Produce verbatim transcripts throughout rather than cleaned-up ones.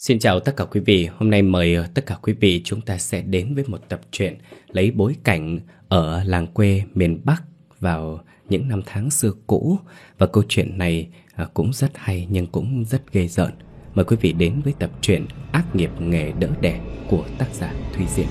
Xin chào tất cả quý vị, hôm nay mời tất cả quý vị chúng ta sẽ đến với một tập truyện lấy bối cảnh ở làng quê miền Bắc vào những năm tháng xưa cũ. Và câu chuyện này cũng rất hay nhưng cũng rất ghê rợn. Mời quý vị đến với tập truyện Ác nghiệp nghề đỡ đẻ của tác giả Thùy Diệp.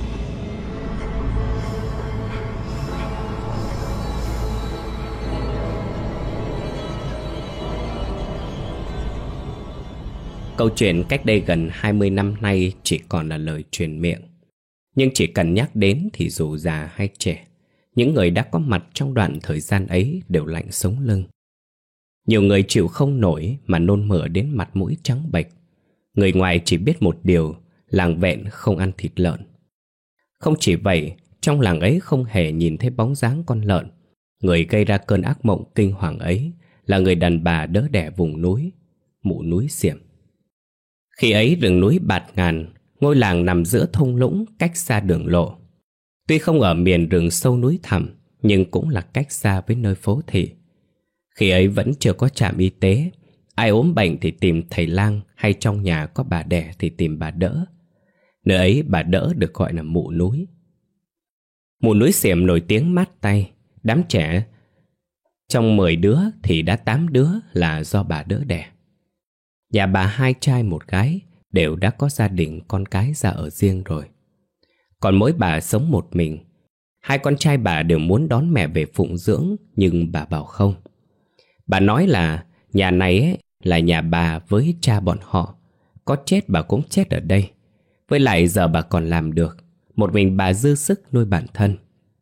Câu chuyện cách đây gần hai mươi năm nay chỉ còn là lời truyền miệng. Nhưng chỉ cần nhắc đến thì dù già hay trẻ, những người đã có mặt trong đoạn thời gian ấy đều lạnh sống lưng. Nhiều người chịu không nổi mà nôn mửa đến mặt mũi trắng bệch. Người ngoài chỉ biết một điều, làng Vẹn không ăn thịt lợn. Không chỉ vậy, trong làng ấy không hề nhìn thấy bóng dáng con lợn. Người gây ra cơn ác mộng kinh hoàng ấy là người đàn bà đỡ đẻ vùng núi, mụ núi Xiểm. Khi ấy rừng núi bạt ngàn, ngôi làng nằm giữa thung lũng cách xa đường lộ. Tuy không ở miền rừng sâu núi thẳm, nhưng cũng là cách xa với nơi phố thị. Khi ấy vẫn chưa có trạm y tế, ai ốm bệnh thì tìm thầy lang, hay trong nhà có bà đẻ thì tìm bà đỡ. Nơi ấy bà đỡ được gọi là mụ núi. Mụ núi Xiểm nổi tiếng mát tay, đám trẻ trong mười đứa thì đã tám đứa là do bà đỡ đẻ. Nhà bà hai trai một gái đều đã có gia đình con cái ra ở riêng rồi. Còn mỗi bà sống một mình. Hai con trai bà đều muốn đón mẹ về phụng dưỡng, nhưng bà bảo không. Bà nói là nhà này ấy, là nhà bà với cha bọn họ. Có chết bà cũng chết ở đây. Với lại giờ bà còn làm được, một mình bà dư sức nuôi bản thân.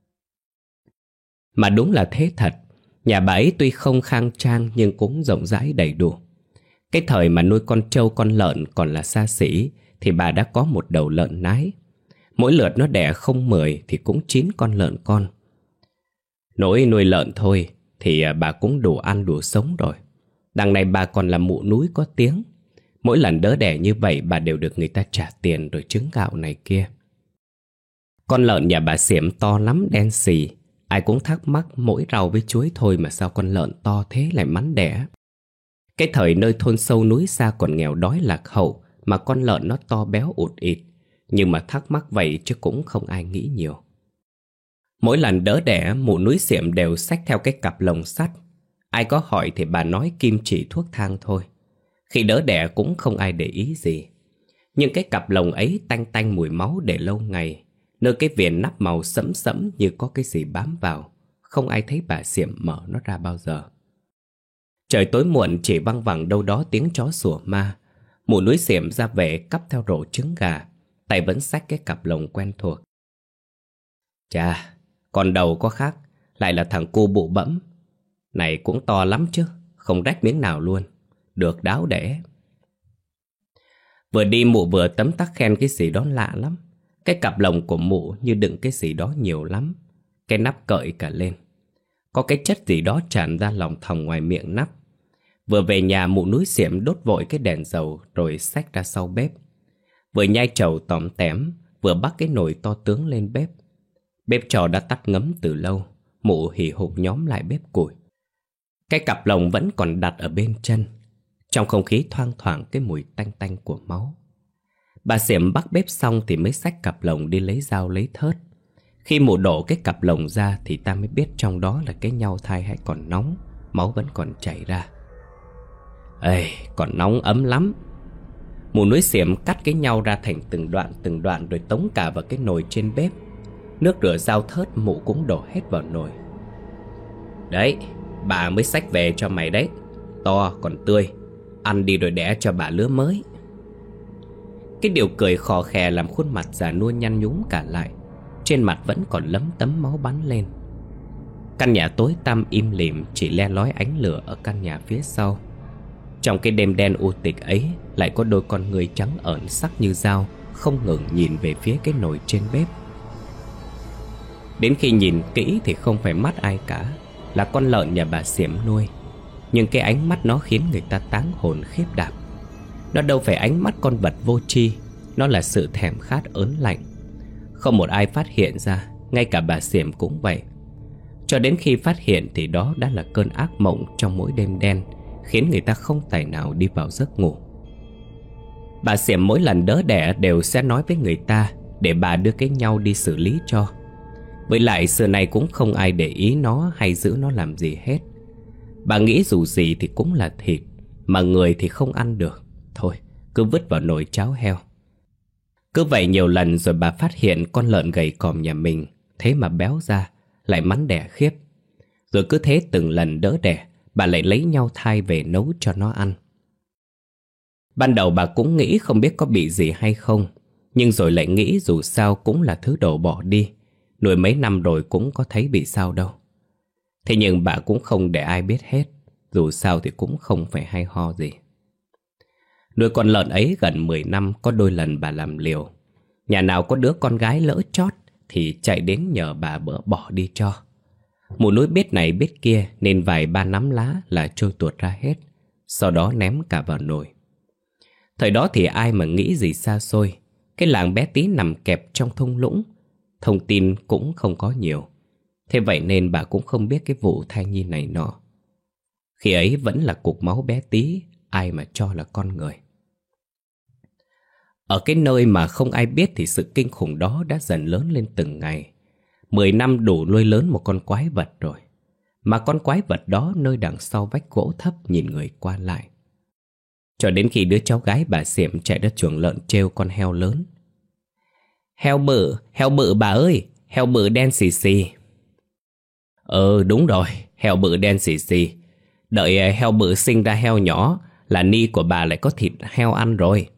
Mà đúng là thế thật. Nhà bà ấy tuy không khang trang nhưng cũng rộng rãi đầy đủ. Cái thời mà nuôi con trâu con lợn còn là xa xỉ thì bà đã có một đầu lợn nái. Mỗi lượt nó đẻ không mười thì cũng chín con lợn con. Nỗi nuôi lợn thôi thì bà cũng đủ ăn đủ sống rồi. Đằng này bà còn là mụ núi có tiếng. Mỗi lần đỡ đẻ như vậy bà đều được người ta trả tiền rồi trứng gạo này kia. Con lợn nhà bà Xiểm to lắm, đen xì. Ai cũng thắc mắc mỗi rau với chuối thôi mà sao con lợn to thế lại mắn đẻ. Cái thời nơi thôn sâu núi xa còn nghèo đói lạc hậu mà con lợn nó to béo ụt ịt. Nhưng mà thắc mắc vậy chứ cũng không ai nghĩ nhiều. Mỗi lần đỡ đẻ, mụ núi Xiểm đều xách theo cái cặp lồng sắt. Ai có hỏi thì bà nói kim chỉ thuốc thang thôi. Khi đỡ đẻ cũng không ai để ý gì. Nhưng cái cặp lồng ấy tanh tanh mùi máu để lâu ngày. Nơi cái viền nắp màu sẫm sẫm như có cái gì bám vào. Không ai thấy bà Xiểm mở nó ra bao giờ. Trời tối muộn chỉ văng vẳng đâu đó tiếng chó sủa ma. Mụ núi Xiểm ra về cắp theo rổ trứng gà, tay vẫn xách cái cặp lồng quen thuộc. Chà, con đầu có khác, lại là thằng cu bụ bẫm. Này cũng to lắm chứ, không rách miếng nào luôn. Được đáo đẻ. Vừa đi mụ vừa tấm tắc khen cái gì đó lạ lắm. Cái cặp lồng của mụ như đựng cái gì đó nhiều lắm. Cái nắp cởi cả lên. Có cái chất gì đó tràn ra lòng thòng ngoài miệng nắp. Vừa về nhà mụ núi Xiểm đốt vội cái đèn dầu rồi xách ra sau bếp. Vừa nhai trầu tòm tém, vừa bắt cái nồi to tướng lên bếp. Bếp trò đã tắt ngấm từ lâu, mụ hì hục nhóm lại bếp củi. Cái cặp lồng vẫn còn đặt ở bên chân. Trong không khí thoang thoảng cái mùi tanh tanh của máu. Bà Xiểm bắt bếp xong thì mới xách cặp lồng đi lấy dao lấy thớt. Khi mụ đổ cái cặp lồng ra thì ta mới biết trong đó là cái nhau thai hay còn nóng, máu vẫn còn chảy ra. Ê, còn nóng ấm lắm. Mụ núi Xiểm cắt cái nhau ra thành từng đoạn từng đoạn rồi tống cả vào cái nồi trên bếp. Nước rửa dao thớt mụ cũng đổ hết vào nồi. Đấy, bà mới xách về cho mày đấy. To còn tươi, ăn đi rồi đẻ cho bà lứa mới. Cái điều cười khò khè làm khuôn mặt già nua nhăn nhúm cả lại. Trên mặt vẫn còn lấm tấm máu bắn lên. Căn nhà tối tăm im lìm, chỉ le lói ánh lửa ở căn nhà phía sau. Trong cái đêm đen u tịch ấy lại có đôi con người trắng ởn sắc như dao không ngừng nhìn về phía cái nồi trên bếp. Đến khi nhìn kỹ thì không phải mắt ai cả, là con lợn nhà bà Xiểm nuôi. Nhưng cái ánh mắt nó khiến người ta táng hồn khiếp đảm. Nó đâu phải ánh mắt con vật vô tri, nó là sự thèm khát ớn lạnh. Không một ai phát hiện ra, ngay cả bà Xiểm cũng vậy. Cho đến khi phát hiện thì đó đã là cơn ác mộng trong mỗi đêm đen, khiến người ta không tài nào đi vào giấc ngủ. Bà Xiểm mỗi lần đỡ đẻ đều sẽ nói với người ta để bà đưa cái nhau đi xử lý cho. Với lại xưa này cũng không ai để ý nó hay giữ nó làm gì hết. Bà nghĩ dù gì thì cũng là thịt, mà người thì không ăn được. Thôi, cứ vứt vào nồi cháo heo. Cứ vậy nhiều lần rồi bà phát hiện con lợn gầy còm nhà mình thế mà béo ra, lại mắn đẻ khiếp. Rồi cứ thế từng lần đỡ đẻ, bà lại lấy nhau thai về nấu cho nó ăn. Ban đầu bà cũng nghĩ không biết có bị gì hay không, nhưng rồi lại nghĩ dù sao cũng là thứ đồ bỏ đi, nuôi mấy năm rồi cũng có thấy bị sao đâu. Thế nhưng bà cũng không để ai biết hết, dù sao thì cũng không phải hay ho gì. Nuôi con lợn ấy gần mười năm, có đôi lần bà làm liều. Nhà nào có đứa con gái lỡ chót thì chạy đến nhờ bà bữa bỏ đi cho. Mụ núi biết này biết kia nên vài ba nắm lá là trôi tuột ra hết, sau đó ném cả vào nồi. Thời đó thì ai mà nghĩ gì xa xôi. Cái làng bé tí nằm kẹp trong thung lũng, thông tin cũng không có nhiều. Thế vậy nên bà cũng không biết cái vụ thai nhi này nọ. Khi ấy vẫn là cục máu bé tí, ai mà cho là con người. Ở cái nơi mà không ai biết thì sự kinh khủng đó đã dần lớn lên từng ngày. Mười năm đủ nuôi lớn một con quái vật rồi. Mà con quái vật đó nơi đằng sau vách gỗ thấp nhìn người qua lại. Cho đến khi đứa cháu gái bà Xiểm chạy ra chuồng lợn trêu con heo lớn. Heo bự, heo bự bà ơi, heo bự đen xì xì. Ờ đúng rồi, heo bự đen xì xì. Đợi heo bự sinh ra heo nhỏ là ni của bà lại có thịt heo ăn rồi.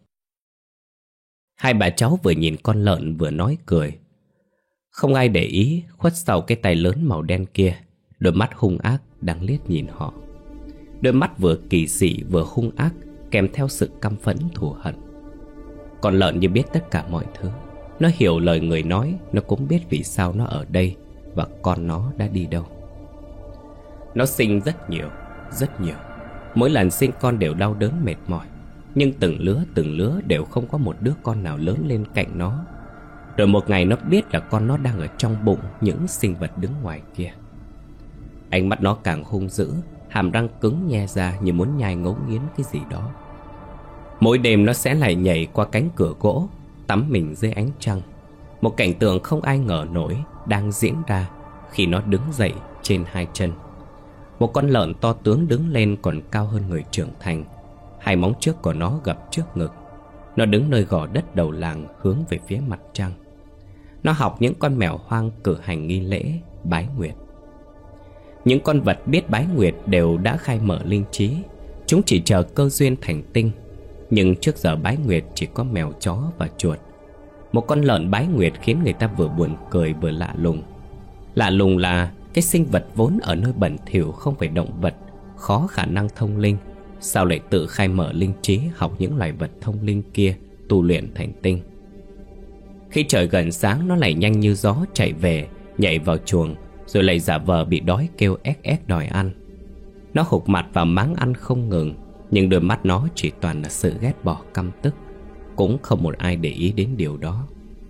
Hai bà cháu vừa nhìn con lợn vừa nói cười. Không ai để ý khuất sau cái tay lớn màu đen kia, đôi mắt hung ác đang liếc nhìn họ. Đôi mắt vừa kỳ dị vừa hung ác, kèm theo sự căm phẫn thù hận. Con lợn như biết tất cả mọi thứ. Nó hiểu lời người nói, nó cũng biết vì sao nó ở đây và con nó đã đi đâu. Nó sinh rất nhiều, rất nhiều. Mỗi lần sinh con đều đau đớn mệt mỏi. Nhưng từng lứa từng lứa đều không có một đứa con nào lớn lên cạnh nó. Rồi một ngày nó biết là con nó đang ở trong bụng những sinh vật đứng ngoài kia. Ánh mắt nó càng hung dữ, hàm răng cứng nhe ra như muốn nhai ngấu nghiến cái gì đó. Mỗi đêm nó sẽ lại nhảy qua cánh cửa gỗ, tắm mình dưới ánh trăng. Một cảnh tượng không ai ngờ nổi đang diễn ra khi nó đứng dậy trên hai chân. Một con lợn to tướng đứng lên còn cao hơn người trưởng thành. Hai móng trước của nó gập trước ngực. Nó đứng nơi gò đất đầu làng hướng về phía mặt trăng. Nó học những con mèo hoang cử hành nghi lễ bái nguyệt. Những con vật biết bái nguyệt đều đã khai mở linh trí. Chúng chỉ chờ cơ duyên thành tinh. Nhưng trước giờ bái nguyệt chỉ có mèo chó và chuột. Một con lợn bái nguyệt khiến người ta vừa buồn cười vừa lạ lùng. Lạ lùng là cái sinh vật vốn ở nơi bẩn thỉu không phải động vật, khó khả năng thông linh, sao lại tự khai mở linh trí học những loài vật thông linh kia tu luyện thành tinh. Khi trời gần sáng nó lại nhanh như gió chạy về, nhảy vào chuồng, rồi lại giả vờ bị đói kêu ép ép đòi ăn. Nó hụt mặt vào máng ăn không ngừng, nhưng đôi mắt nó chỉ toàn là sự ghét bỏ căm tức. Cũng không một ai để ý đến điều đó.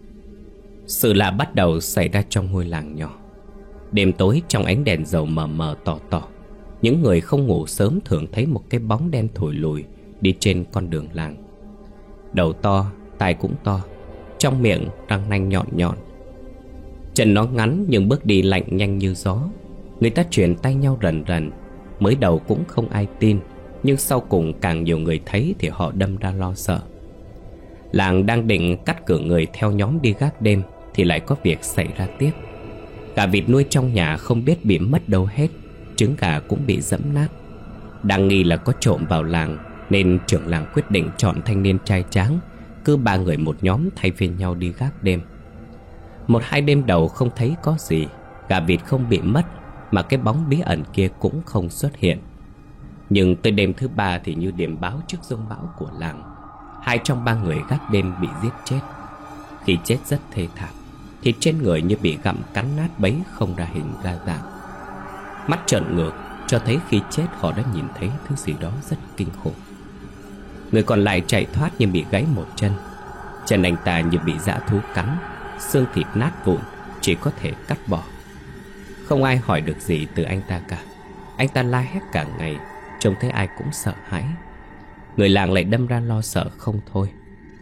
Sự lạ bắt đầu xảy ra trong ngôi làng nhỏ. Đêm tối trong ánh đèn dầu mờ mờ tỏ tỏ, những người không ngủ sớm thường thấy một cái bóng đen thổi lùi đi trên con đường làng. Đầu to, tai cũng to, trong miệng răng nanh nhọn nhọn. Chân nó ngắn nhưng bước đi lạnh nhanh như gió. Người ta truyền tay nhau rần rần. Mới đầu cũng không ai tin, nhưng sau cùng càng nhiều người thấy thì họ đâm ra lo sợ. Làng đang định cắt cử người theo nhóm đi gác đêm thì lại có việc xảy ra tiếp. Gà vịt nuôi trong nhà không biết bị mất đâu hết, trứng gà cũng bị dẫm nát. Đang nghi là có trộm vào làng, nên trưởng làng quyết định chọn thanh niên trai tráng, cứ ba người một nhóm thay phiên nhau đi gác đêm. Một hai đêm đầu không thấy có gì, gà vịt không bị mất, mà cái bóng bí ẩn kia cũng không xuất hiện. Nhưng tới đêm thứ ba thì như điểm báo trước giông bão của làng, hai trong ba người gác đêm bị giết chết. Khi chết rất thê thảm, thì trên người như bị gặm cắn nát bấy không ra hình ra dạng. Mắt trợn ngược cho thấy khi chết họ đã nhìn thấy thứ gì đó rất kinh khủng. Người còn lại chạy thoát nhưng bị gãy một chân. Chân anh ta như bị dã thú cắn, xương thịt nát vụn, chỉ có thể cắt bỏ. Không ai hỏi được gì từ anh ta cả. Anh ta la hét cả ngày, trông thấy ai cũng sợ hãi. Người làng lại đâm ra lo sợ không thôi.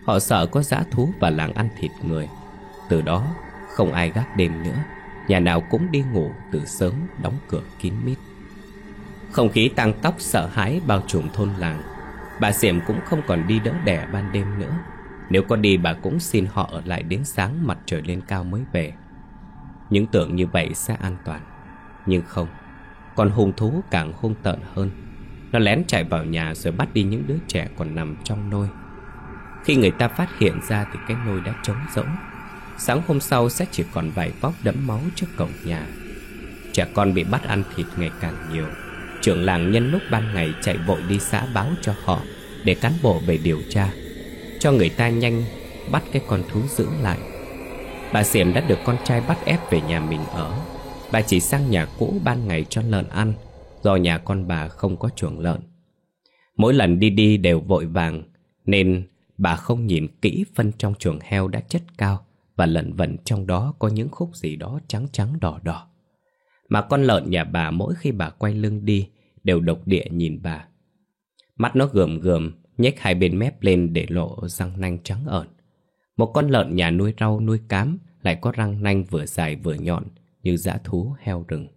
Họ sợ có dã thú và làng ăn thịt người. Từ đó không ai gác đêm nữa, nhà nào cũng đi ngủ từ sớm, đóng cửa kín mít. Không khí tang tóc sợ hãi bao trùm thôn làng. Bà Xiểm cũng không còn đi đỡ đẻ ban đêm nữa. Nếu có đi bà cũng xin họ ở lại đến sáng mặt trời lên cao mới về. Những tưởng như vậy sẽ an toàn, nhưng không. Còn hung thú càng hung tợn hơn. Nó lén chạy vào nhà rồi bắt đi những đứa trẻ còn nằm trong nôi. Khi người ta phát hiện ra thì cái nôi đã trống rỗng. Sáng hôm sau sẽ chỉ còn vài vóc đẫm máu trước cổng nhà. Trẻ con bị bắt ăn thịt ngày càng nhiều. Trưởng làng nhân lúc ban ngày chạy vội đi xã báo cho họ, để cán bộ về điều tra, cho người ta nhanh bắt cái con thú dữ lại. Bà Xiểm đã được con trai bắt ép về nhà mình ở. Bà chỉ sang nhà cũ ban ngày cho lợn ăn, do nhà con bà không có chuồng lợn. Mỗi lần đi đi đều vội vàng, nên bà không nhìn kỹ phân trong chuồng heo đã chất cao, và lẩn vẩn trong đó có những khúc gì đó trắng trắng đỏ đỏ. Mà con lợn nhà bà mỗi khi bà quay lưng đi đều độc địa nhìn bà. Mắt nó gườm gườm, nhếch hai bên mép lên để lộ răng nanh trắng ởn. Một con lợn nhà nuôi rau nuôi cám lại có răng nanh vừa dài vừa nhọn như dã thú heo rừng.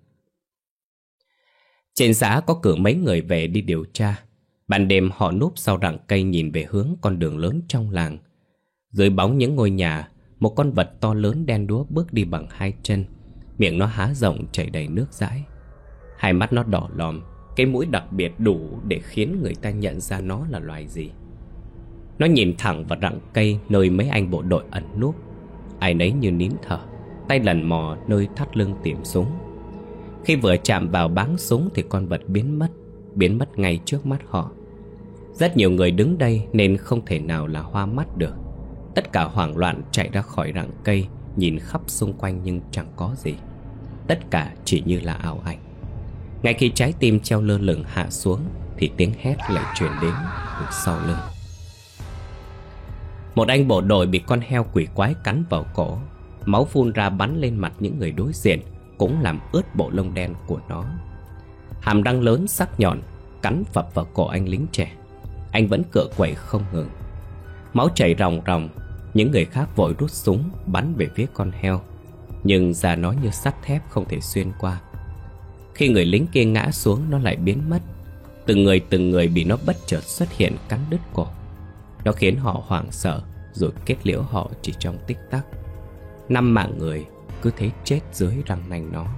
Trên xã có cử mấy người về đi điều tra. Ban đêm họ núp sau rặng cây nhìn về hướng con đường lớn trong làng. Dưới bóng những ngôi nhà, một con vật to lớn đen đúa bước đi bằng hai chân. Miệng nó há rộng chảy đầy nước dãi. Hai mắt nó đỏ lòm, cái mũi đặc biệt đủ để khiến người ta nhận ra nó là loài gì. Nó nhìn thẳng vào rặng cây nơi mấy anh bộ đội ẩn núp. Ai nấy như nín thở, tay lần mò nơi thắt lưng tìm súng. Khi vừa chạm vào báng súng thì con vật biến mất, biến mất ngay trước mắt họ. Rất nhiều người đứng đây nên không thể nào là hoa mắt được. Tất cả hoảng loạn chạy ra khỏi rặng cây, nhìn khắp xung quanh nhưng chẳng có gì. Tất cả chỉ như là ảo ảnh. Ngay khi trái tim treo lơ lửng hạ xuống thì tiếng hét lại truyền đến từ sau lưng. Một anh bộ đội bị con heo quỷ quái cắn vào cổ. Máu phun ra bắn lên mặt những người đối diện, cũng làm ướt bộ lông đen của nó. Hàm răng lớn sắc nhọn cắn phập vào cổ anh lính trẻ. Anh vẫn cựa quậy không ngừng. Máu chảy ròng ròng. Những người khác vội rút súng bắn về phía con heo, nhưng da nó như sắt thép không thể xuyên qua. Khi người lính kia ngã xuống, nó lại biến mất. Từng người từng người bị nó bất chợt xuất hiện cắn đứt cổ. Nó khiến họ hoảng sợ, rồi kết liễu họ chỉ trong tích tắc. Năm mạng người cứ thế chết dưới răng nanh nó.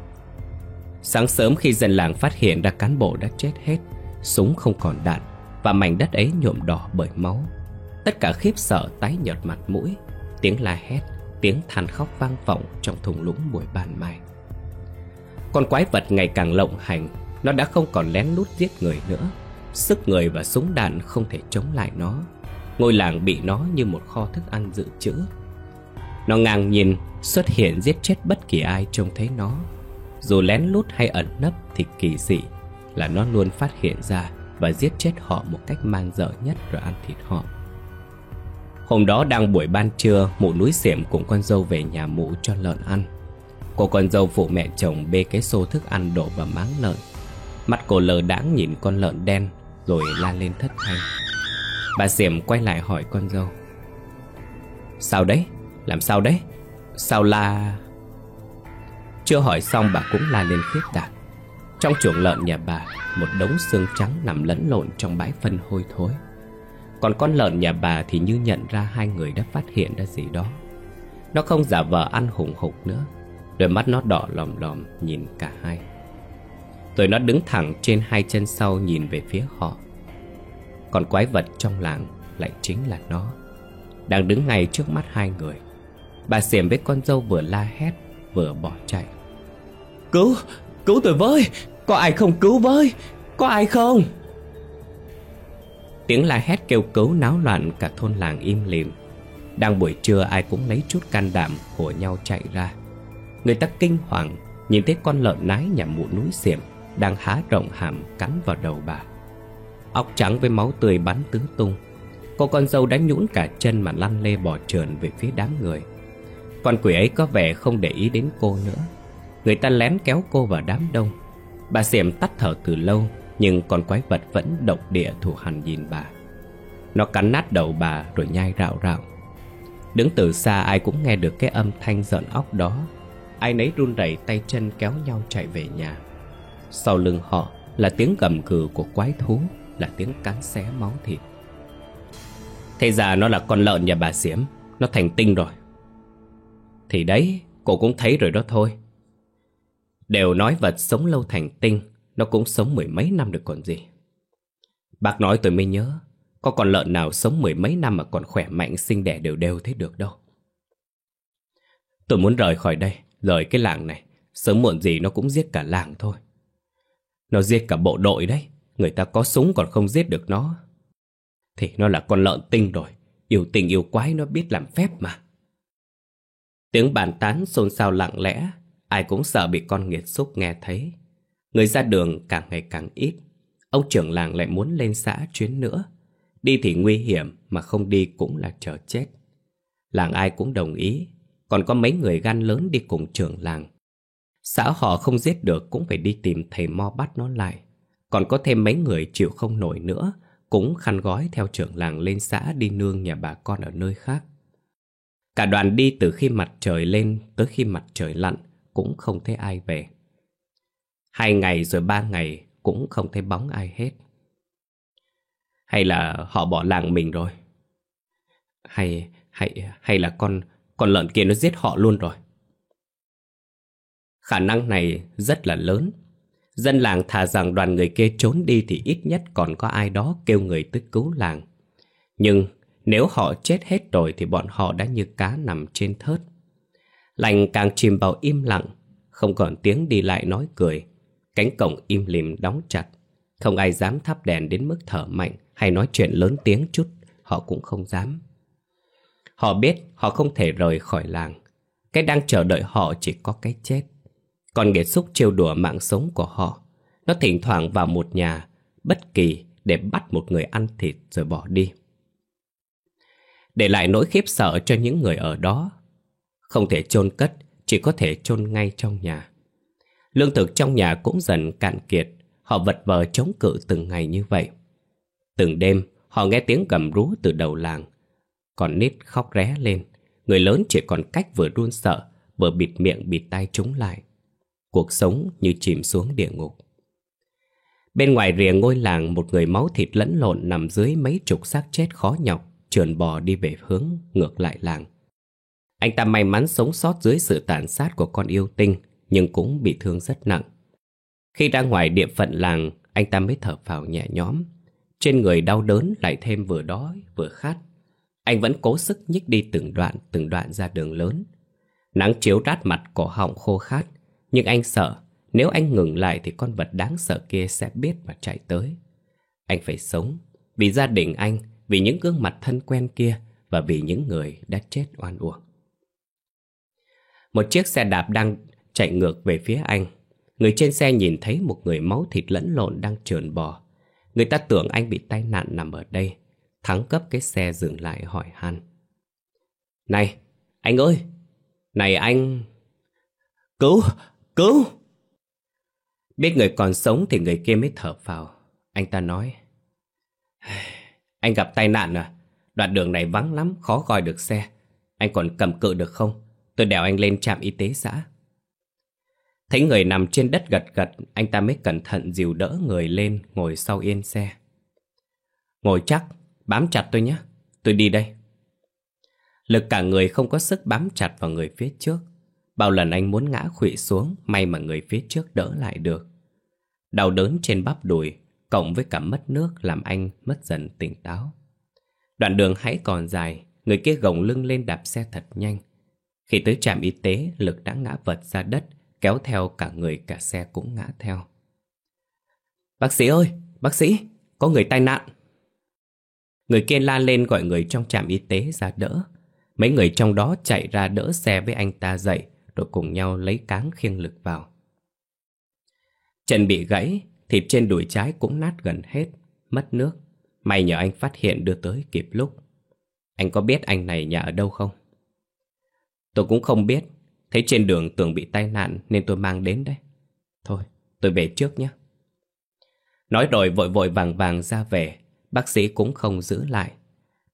Sáng sớm khi dân làng phát hiện ra cán bộ đã chết hết, súng không còn đạn, và mảnh đất ấy nhuộm đỏ bởi máu. Tất cả khiếp sợ tái nhợt mặt mũi. Tiếng la hét, tiếng than khóc vang vọng trong thung lũng buổi ban mai. Con quái vật ngày càng lộng hành. Nó đã không còn lén lút giết người nữa. Sức người và súng đạn không thể chống lại nó. Ngôi làng bị nó như một kho thức ăn dự trữ. Nó ngang nhiên xuất hiện giết chết bất kỳ ai trông thấy nó. Dù lén lút hay ẩn nấp thì kỳ dị là nó luôn phát hiện ra và giết chết họ một cách man dợ nhất rồi ăn thịt họ. Hôm đó đang buổi ban trưa, mụ núi Xiểm cùng con dâu về nhà mụ cho lợn ăn. Cô con dâu phụ mẹ chồng bê cái xô thức ăn đổ vào máng lợn. Mắt cô lờ đãng nhìn con lợn đen rồi la lên thất thanh. Bà Xiểm quay lại hỏi con dâu: "Sao đấy? Làm sao đấy? Sao la..." Chưa hỏi xong bà cũng la lên khiếp đảm. Trong chuồng lợn nhà bà, một đống xương trắng nằm lẫn lộn trong bãi phân hôi thối. Còn con lợn nhà bà thì như nhận ra hai người đã phát hiện ra gì đó. Nó không giả vờ ăn hùng hục nữa. Đôi mắt nó đỏ lòm lòm nhìn cả hai. Rồi nó đứng thẳng trên hai chân sau nhìn về phía họ. Còn quái vật trong làng lại chính là nó, đang đứng ngay trước mắt hai người. Bà Xiểm với con dâu vừa la hét vừa bỏ chạy. "Cứu, cứu tôi với! Có ai không cứu với? Có ai không?" Tiếng la hét kêu cứu náo loạn cả thôn làng im lìm. Đang buổi trưa ai cũng lấy chút can đảm hùa nhau chạy ra. Người ta kinh hoàng nhìn thấy con lợn nái nhà mụ núi Xiểm đang há rộng hàm cắn vào đầu bà. Óc trắng với máu tươi bắn tứ tung. Cô con dâu đã nhũn cả chân mà lăn lê bò trườn về phía đám người. Con quỷ ấy có vẻ không để ý đến cô nữa. Người ta lén kéo cô vào đám đông. Bà Xiểm tắt thở từ lâu, nhưng con quái vật vẫn độc địa thủ hằn nhìn bà. Nó cắn nát đầu bà rồi nhai rạo rạo. Đứng từ xa ai cũng nghe được cái âm thanh giận óc đó. Ai nấy run rẩy tay chân kéo nhau chạy về nhà. Sau lưng họ là tiếng gầm gừ của quái thú, là tiếng cắn xé máu thịt. Thế ra nó là con lợn nhà bà Xiểm. Nó thành tinh rồi. Thì đấy, cô cũng thấy rồi đó thôi. Đều nói vật sống lâu thành tinh, nó cũng sống mười mấy năm được còn gì. Bác nói tôi mới nhớ, có con lợn nào sống mười mấy năm mà còn khỏe mạnh sinh đẻ đều đều thế được đâu. Tôi muốn rời khỏi đây, rời cái làng này. Sớm muộn gì nó cũng giết cả làng thôi. Nó giết cả bộ đội đấy. Người ta có súng còn không giết được nó. Thì nó là con lợn tinh rồi. Yêu tình yêu quái nó biết làm phép mà. Tiếng bàn tán xôn xao lặng lẽ. Ai cũng sợ bị con nghiệt xúc nghe thấy. Người ra đường càng ngày càng ít. Ông trưởng làng lại muốn lên xã chuyến nữa. Đi thì nguy hiểm, mà không đi cũng là chờ chết. Làng ai cũng đồng ý. Còn có mấy người gan lớn đi cùng trưởng làng. Xã họ không giết được cũng phải đi tìm thầy mo bắt nó lại. Còn có thêm mấy người chịu không nổi nữa, cũng khăn gói theo trưởng làng lên xã đi nương nhà bà con ở nơi khác. Cả đoàn đi từ khi mặt trời lên tới khi mặt trời lặn, cũng không thấy ai về. Hai ngày rồi ba ngày cũng không thấy bóng ai hết. Hay là họ bỏ làng mình rồi? Hay hay hay là con con lợn kia nó giết họ luôn rồi? Khả năng này rất là lớn. Dân làng thà rằng đoàn người kia trốn đi thì ít nhất còn có ai đó kêu người tới cứu làng. Nhưng nếu họ chết hết rồi thì bọn họ đã như cá nằm trên thớt. Lành càng chìm vào im lặng, không còn tiếng đi lại nói cười. Cánh cổng im lìm đóng chặt. Không ai dám thắp đèn đến mức thở mạnh hay nói chuyện lớn tiếng chút, họ cũng không dám. Họ biết họ không thể rời khỏi làng. Cái đang chờ đợi họ chỉ có cái chết. Còn nghiệt xúc trêu đùa mạng sống của họ. Nó thỉnh thoảng vào một nhà bất kỳ để bắt một người ăn thịt rồi bỏ đi, để lại nỗi khiếp sợ cho những người ở đó. Không thể chôn cất, chỉ có thể chôn ngay trong nhà. Lương thực trong nhà cũng dần cạn kiệt. Họ vật vờ chống cự từng ngày như vậy. Từng đêm họ nghe tiếng gầm rú từ đầu làng. Còn nít khóc ré lên. Người lớn chỉ còn cách vừa run sợ, vừa bịt miệng bịt tai chúng lại. Cuộc sống như chìm xuống địa ngục. Bên ngoài rìa ngôi làng, một người máu thịt lẫn lộn nằm dưới mấy chục xác chết khó nhọc, trườn bò đi về hướng ngược lại làng. Anh ta may mắn sống sót dưới sự tàn sát của con yêu tinh, nhưng cũng bị thương rất nặng. Khi ra ngoài địa phận làng, anh ta mới thở phào nhẹ nhõm. Trên người đau đớn lại thêm vừa đói vừa khát. Anh vẫn cố sức nhích đi từng đoạn từng đoạn ra đường lớn. Nắng chiếu rát mặt, cổ họng khô khát. Nhưng anh sợ nếu anh ngừng lại thì con vật đáng sợ kia sẽ biết mà chạy tới. Anh phải sống vì gia đình anh, vì những gương mặt thân quen kia, và vì những người đã chết oan uổng. Một chiếc xe đạp đang chạy ngược về phía anh. Người trên xe nhìn thấy một người máu thịt lẫn lộn đang trườn bò. Người ta tưởng anh bị tai nạn nằm ở đây. Thắng cấp cái xe dừng lại hỏi han: "Này, anh ơi! Này anh! Cứu! Cứu!" Biết người còn sống thì người kia mới thở phào. Anh ta nói: "Anh gặp tai nạn à? Đoạn đường này vắng lắm, khó gọi được xe. Anh còn cầm cự được không? Tôi đèo anh lên trạm y tế xã." Thấy người nằm trên đất gật gật, anh ta mới cẩn thận dìu đỡ người lên ngồi sau yên xe. "Ngồi chắc, bám chặt tôi nhé, tôi đi đây." Lực cả người không có sức bám chặt vào người phía trước. Bao lần anh muốn ngã khuỵu xuống, may mà người phía trước đỡ lại được. Đau đớn trên bắp đùi cộng với cả mất nước làm anh mất dần tỉnh táo. Đoạn đường hãy còn dài, người kia gồng lưng lên đạp xe thật nhanh. Khi tới trạm y tế, Lực đã ngã vật ra đất, kéo theo cả người cả xe cũng ngã theo. "Bác sĩ ơi, bác sĩ, có người tai nạn." Người kia la lên gọi người trong trạm y tế ra đỡ. Mấy người trong đó chạy ra đỡ xe với anh ta dậy, rồi cùng nhau lấy cáng khiêng Lực vào. Chân bị gãy, thịt trên đùi trái cũng nát gần hết, mất nước. May nhờ anh phát hiện đưa tới kịp lúc. "Anh có biết anh này nhà ở đâu không?" "Tôi cũng không biết. Thấy trên đường tưởng bị tai nạn nên tôi mang đến đấy. Thôi, tôi về trước nhé." Nói rồi vội vội vàng vàng ra về. Bác sĩ cũng không giữ lại.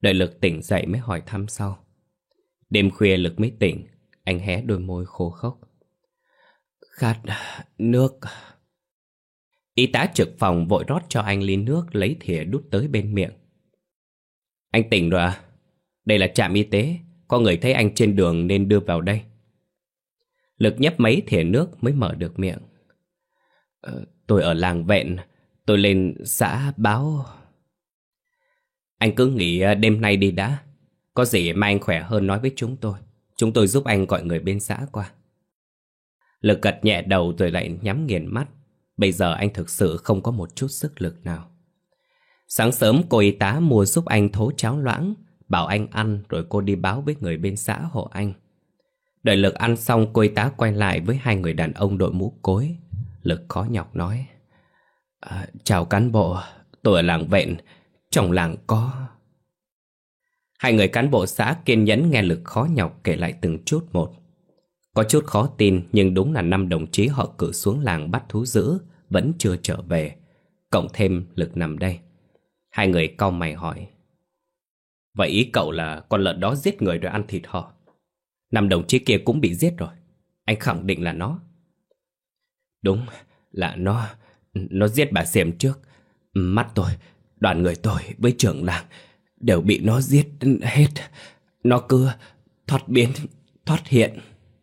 Đợi Lực tỉnh dậy mới hỏi thăm sau. Đêm khuya Lực mới tỉnh. Anh hé đôi môi khô khốc. Khát nước. Y tá trực phòng vội rót cho anh ly nước, lấy thìa đút tới bên miệng. Anh tỉnh rồi à? Đây là trạm y tế. Có người thấy anh trên đường nên đưa vào đây. Lực nhấp mấy thìa nước mới mở được miệng. Ờ, tôi ở làng Vẹn. Tôi lên xã báo. Anh cứ nghỉ đêm nay đi đã. Có gì mai anh khỏe hơn nói với chúng tôi. Chúng tôi giúp anh gọi người bên xã qua. Lực gật nhẹ đầu rồi lại nhắm nghiền mắt. Bây giờ anh thực sự không có một chút sức lực nào. Sáng sớm cô y tá mua giúp anh thố cháo loãng, bảo anh ăn rồi cô đi báo với người bên xã hộ anh. Đợi Lực ăn xong, cô y tá quay lại với hai người đàn ông đội mũ cối. Lực khó nhọc nói. À, chào cán bộ, tôi ở làng Vẹn. Trong làng có... Hai người cán bộ xã kiên nhẫn nghe Lực khó nhọc kể lại từng chút một. Có chút khó tin, nhưng đúng là năm đồng chí họ cử xuống làng bắt thú dữ vẫn chưa trở về. Cộng thêm Lực nằm đây. Hai người cau mày hỏi. Vậy ý cậu là con lợn đó giết người rồi ăn thịt họ? Năm đồng chí kia cũng bị giết rồi. Anh khẳng định là nó. Đúng là nó. Nó giết bà Xiêm trước. Mắt tôi, đoàn người tôi với trưởng làng đều bị nó giết hết. Nó cứ thoát biến, thoát hiện.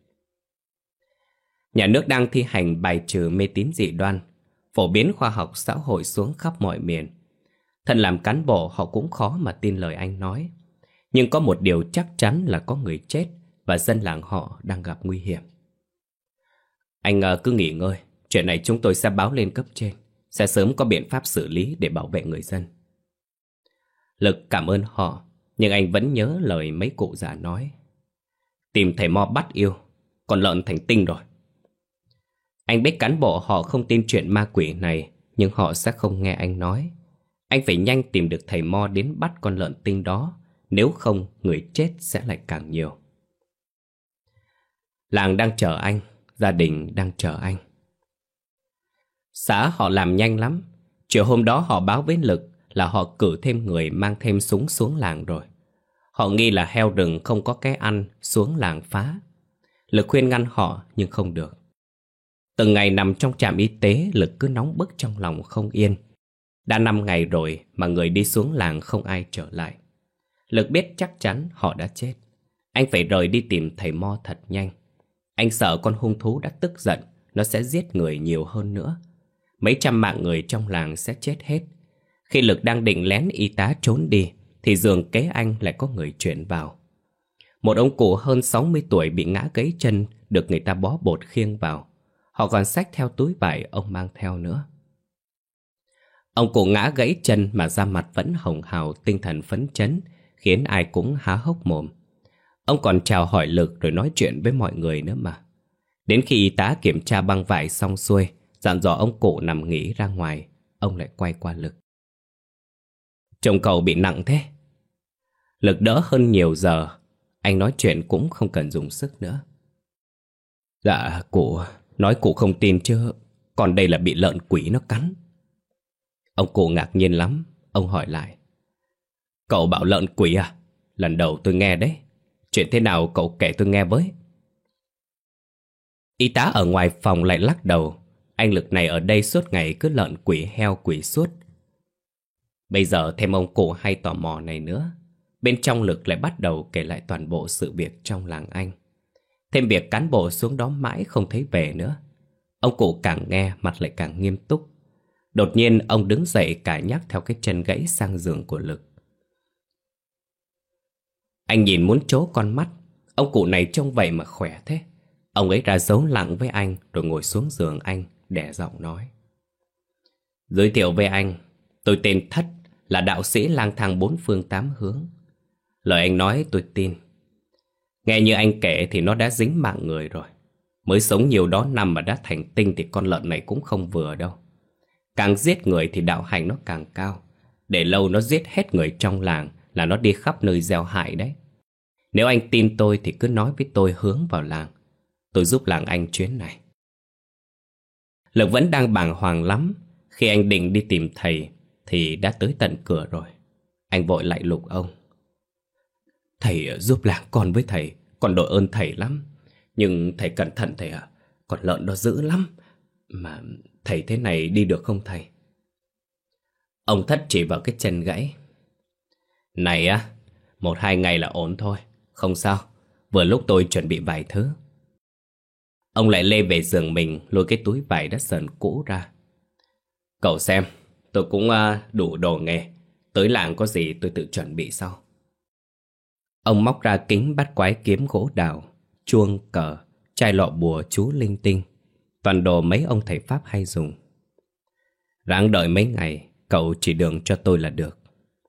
Nhà nước đang thi hành bài trừ mê tín dị đoan, phổ biến khoa học xã hội xuống khắp mọi miền. Thân làm cán bộ họ cũng khó mà tin lời anh nói. Nhưng có một điều chắc chắn là có người chết và dân làng họ đang gặp nguy hiểm. Anh uh, cứ nghỉ ngơi. Chuyện này chúng tôi sẽ báo lên cấp trên. Sẽ sớm có biện pháp xử lý để bảo vệ người dân. Lực cảm ơn họ, nhưng anh vẫn nhớ lời mấy cụ già nói. Tìm thầy mo bắt yêu, còn lợn thành tinh rồi. Anh biết cán bộ họ không tin chuyện ma quỷ này, nhưng họ sẽ không nghe anh nói. Anh phải nhanh tìm được thầy mo đến bắt con lợn tinh đó. Nếu không, người chết sẽ lại càng nhiều. Làng đang chờ anh, gia đình đang chờ anh. Xã họ làm nhanh lắm. Chiều hôm đó họ báo với Lực là họ cử thêm người mang thêm súng xuống làng rồi. Họ nghi là heo rừng không có cái ăn xuống làng phá. Lực khuyên ngăn họ nhưng không được. Từng ngày nằm trong trạm y tế, Lực cứ nóng bức trong lòng không yên. Đã năm ngày rồi mà người đi xuống làng không ai trở lại. Lực biết chắc chắn họ đã chết. Anh phải rời đi tìm thầy mo thật nhanh. Anh sợ con hung thú đã tức giận, nó sẽ giết người nhiều hơn nữa. Mấy trăm mạng người trong làng sẽ chết hết. Khi Lực đang định lén y tá trốn đi, thì giường kế anh lại có người chuyển vào. Một ông cụ hơn sáu mươi tuổi bị ngã gãy chân, được người ta bó bột khiêng vào. Họ còn xách theo túi vải ông mang theo nữa. Ông cụ ngã gãy chân mà da mặt vẫn hồng hào, tinh thần phấn chấn, khiến ai cũng há hốc mồm. Ông còn chào hỏi Lực rồi nói chuyện với mọi người nữa mà. Đến khi y tá kiểm tra băng vải xong xuôi, dặn dò ông cụ nằm nghỉ ra ngoài, ông lại quay qua Lực. Chồng cậu bị nặng thế? Lực đỡ hơn nhiều giờ. Anh nói chuyện cũng không cần dùng sức nữa. Dạ cụ, nói cụ không tin chứ. Còn đây là bị lợn quỷ nó cắn. Ông cụ ngạc nhiên lắm. Ông hỏi lại. Cậu bảo lợn quỷ à? Lần đầu tôi nghe đấy. Chuyện thế nào cậu kể tôi nghe với. Y tá ở ngoài phòng lại lắc đầu. Anh Lực này ở đây suốt ngày cứ lợn quỷ heo quỷ suốt. Bây giờ thêm ông cụ hay tò mò này nữa. Bên trong Lực lại bắt đầu kể lại toàn bộ sự việc trong làng anh. Thêm việc cán bộ xuống đó mãi không thấy về nữa. Ông cụ càng nghe mặt lại càng nghiêm túc. Đột nhiên ông đứng dậy cải nhắc theo cái chân gãy sang giường của Lực. Anh nhìn muốn trố con mắt. Ông cụ này trông vậy mà khỏe thế. Ông ấy ra dấu lặng với anh rồi ngồi xuống giường anh, đè giọng nói. Giới thiệu với anh, tôi tên Thất, là đạo sĩ lang thang bốn phương tám hướng. Lời anh nói tôi tin. Nghe như anh kể thì nó đã dính mạng người rồi. Mới sống nhiều đó năm mà đã thành tinh thì con lợn này cũng không vừa đâu. Càng giết người thì đạo hạnh nó càng cao. Để lâu nó giết hết người trong làng là nó đi khắp nơi gieo hại đấy. Nếu anh tin tôi thì cứ nói với tôi hướng vào làng. Tôi giúp làng anh chuyến này. Lực vẫn đang bàng hoàng lắm. Khi anh định đi tìm thầy thì đã tới tận cửa rồi. Anh vội lại lục ông. Thầy giúp làng con với thầy, con đội ơn thầy lắm. Nhưng thầy cẩn thận thầy ạ, con lợn đó dữ lắm. Mà thầy thế này đi được không thầy? Ông Thất chỉ vào cái chân gãy. Này á, một hai ngày là ổn thôi, không sao. Vừa lúc tôi chuẩn bị vài thứ. Ông lại lê về giường mình, lôi cái túi vải đã sờn cũ ra. Cậu xem, tôi cũng uh, đủ đồ nghề. Tới làng có gì tôi tự chuẩn bị sau. Ông móc ra kính bắt quái kiếm gỗ đào, chuông cờ, chai lọ bùa chú linh tinh, toàn đồ mấy ông thầy Pháp hay dùng. Ráng đợi mấy ngày, cậu chỉ đường cho tôi là được.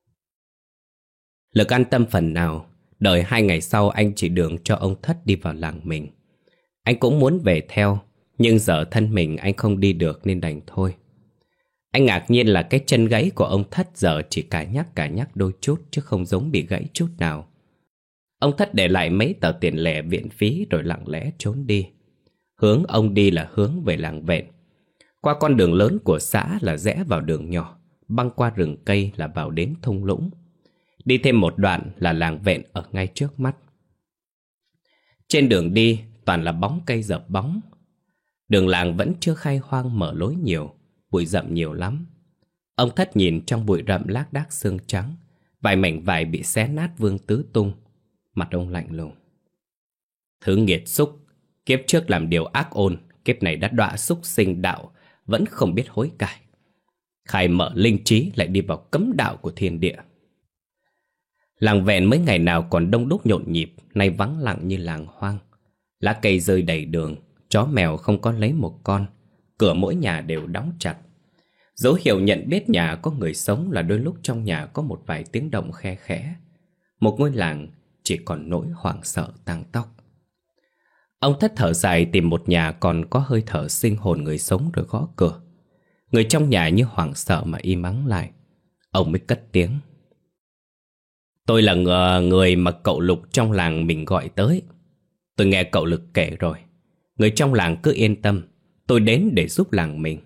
Lực an tâm phần nào, đợi hai ngày sau anh chỉ đường cho ông Thất đi vào làng mình. Anh cũng muốn về theo, nhưng giờ thân mình anh không đi được nên đành thôi. Anh ngạc nhiên là cái chân gãy của ông Thất giờ chỉ cả nhắc cả nhắc đôi chút chứ không giống bị gãy chút nào. Ông Thất để lại mấy tờ tiền lẻ viện phí rồi lặng lẽ trốn đi. Hướng ông đi là hướng về làng Vẹn. Qua con đường lớn của xã là rẽ vào đường nhỏ, băng qua rừng cây là vào đến thung lũng. Đi thêm một đoạn là làng Vẹn ở ngay trước mắt. Trên đường đi toàn là bóng cây dợp bóng. Đường làng vẫn chưa khai hoang mở lối nhiều, bụi rậm nhiều lắm. Ông Thất nhìn trong bụi rậm lác đác xương trắng, vài mảnh vải bị xé nát vương tứ tung. Mặt ông lạnh lùng. Thứ nghiệt xúc, kiếp trước làm điều ác ôn, kiếp này đã đọa xúc sinh đạo, vẫn không biết hối cải. Khai mở linh trí lại đi vào cấm đạo của thiên địa. Làng Vẹn mấy ngày nào còn đông đúc nhộn nhịp, nay vắng lặng như làng hoang. Lá cây rơi đầy đường, chó mèo không có lấy một con, cửa mỗi nhà đều đóng chặt. Dấu hiệu nhận biết nhà có người sống là đôi lúc trong nhà có một vài tiếng động khe khẽ. Một ngôi làng chỉ còn nỗi hoảng sợ tang tóc. Ông Thất thở dài tìm một nhà còn có hơi thở sinh hồn người sống rồi gõ cửa. Người trong nhà như hoảng sợ mà im ắng lại. Ông mới cất tiếng. Tôi là người mà cậu Lục trong làng mình gọi tới. Tôi nghe cậu Lực kể rồi. Người trong làng cứ yên tâm, tôi đến để giúp làng mình.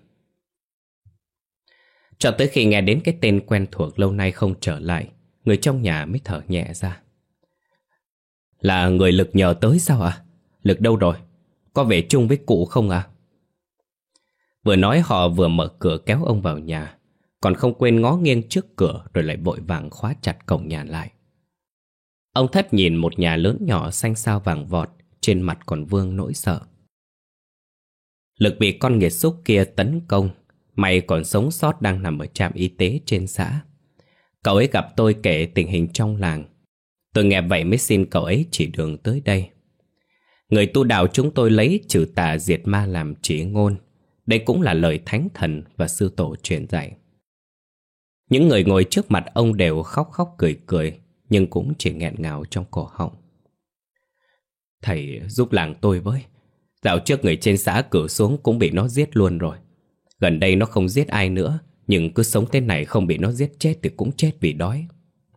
Cho tới khi nghe đến cái tên quen thuộc lâu nay không trở lại, người trong nhà mới thở nhẹ ra. Là người Lực nhờ tới sao ạ? À? Lực đâu rồi? Có về chung với cụ không ạ? À? Vừa nói họ vừa mở cửa kéo ông vào nhà, còn không quên ngó nghiêng trước cửa rồi lại vội vàng khóa chặt cổng nhà lại. Ông Thất nhìn một nhà lớn nhỏ xanh xao vàng vọt, trên mặt còn vương nỗi sợ. Lực bị con nghiệt xúc kia tấn công, may còn sống sót đang nằm ở trạm y tế trên xã. Cậu ấy gặp tôi kể tình hình trong làng. Tôi nghe vậy mới xin cậu ấy chỉ đường tới đây. Người tu đạo chúng tôi lấy trừ tà diệt ma làm chỉ ngôn. Đây cũng là lời thánh thần và sư tổ truyền dạy. Những người ngồi trước mặt ông đều khóc khóc cười cười, nhưng cũng chỉ nghẹn ngào trong cổ họng. Thầy giúp làng tôi với. Dạo trước người trên xã cử xuống cũng bị nó giết luôn rồi. Gần đây nó không giết ai nữa, nhưng cứ sống thế này không bị nó giết chết thì cũng chết vì đói.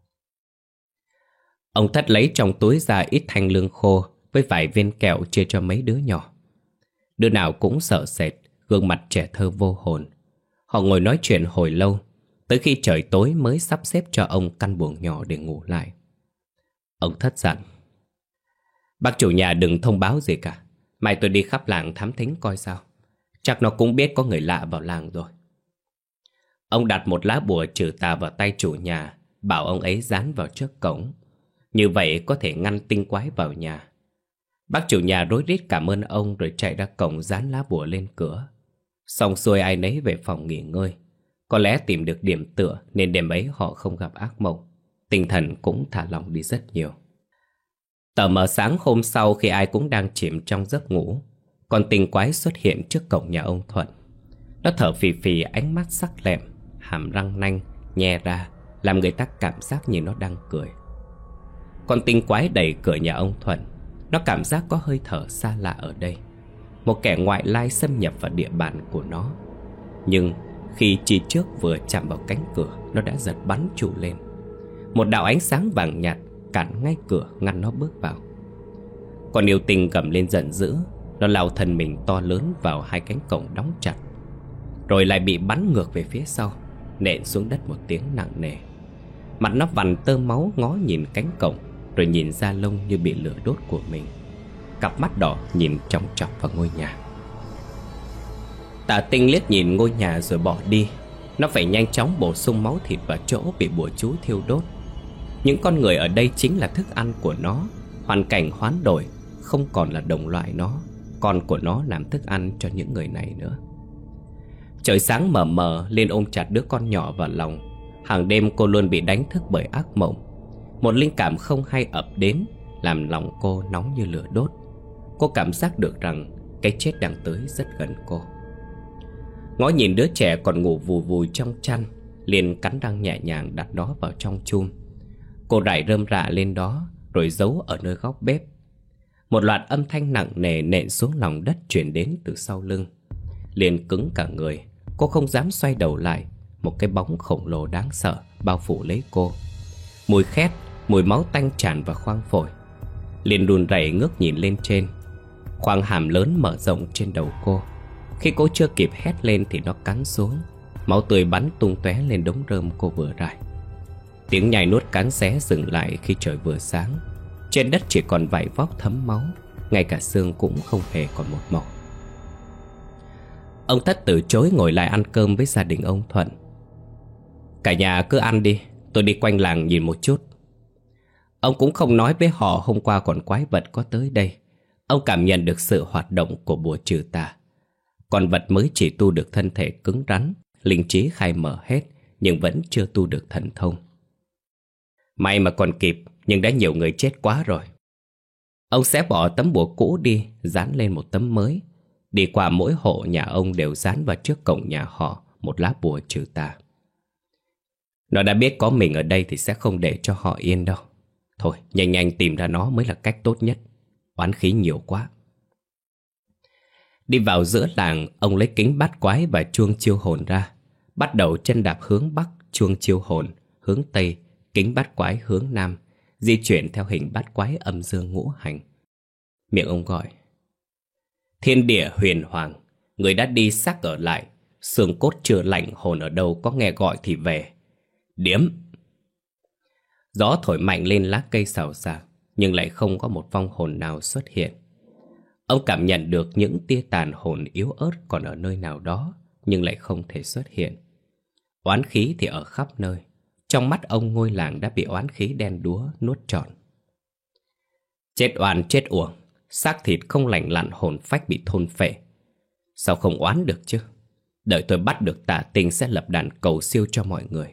Ông Thất lấy trong túi ra ít thanh lương khô với vài viên kẹo chia cho mấy đứa nhỏ. Đứa nào cũng sợ sệt, gương mặt trẻ thơ vô hồn. Họ ngồi nói chuyện hồi lâu, tới khi trời tối mới sắp xếp cho ông căn buồng nhỏ để ngủ lại. Ông Thất dặn. Bác chủ nhà đừng thông báo gì cả. Mai tôi đi khắp làng thám thính coi sao. Chắc nó cũng biết có người lạ vào làng rồi. Ông đặt một lá bùa trừ tà vào tay chủ nhà, bảo ông ấy dán vào trước cổng. Như vậy có thể ngăn tinh quái vào nhà. Bác chủ nhà rối rít cảm ơn ông rồi chạy ra cổng dán lá bùa lên cửa. Xong xuôi ai nấy về phòng nghỉ ngơi. Có lẽ tìm được điểm tựa nên đêm ấy họ không gặp ác mộng. Tinh thần cũng thả lỏng đi rất nhiều. Tờ mờ sáng hôm sau khi ai cũng đang chìm trong giấc ngủ, con tinh quái xuất hiện trước cổng nhà ông Thuận. Nó thở phì phì, ánh mắt sắc lẹm, hàm răng nanh nhe ra, làm người ta cảm giác như nó đang cười. Con tinh quái đẩy cửa nhà ông Thuận. Nó cảm giác có hơi thở xa lạ ở đây, một kẻ ngoại lai xâm nhập vào địa bàn của nó. Nhưng khi chỉ trước vừa chạm vào cánh cửa, nó đã giật bắn trụ lên. Một đạo ánh sáng vàng nhạt cản ngay cửa, ngăn nó bước vào. Con yêu tinh gầm lên giận dữ. Nó lao thân mình to lớn vào hai cánh cổng đóng chặt, rồi lại bị bắn ngược về phía sau, nện xuống đất một tiếng nặng nề. Mặt nó vằn tơ máu ngó nhìn cánh cổng, rồi nhìn da lông như bị lửa đốt của mình. Cặp mắt đỏ nhìn chòng chọc vào ngôi nhà. Tạ Tinh liếc nhìn ngôi nhà rồi bỏ đi. Nó phải nhanh chóng bổ sung máu thịt vào chỗ bị bùa chú thiêu đốt. Những con người ở đây chính là thức ăn của nó. Hoàn cảnh hoán đổi, không còn là đồng loại nó, con của nó làm thức ăn cho những người này nữa. Trời sáng mờ mờ, Liên ôm chặt đứa con nhỏ vào lòng. Hàng đêm cô luôn bị đánh thức bởi ác mộng. Một linh cảm không hay ập đến, làm lòng cô nóng như lửa đốt. Cô cảm giác được rằng cái chết đang tới rất gần cô. Ngó nhìn đứa trẻ còn ngủ vù vùi trong chăn, Liên cắn răng nhẹ nhàng đặt nó vào trong chum. Cô rải rơm rạ lên đó rồi giấu ở nơi góc bếp. Một loạt âm thanh nặng nề nện xuống lòng đất truyền đến từ sau lưng. Liên cứng cả người. Cô không dám xoay đầu lại. Một cái bóng khổng lồ đáng sợ bao phủ lấy cô. Mùi khét, mùi máu tanh tràn vào khoang phổi. Liên run rẩy ngước nhìn lên trên. Khoang hàm lớn mở rộng trên đầu cô. Khi cô chưa kịp hét lên thì nó cắn xuống. Máu tươi bắn tung tóe lên đống rơm cô vừa rải. Tiếng nhai nuốt cắn xé dừng lại khi trời vừa sáng. Trên đất chỉ còn vảy vóc thấm máu, ngay cả xương cũng không hề còn một màu. Ông Thất từ chối ngồi lại ăn cơm với gia đình ông Thuận. Cả nhà cứ ăn đi, tôi đi quanh làng nhìn một chút. Ông cũng không nói với họ hôm qua còn quái vật có tới đây. Ông cảm nhận được sự hoạt động của bùa trừ tà. Con vật mới chỉ tu được thân thể cứng rắn, linh trí khai mở hết, nhưng vẫn chưa tu được thần thông. May mà còn kịp, nhưng đã nhiều người chết quá rồi. Ông sẽ bỏ tấm bùa cũ đi, dán lên một tấm mới. Đi qua mỗi hộ nhà ông đều dán vào trước cổng nhà họ một lá bùa trừ tà. Nó đã biết có mình ở đây thì sẽ không để cho họ yên đâu. Thôi, nhanh nhanh tìm ra nó mới là cách tốt nhất. Oán khí nhiều quá. Đi vào giữa làng, ông lấy kính bát quái và chuông chiêu hồn ra. Bắt đầu chân đạp hướng bắc, chuông chiêu hồn hướng tây, kính bát quái hướng nam, di chuyển theo hình bát quái âm dương ngũ hành. Miệng ông gọi: Thiên địa huyền hoàng, người đã đi xác ở lại, xương cốt chưa lạnh, hồn ở đâu có nghe gọi thì về. Điếm. Gió thổi mạnh lên lá cây xào xạc, nhưng lại không có một vong hồn nào xuất hiện. Ông cảm nhận được những tia tàn hồn yếu ớt còn ở nơi nào đó, nhưng lại không thể xuất hiện. Oán khí thì ở khắp nơi. Trong mắt ông, ngôi làng đã bị oán khí đen đúa nuốt trọn. Chết oan chết uổng, xác thịt không lành lặn, hồn phách bị thôn phệ. Sao không oán được chứ? Đợi tôi bắt được Tả Tinh sẽ lập đàn cầu siêu cho mọi người.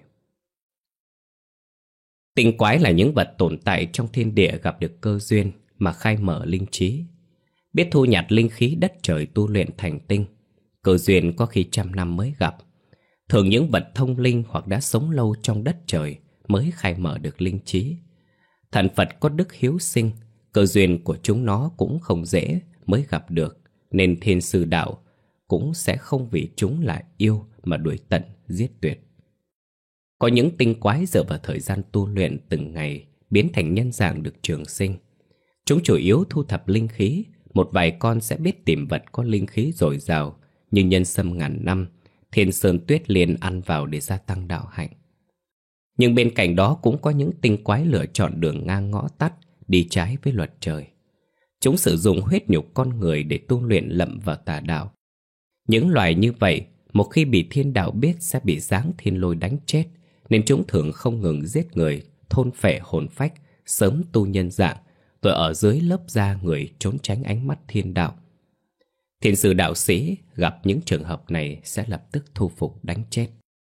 Tinh quái là những vật tồn tại trong thiên địa gặp được cơ duyên mà khai mở linh trí, biết thu nhặt linh khí đất trời tu luyện thành tinh. Cơ duyên có khi trăm năm mới gặp. Thường những vật thông linh hoặc đã sống lâu trong đất trời mới khai mở được linh trí. Thần Phật có đức hiếu sinh, cơ duyên của chúng nó cũng không dễ mới gặp được, nên thiên sư đạo cũng sẽ không vì chúng là yêu mà đuổi tận giết tuyệt. Có những tinh quái dựa vào thời gian tu luyện từng ngày biến thành nhân dạng được trường sinh. Chúng chủ yếu thu thập linh khí, một vài con sẽ biết tìm vật có linh khí dồi dào như nhân sâm ngàn năm, thiên sơn tuyết liên ăn vào để gia tăng đạo hạnh. Nhưng bên cạnh đó cũng có những tinh quái lựa chọn đường ngang ngõ tắt, đi trái với luật trời. Chúng sử dụng huyết nhục con người để tu luyện lậm vào tà đạo. Những loài như vậy, một khi bị thiên đạo biết sẽ bị giáng thiên lôi đánh chết, nên chúng thường không ngừng giết người, thôn phệ hồn phách, sớm tu nhân dạng, rồi ở dưới lớp da người trốn tránh ánh mắt thiên đạo. Thiên sư đạo sĩ gặp những trường hợp này sẽ lập tức thu phục đánh chết.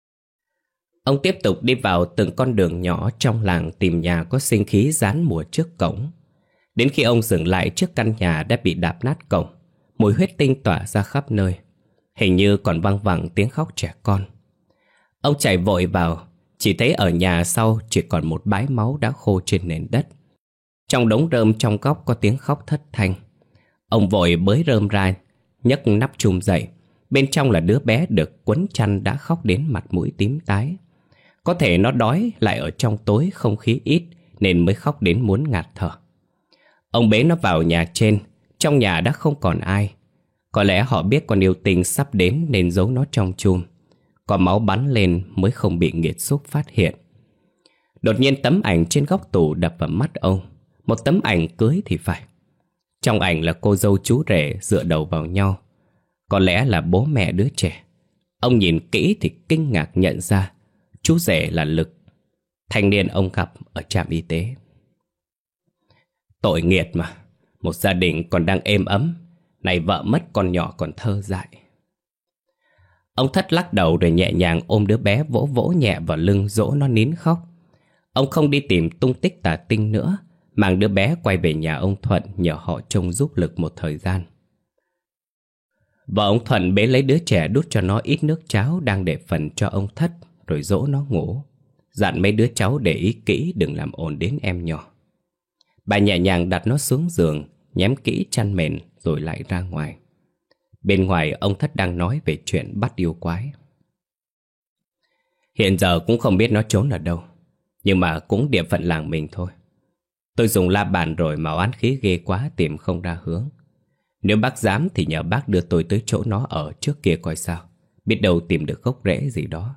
Ông tiếp tục đi vào từng con đường nhỏ trong làng tìm nhà có sinh khí dán bùa trước cổng. Đến khi ông dừng lại trước căn nhà đã bị đạp nát cổng, mùi huyết tinh tỏa ra khắp nơi. Hình như còn văng vẳng tiếng khóc trẻ con. Ông chạy vội vào, chỉ thấy ở nhà sau chỉ còn một bãi máu đã khô trên nền đất. Trong đống rơm trong góc có tiếng khóc thất thanh. Ông vội bới rơm ra, nhấc nắp chum dậy. Bên trong là đứa bé được quấn chăn đã khóc đến mặt mũi tím tái. Có thể nó đói, lại ở trong tối không khí ít nên mới khóc đến muốn ngạt thở. Ông bế nó vào nhà trên. Trong nhà đã không còn ai. Có lẽ họ biết con yêu tinh sắp đến nên giấu nó trong chum. Có máu bắn lên mới không bị nghiệt xúc phát hiện. Đột nhiên tấm ảnh trên góc tủ đập vào mắt ông. Một tấm ảnh cưới thì phải. Trong ảnh là cô dâu chú rể dựa đầu vào nhau. Có lẽ là bố mẹ đứa trẻ. Ông nhìn kỹ thì kinh ngạc nhận ra chú rể là Lực, thanh niên ông gặp ở trạm y tế. Tội nghiệt mà, một gia đình còn đang êm ấm, này vợ mất con nhỏ còn thơ dại. Ông Thất lắc đầu rồi nhẹ nhàng ôm đứa bé, vỗ vỗ nhẹ vào lưng dỗ nó nín khóc. Ông không đi tìm tung tích tà tinh nữa, mang đứa bé quay về nhà ông Thuận nhờ họ trông giúp Lực một thời gian. Vợ ông Thuận bế lấy đứa trẻ, đút cho nó ít nước cháo đang để phần cho ông Thất, rồi dỗ nó ngủ. Dặn mấy đứa cháu để ý kỹ đừng làm ồn đến em nhỏ. Bà nhẹ nhàng đặt nó xuống giường, nhém kỹ chăn mền rồi lại ra ngoài. Bên ngoài ông Thất đang nói về chuyện bắt yêu quái. Hiện giờ cũng không biết nó trốn ở đâu, nhưng mà cũng địa phận làng mình thôi. Tôi dùng la bàn rồi mà oán khí ghê quá, tìm không ra hướng. Nếu bác dám thì nhờ bác đưa tôi tới chỗ nó ở trước kia coi sao, biết đâu tìm được gốc rễ gì đó.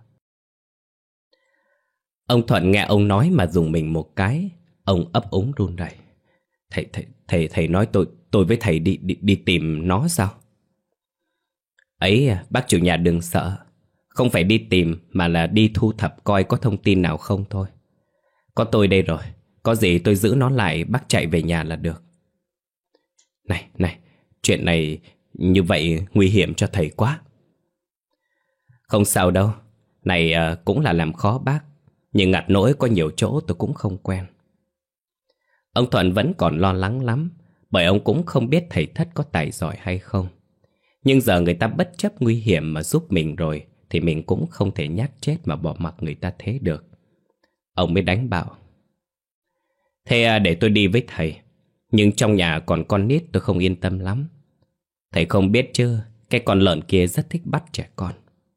Ông Thuận nghe ông nói mà dùng mình một cái. Ông ấp úng run rẩy. Thầy, thầy, thầy, thầy nói tôi tôi với thầy đi, đi, đi tìm nó sao? Ấy, bác chủ nhà đừng sợ. Không phải đi tìm mà là đi thu thập coi có thông tin nào không thôi. Có tôi đây rồi, có gì tôi giữ nó lại, bác chạy về nhà là được. Này, này, chuyện này như vậy nguy hiểm cho thầy quá. Không sao đâu, này à, cũng là làm khó bác, nhưng ngặt nỗi có nhiều chỗ tôi cũng không quen. Ông Thuận vẫn còn lo lắng lắm, bởi ông cũng không biết thầy Thất có tài giỏi hay không. Nhưng giờ người ta bất chấp nguy hiểm mà giúp mình rồi, thì mình cũng không thể nhát chết mà bỏ mặc người ta thế được. Ông mới đánh bảo: Thế à, để tôi đi với thầy, nhưng trong nhà còn con nít tôi không yên tâm lắm. Thầy không biết chứ, cái con lợn kia rất thích bắt trẻ con.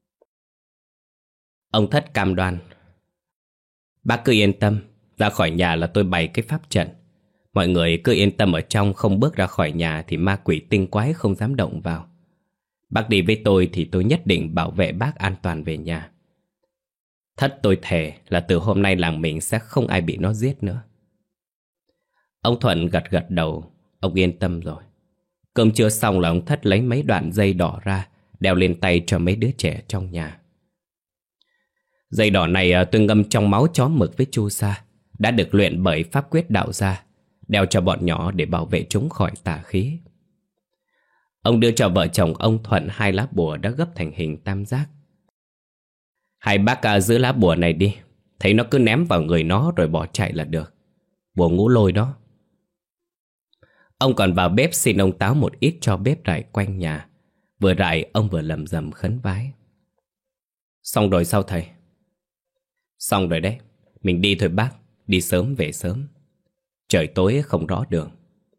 Ông Thất cam đoan: Bác cứ yên tâm, ra khỏi nhà là tôi bày cái pháp trận. Mọi người cứ yên tâm ở trong, không bước ra khỏi nhà thì ma quỷ tinh quái không dám động vào. Bác đi với tôi thì tôi nhất định bảo vệ bác an toàn về nhà. Thất tôi thề là từ hôm nay làng mình sẽ không ai bị nó giết nữa. Ông Thuận gật gật đầu, ông yên tâm rồi. Cơm trưa xong là ông Thất lấy mấy đoạn dây đỏ ra, đeo lên tay cho mấy đứa trẻ trong nhà. Dây đỏ này tôi ngâm trong máu chó mực với chu sa, đã được luyện bởi pháp quyết đạo gia, đeo cho bọn nhỏ để bảo vệ chúng khỏi tà khí. Ông đưa cho vợ chồng ông Thuận hai lá bùa đã gấp thành hình tam giác. Hai bác à, giữ lá bùa này đi, thấy nó cứ ném vào người nó rồi bỏ chạy là được. Bùa ngũ lôi đó. Ông còn vào bếp xin ông Táo một ít cho bếp rải quanh nhà. Vừa rải ông vừa lầm rầm khấn vái. Xong rồi sao thầy? Xong rồi đấy, mình đi thôi bác, đi sớm về sớm. Trời tối không rõ đường.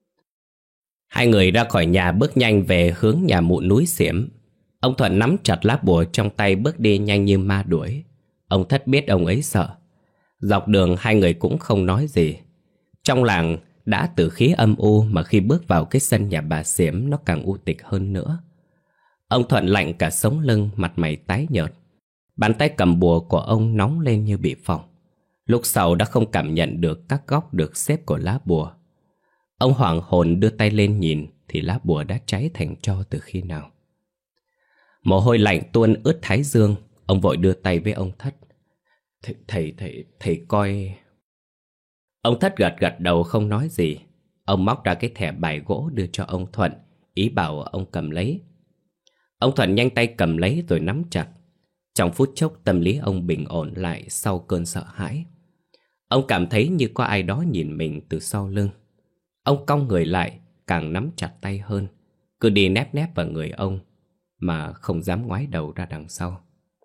Hai người ra khỏi nhà bước nhanh về hướng nhà mụ núi Xiểm. Ông Thuận nắm chặt lá bùa trong tay bước đi nhanh như ma đuổi. Ông Thất biết ông ấy sợ. Dọc đường hai người cũng không nói gì. Trong làng đã từ khí âm u mà khi bước vào cái sân nhà bà Xiểm nó càng u tịch hơn nữa. Ông Thuận lạnh cả sống lưng, mặt mày tái nhợt. Bàn tay cầm bùa của ông nóng lên như bị phỏng. Lúc sau đã không cảm nhận được các góc được xếp của lá bùa. Ông hoảng hồn đưa tay lên nhìn thì lá bùa đã cháy thành tro từ khi nào. Mồ hôi lạnh tuôn ướt thái dương. Ông vội đưa tay với ông Thất. Thầy, thầy, thầy, thầy coi... Ông Thất gật gật đầu không nói gì. Ông móc ra cái thẻ bài gỗ đưa cho ông Thuận, ý bảo ông cầm lấy. Ông Thuận nhanh tay cầm lấy rồi nắm chặt. Trong phút chốc tâm lý ông bình ổn lại sau cơn sợ hãi. Ông cảm thấy như có ai đó nhìn mình từ sau lưng. Ông cong người lại, càng nắm chặt tay hơn, cứ đi nép nép vào người ông mà không dám ngoái đầu ra đằng sau.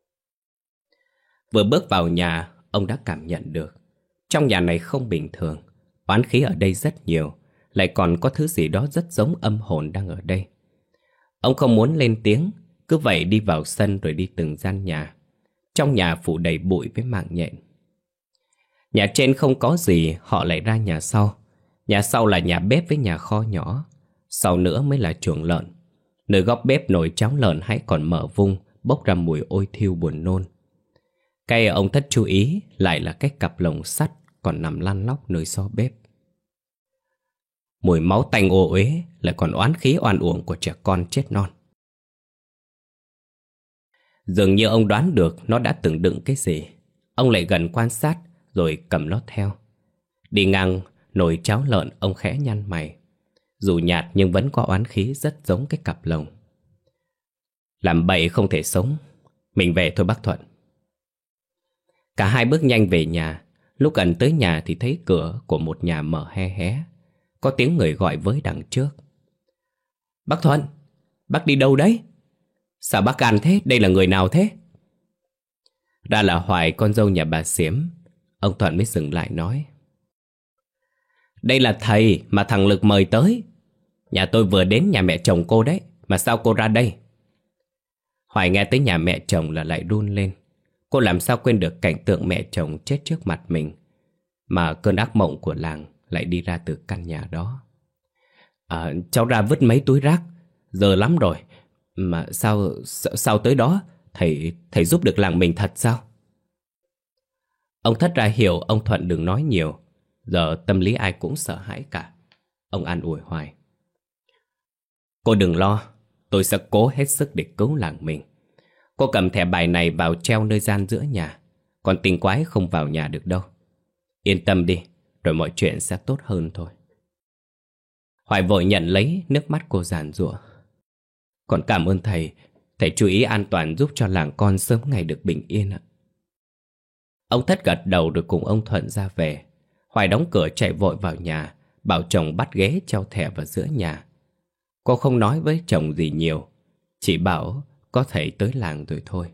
Vừa bước vào nhà, ông đã cảm nhận được trong nhà này không bình thường. Oán khí ở đây rất nhiều, lại còn có thứ gì đó rất giống âm hồn đang ở đây. Ông không muốn lên tiếng, cứ vậy đi vào sân rồi đi từng gian nhà. Trong nhà phủ đầy bụi với mạng nhện. Nhà trên không có gì, họ lại ra nhà sau. Nhà sau là nhà bếp với nhà kho nhỏ. Sau nữa mới là chuồng lợn. Nơi góc bếp nồi cháo lợn hãy còn mở vung, bốc ra mùi ôi thiêu buồn nôn. Cái ông Thất chú ý lại là cái cặp lồng sắt còn nằm lăn lóc nơi xó bếp. Mùi máu tanh ô uế, lại còn oán khí oan uổng của trẻ con chết non. Dường như ông đoán được nó đã từng đựng cái gì. Ông lại gần quan sát rồi cầm nó theo. Đi ngang nồi cháo lợn, ông khẽ nhăn mày. Dù nhạt nhưng vẫn có oán khí rất giống cái cặp lồng. Làm bậy không thể sống. Mình về thôi bác Thuận. Cả hai bước nhanh về nhà. Lúc gần tới nhà thì thấy cửa của một nhà mở hé hé. Có tiếng người gọi với đằng trước. Bác Thuận, bác đi đâu đấy? Sao bác ăn thế? Đây là người nào thế? Ra là Hoài, con dâu nhà bà Xiếm. Ông Thuận mới dừng lại nói. Đây là thầy mà thằng Lực mời tới. Nhà tôi vừa đến nhà mẹ chồng cô đấy. Mà sao cô ra đây? Hoài nghe tới nhà mẹ chồng là lại run lên. Cô làm sao quên được cảnh tượng mẹ chồng chết trước mặt mình, mà cơn ác mộng của làng lại đi ra từ căn nhà đó. À, cháu ra vứt mấy túi rác. Giờ lắm rồi. Mà sao, sao, sao tới đó Thầy, thầy giúp được làng mình thật sao? Ông Thất ra hiểu ông Thuận đừng nói nhiều. Giờ tâm lý ai cũng sợ hãi cả. Ông an ủi Hoài. Cô đừng lo, tôi sẽ cố hết sức để cứu làng mình. Cô cầm thẻ bài này vào treo nơi gian giữa nhà. Còn tình quái không vào nhà được đâu. Yên tâm đi, rồi mọi chuyện sẽ tốt hơn thôi. Hoài vội nhận lấy, nước mắt cô giàn giụa. Còn cảm ơn thầy. Thầy chú ý an toàn giúp cho làng con sớm ngày được bình yên ạ. Ông Thất gật đầu rồi cùng ông Thuận ra về. Hoài đóng cửa chạy vội vào nhà, bảo chồng bắt ghế treo thẻ vào giữa nhà. Cô không nói với chồng gì nhiều, chỉ bảo có thầy tới làng rồi thôi.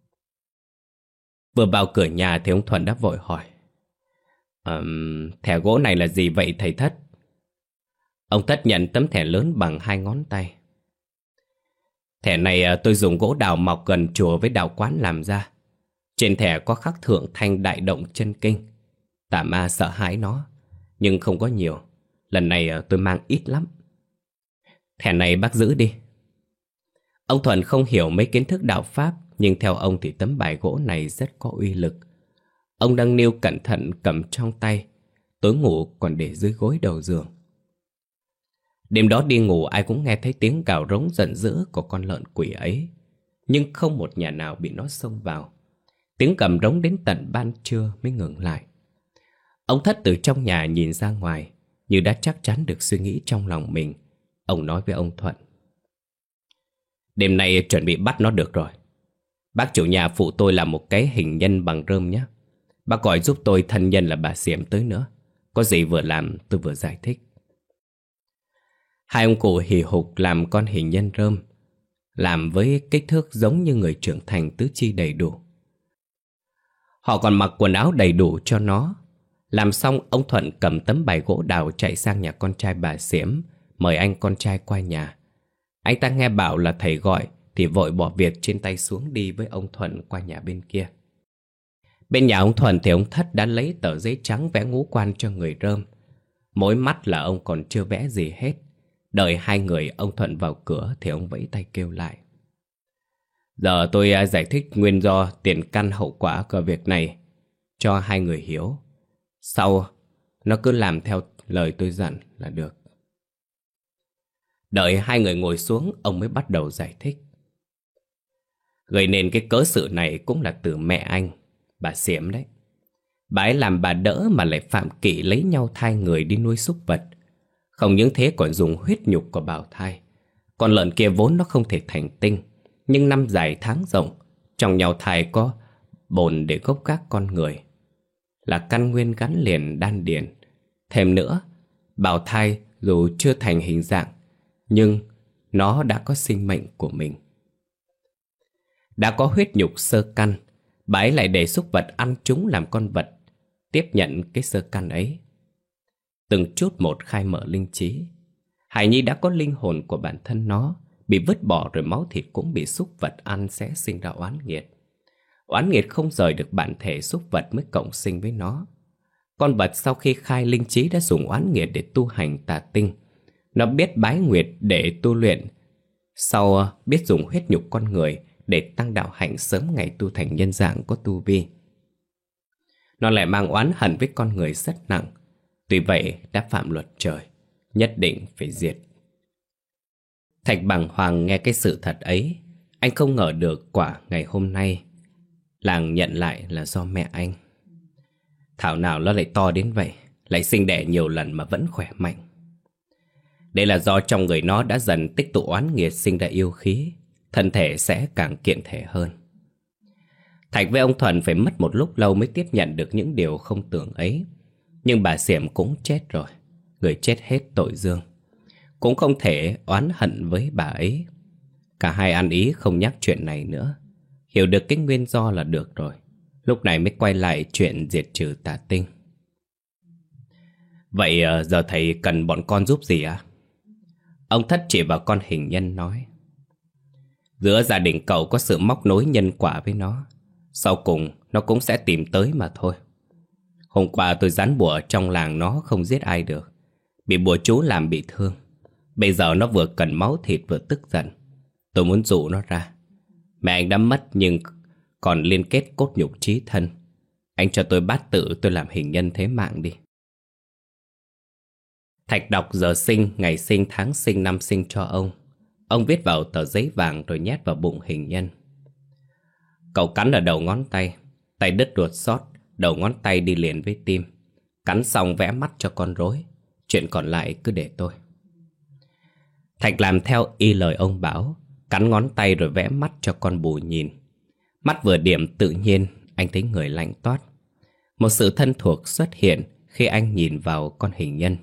Vừa vào cửa nhà thì ông Thuận đã vội hỏi. um, Thẻ gỗ này là gì vậy thầy Thất? Ông Thất nhận tấm thẻ lớn bằng hai ngón tay. Thẻ này tôi dùng gỗ đào mọc gần chùa với đào quán làm ra. Trên thẻ có khắc thượng thanh đại động chân kinh. Tà ma sợ hãi nó, nhưng không có nhiều. Lần này tôi mang ít lắm. Thẻ này bác giữ đi. Ông Thuận không hiểu mấy kiến thức đạo pháp, nhưng theo ông thì tấm bài gỗ này rất có uy lực. Ông nâng niu cẩn thận cầm trong tay. Tối ngủ còn để dưới gối đầu giường. Đêm đó đi ngủ ai cũng nghe thấy tiếng gào rống giận dữ của con lợn quỷ ấy. Nhưng không một nhà nào bị nó xông vào. Tiếng gầm rống đến tận ban trưa mới ngừng lại. Ông Thất từ trong nhà nhìn ra ngoài, như đã chắc chắn được suy nghĩ trong lòng mình. Ông nói với ông Thuận. Đêm nay chuẩn bị bắt nó được rồi. Bác chủ nhà phụ tôi làm một cái hình nhân bằng rơm nhé. Bác gọi giúp tôi thân nhân là bà Xiểm tới nữa. Có gì vừa làm tôi vừa giải thích. Hai ông cụ hì hục làm con hình nhân rơm, làm với kích thước giống như người trưởng thành tứ chi đầy đủ. Họ còn mặc quần áo đầy đủ cho nó. Làm xong ông Thuận cầm tấm bài gỗ đào chạy sang nhà con trai bà Xiểm, mời anh con trai qua nhà. Anh ta nghe bảo là thầy gọi thì vội bỏ việc trên tay xuống đi với ông Thuận qua nhà bên kia. Bên nhà ông Thuận thì ông Thất đã lấy tờ giấy trắng vẽ ngũ quan cho người rơm. Mỗi mắt là ông còn chưa vẽ gì hết. Đợi hai người ông Thuận vào cửa thì ông vẫy tay kêu lại. Giờ tôi giải thích nguyên do tiền căn hậu quả của việc này cho hai người hiểu. Sau nó cứ làm theo lời tôi dặn là được. Đợi hai người ngồi xuống, ông mới bắt đầu giải thích. Gây nên cái cớ sự này cũng là từ mẹ anh, bà Xiểm đấy. Bà ấy làm bà đỡ mà lại phạm kỵ lấy nhau thai người đi nuôi súc vật. Không những thế còn dùng huyết nhục của bào thai. Con lợn kia vốn nó không thể thành tinh, nhưng năm dài tháng rộng, trong nhau thai có bồn để gốc gác con người, là căn nguyên gắn liền đan điền. Thêm nữa, bào thai dù chưa thành hình dạng, nhưng nó đã có sinh mệnh của mình. Đã có huyết nhục sơ căn, bà ấy lại để súc vật ăn chúng làm con vật, tiếp nhận cái sơ căn ấy. Từng chút một khai mở linh trí. Hải Nhi đã có linh hồn của bản thân nó, bị vứt bỏ rồi máu thịt cũng bị súc vật ăn sẽ sinh ra oán nghiệt. Oán nghiệt không rời được bản thể súc vật mới cộng sinh với nó. Con vật sau khi khai linh trí đã dùng oán nghiệt để tu hành tà tinh. Nó biết bái nguyệt để tu luyện, sau biết dùng huyết nhục con người để tăng đạo hạnh sớm ngày tu thành nhân dạng có tu vi. Nó lại mang oán hận với con người rất nặng, tuy vậy đã phạm luật trời, nhất định phải diệt. Thạch bàng hoàng nghe cái sự thật ấy. Anh không ngờ được quả ngày hôm nay làng nhận lại là do mẹ anh. Thảo nào nó lại to đến vậy, lại sinh đẻ nhiều lần mà vẫn khỏe mạnh. Đây là do trong người nó đã dần tích tụ oán nghiệt, sinh ra yêu khí, thân thể sẽ càng kiện thể hơn. Thạch với ông Thuần phải mất một lúc lâu mới tiếp nhận được những điều không tưởng ấy. Nhưng bà Xiểm cũng chết rồi, người chết hết tội dương, cũng không thể oán hận với bà ấy. Cả hai ăn ý không nhắc chuyện này nữa. Hiểu được cái nguyên do là được rồi. Lúc này mới quay lại chuyện diệt trừ tà tinh. Vậy giờ thầy cần bọn con giúp gì ạ? À? Ông Thất chỉ vào con hình nhân nói. Giữa gia đình cậu có sự móc nối nhân quả với nó. Sau cùng nó cũng sẽ tìm tới mà thôi. Hôm qua tôi dán bùa trong làng nó không giết ai được, bị bùa chú làm bị thương. Bây giờ nó vừa cần máu thịt vừa tức giận. Tôi muốn dụ nó ra. Mẹ anh đã mất nhưng còn liên kết cốt nhục chí thân. Anh cho tôi bát tự, tôi làm hình nhân thế mạng đi. Thạch đọc giờ sinh, ngày sinh, tháng sinh, năm sinh cho ông. Ông viết vào tờ giấy vàng rồi nhét vào bụng hình nhân. Cậu cắn ở đầu ngón tay. Tay đứt ruột xót, đầu ngón tay đi liền với tim. Cắn xong vẽ mắt cho con rối. Chuyện còn lại cứ để tôi. Thạch làm theo y lời ông bảo. Cắn ngón tay rồi vẽ mắt cho con bù nhìn. Mắt vừa điểm tự nhiên, anh thấy người lạnh toát. Một sự thân thuộc xuất hiện khi anh nhìn vào con hình nhân.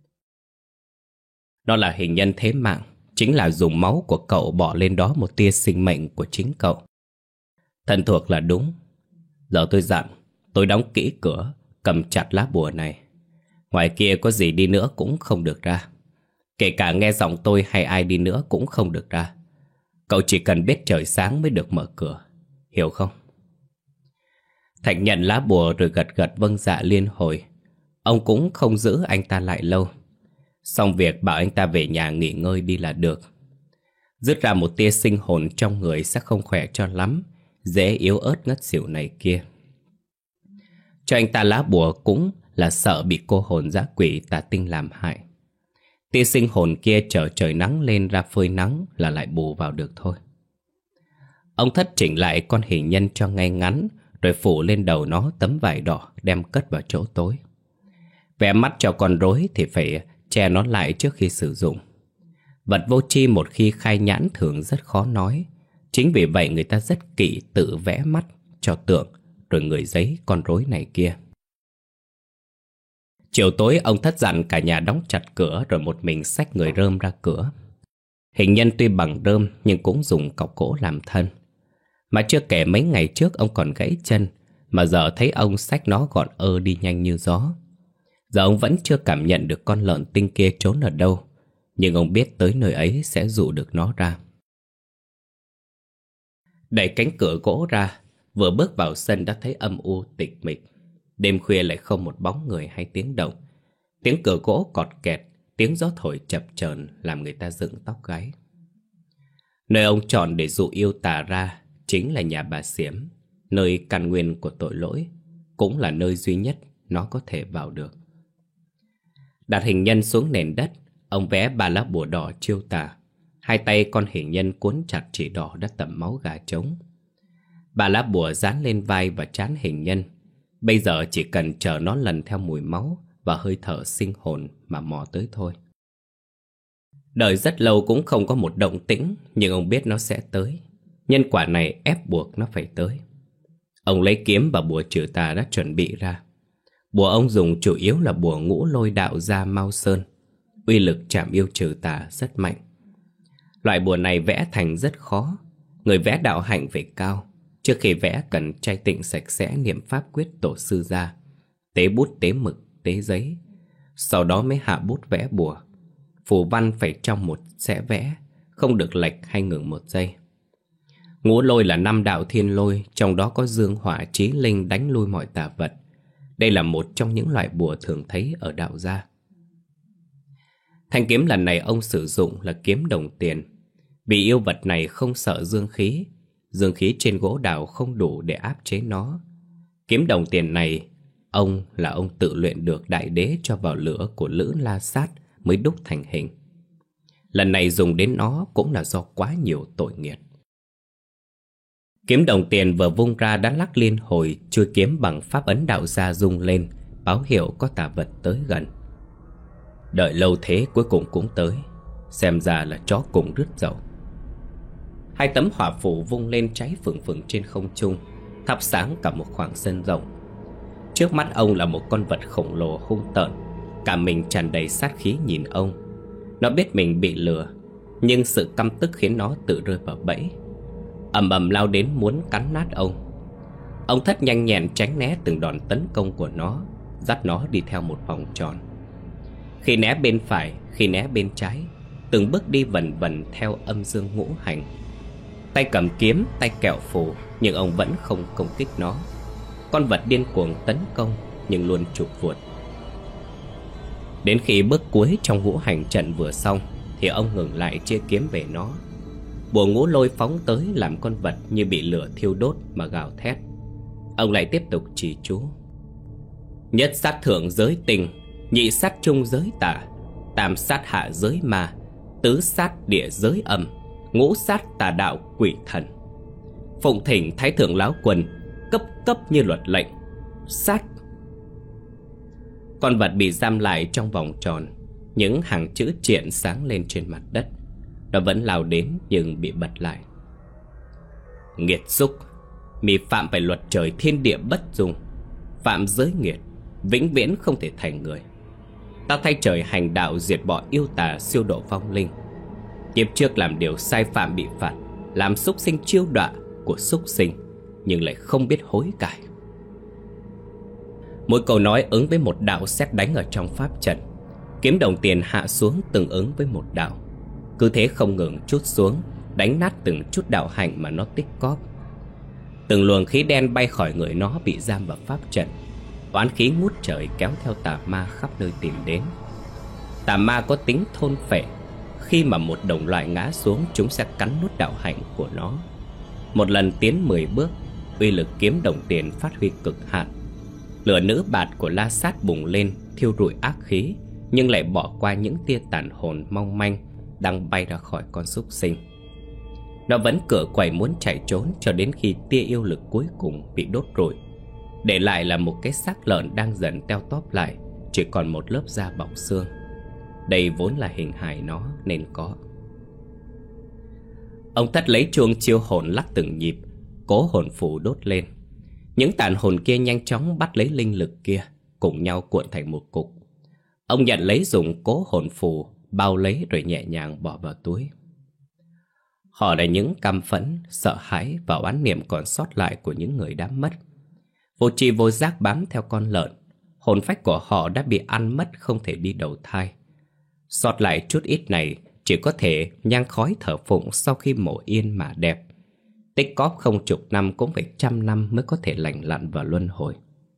Đó là hình nhân thế mạng, chính là dùng máu của cậu bỏ lên đó một tia sinh mệnh của chính cậu. Thân thuộc là đúng. Giờ tôi dặn, tôi đóng kỹ cửa, cầm chặt lá bùa này. Ngoài kia có gì đi nữa cũng không được ra. Kể cả nghe giọng tôi hay ai đi nữa cũng không được ra. Cậu chỉ cần biết trời sáng mới được mở cửa, hiểu không? Thạch nhận lá bùa rồi gật gật vâng dạ liên hồi. Ông cũng không giữ anh ta lại lâu. Xong việc bảo anh ta về nhà nghỉ ngơi đi là được. Dứt ra một tia sinh hồn trong người sẽ không khỏe cho lắm, dễ yếu ớt ngất xỉu này kia. Cho anh ta lá bùa cũng là sợ bị cô hồn dã quỷ tà tinh làm hại. Tia sinh hồn kia chờ trời nắng lên ra phơi nắng là lại bù vào được thôi. Ông Thất chỉnh lại con hình nhân cho ngay ngắn, rồi phủ lên đầu nó tấm vải đỏ đem cất vào chỗ tối. Vẽ mắt cho con rối thì phải che nó lại trước khi sử dụng. Vật vô tri một khi khai nhãn thường rất khó nói. Chính vì vậy người ta rất kỹ tự vẽ mắt cho tượng, rồi người giấy con rối này kia. Chiều tối ông Thất dặn cả nhà đóng chặt cửa, rồi một mình xách người rơm ra cửa. Hình nhân tuy bằng rơm nhưng cũng dùng cọc gỗ làm thân. Mà chưa kể mấy ngày trước ông còn gãy chân, mà giờ thấy ông xách nó gọn ơ đi nhanh như gió. Giờ ông vẫn chưa cảm nhận được con lợn tinh kia trốn ở đâu, nhưng ông biết tới nơi ấy sẽ dụ được nó ra. Đẩy cánh cửa gỗ ra, vừa bước vào sân đã thấy âm u tịch mịch. Đêm khuya lại không một bóng người hay tiếng động. Tiếng cửa gỗ cọt kẹt, tiếng gió thổi chập chờn làm người ta dựng tóc gáy. Nơi ông chọn để dụ yêu tà ra chính là nhà bà Xiểm, nơi căn nguyên của tội lỗi, cũng là nơi duy nhất nó có thể vào được. Đặt hình nhân xuống nền đất, ông vẽ ba lá bùa đỏ chiêu tà. Hai tay con hình nhân cuốn chặt chỉ đỏ đã tẩm máu gà trống. Ba lá bùa dán lên vai và trán hình nhân. Bây giờ chỉ cần chờ nó lần theo mùi máu và hơi thở sinh hồn mà mò tới thôi. Đợi rất lâu cũng không có một động tĩnh, nhưng ông biết nó sẽ tới. Nhân quả này ép buộc nó phải tới. Ông lấy kiếm và bùa trừ tà đã chuẩn bị ra. Bùa ông dùng chủ yếu là bùa ngũ lôi đạo gia Mao Sơn. Uy lực trảm yêu trừ tà rất mạnh. Loại bùa này vẽ thành rất khó. Người vẽ đạo hạnh phải cao. Trước khi vẽ cần trai tịnh sạch sẽ niệm pháp quyết tổ sư ra, tế bút tế mực, tế giấy. Sau đó mới hạ bút vẽ bùa. Phù văn phải trong một sẽ vẽ, không được lệch hay ngừng một giây. Ngũ lôi là năm đạo thiên lôi, trong đó có dương hỏa chí linh đánh lui mọi tà vật. Đây là một trong những loại bùa thường thấy ở đạo gia. Thanh kiếm lần này ông sử dụng là kiếm đồng tiền. Vì yêu vật này không sợ dương khí, dương khí trên gỗ đào không đủ để áp chế nó. Kiếm đồng tiền này, ông là ông tự luyện được đại đế cho vào lửa của Lữ La Sát mới đúc thành hình. Lần này dùng đến nó cũng là do quá nhiều tội nghiệt. Kiếm đồng tiền vừa vung ra đã lắc liên hồi, chuôi kiếm bằng pháp ấn đạo gia rung lên, báo hiệu có tà vật tới gần. Đợi lâu thế cuối cùng cũng tới, xem ra là chó cùng rứt dậu. Hai tấm hỏa phù vung lên cháy phừng phừng trên không trung, thắp sáng cả một khoảng sân rộng. Trước mắt ông là một con vật khổng lồ hung tợn, cả mình tràn đầy sát khí nhìn ông. Nó biết mình bị lừa, nhưng sự căm tức khiến nó tự rơi vào bẫy, ầm ầm lao đến muốn cắn nát ông. Ông Thất nhanh nhẹn tránh né từng đòn tấn công của nó, dắt nó đi theo một vòng tròn. Khi né bên phải, khi né bên trái, từng bước đi vần vần theo âm dương ngũ hành. Tay cầm kiếm, tay kẹo phù, nhưng ông vẫn không công kích nó. Con vật điên cuồng tấn công, nhưng luôn trục vượt. Đến khi bước cuối trong ngũ hành trận vừa xong, thì ông ngừng lại chia kiếm về nó. Bùa ngũ lôi phóng tới làm con vật như bị lửa thiêu đốt mà gào thét. Ông lại tiếp tục trì chú: nhất sát thượng giới tình, nhị sát trung giới tà, tam sát hạ giới ma, tứ sát địa giới âm, ngũ sát tà đạo quỷ thần. Phụng thỉnh Thái thượng lão quân, cấp cấp như luật lệnh, sát. Con vật bị giam lại trong vòng tròn, những hàng chữ triện sáng lên trên mặt đất. Nó vẫn lao đến nhưng bị bật lại. Nghiệt xúc, mì phạm phải luật trời thiên địa bất dung, phạm giới nghiệt, vĩnh viễn không thể thành người. Ta thay trời hành đạo diệt bỏ yêu tà siêu độ vong linh. Kiếp trước làm điều sai phạm bị phạt, làm súc sinh chiêu đọa của súc sinh, nhưng lại không biết hối cải. Mỗi câu nói ứng với một đạo sét đánh ở trong pháp trận. Kiếm đồng tiền hạ xuống tương ứng với một đạo, cứ thế không ngừng trút xuống, đánh nát từng chút đạo hạnh mà nó tích cóp. Từng luồng khí đen bay khỏi người nó bị giam vào pháp trận. Oán khí ngút trời kéo theo tà ma khắp nơi tìm đến. Tà ma có tính thôn phệ, khi mà một đồng loại ngã xuống, chúng sẽ cắn nuốt đạo hạnh của nó. Một lần tiến mười bước, uy lực kiếm đồng tiền phát huy cực hạn. Lửa nữ bạt của La Sát bùng lên, thiêu rụi ác khí, nhưng lại bỏ qua những tia tàn hồn mong manh đang bay ra khỏi con súc sinh. Nó vẫn cựa quậy muốn chạy trốn cho đến khi tia yêu lực cuối cùng bị đốt rụi, để lại là một cái xác lợn đang dần teo tóp lại, chỉ còn một lớp da bọc xương. Đây vốn là hình hài nó nên có. Ông Thất lấy chuông chiêu hồn lắc từng nhịp, cố hồn phù đốt lên. Những tàn hồn kia nhanh chóng bắt lấy linh lực kia, cùng nhau cuộn thành một cục. Ông nhận lấy dùng cố hồn phù, bao lấy rồi nhẹ nhàng bỏ vào túi. Họ là những căm phẫn, sợ hãi và oán niệm còn sót lại của những người đã mất. Vô tri vô giác bám theo con lợn, hồn phách của họ đã bị ăn mất, không thể đi đầu thai. Sót lại chút ít này chỉ có thể nhang khói thở phụng sau khi mổ yên mà đẹp. Tích cóp không chục năm cũng phải trăm năm mới có thể lành lặn và luân hồi.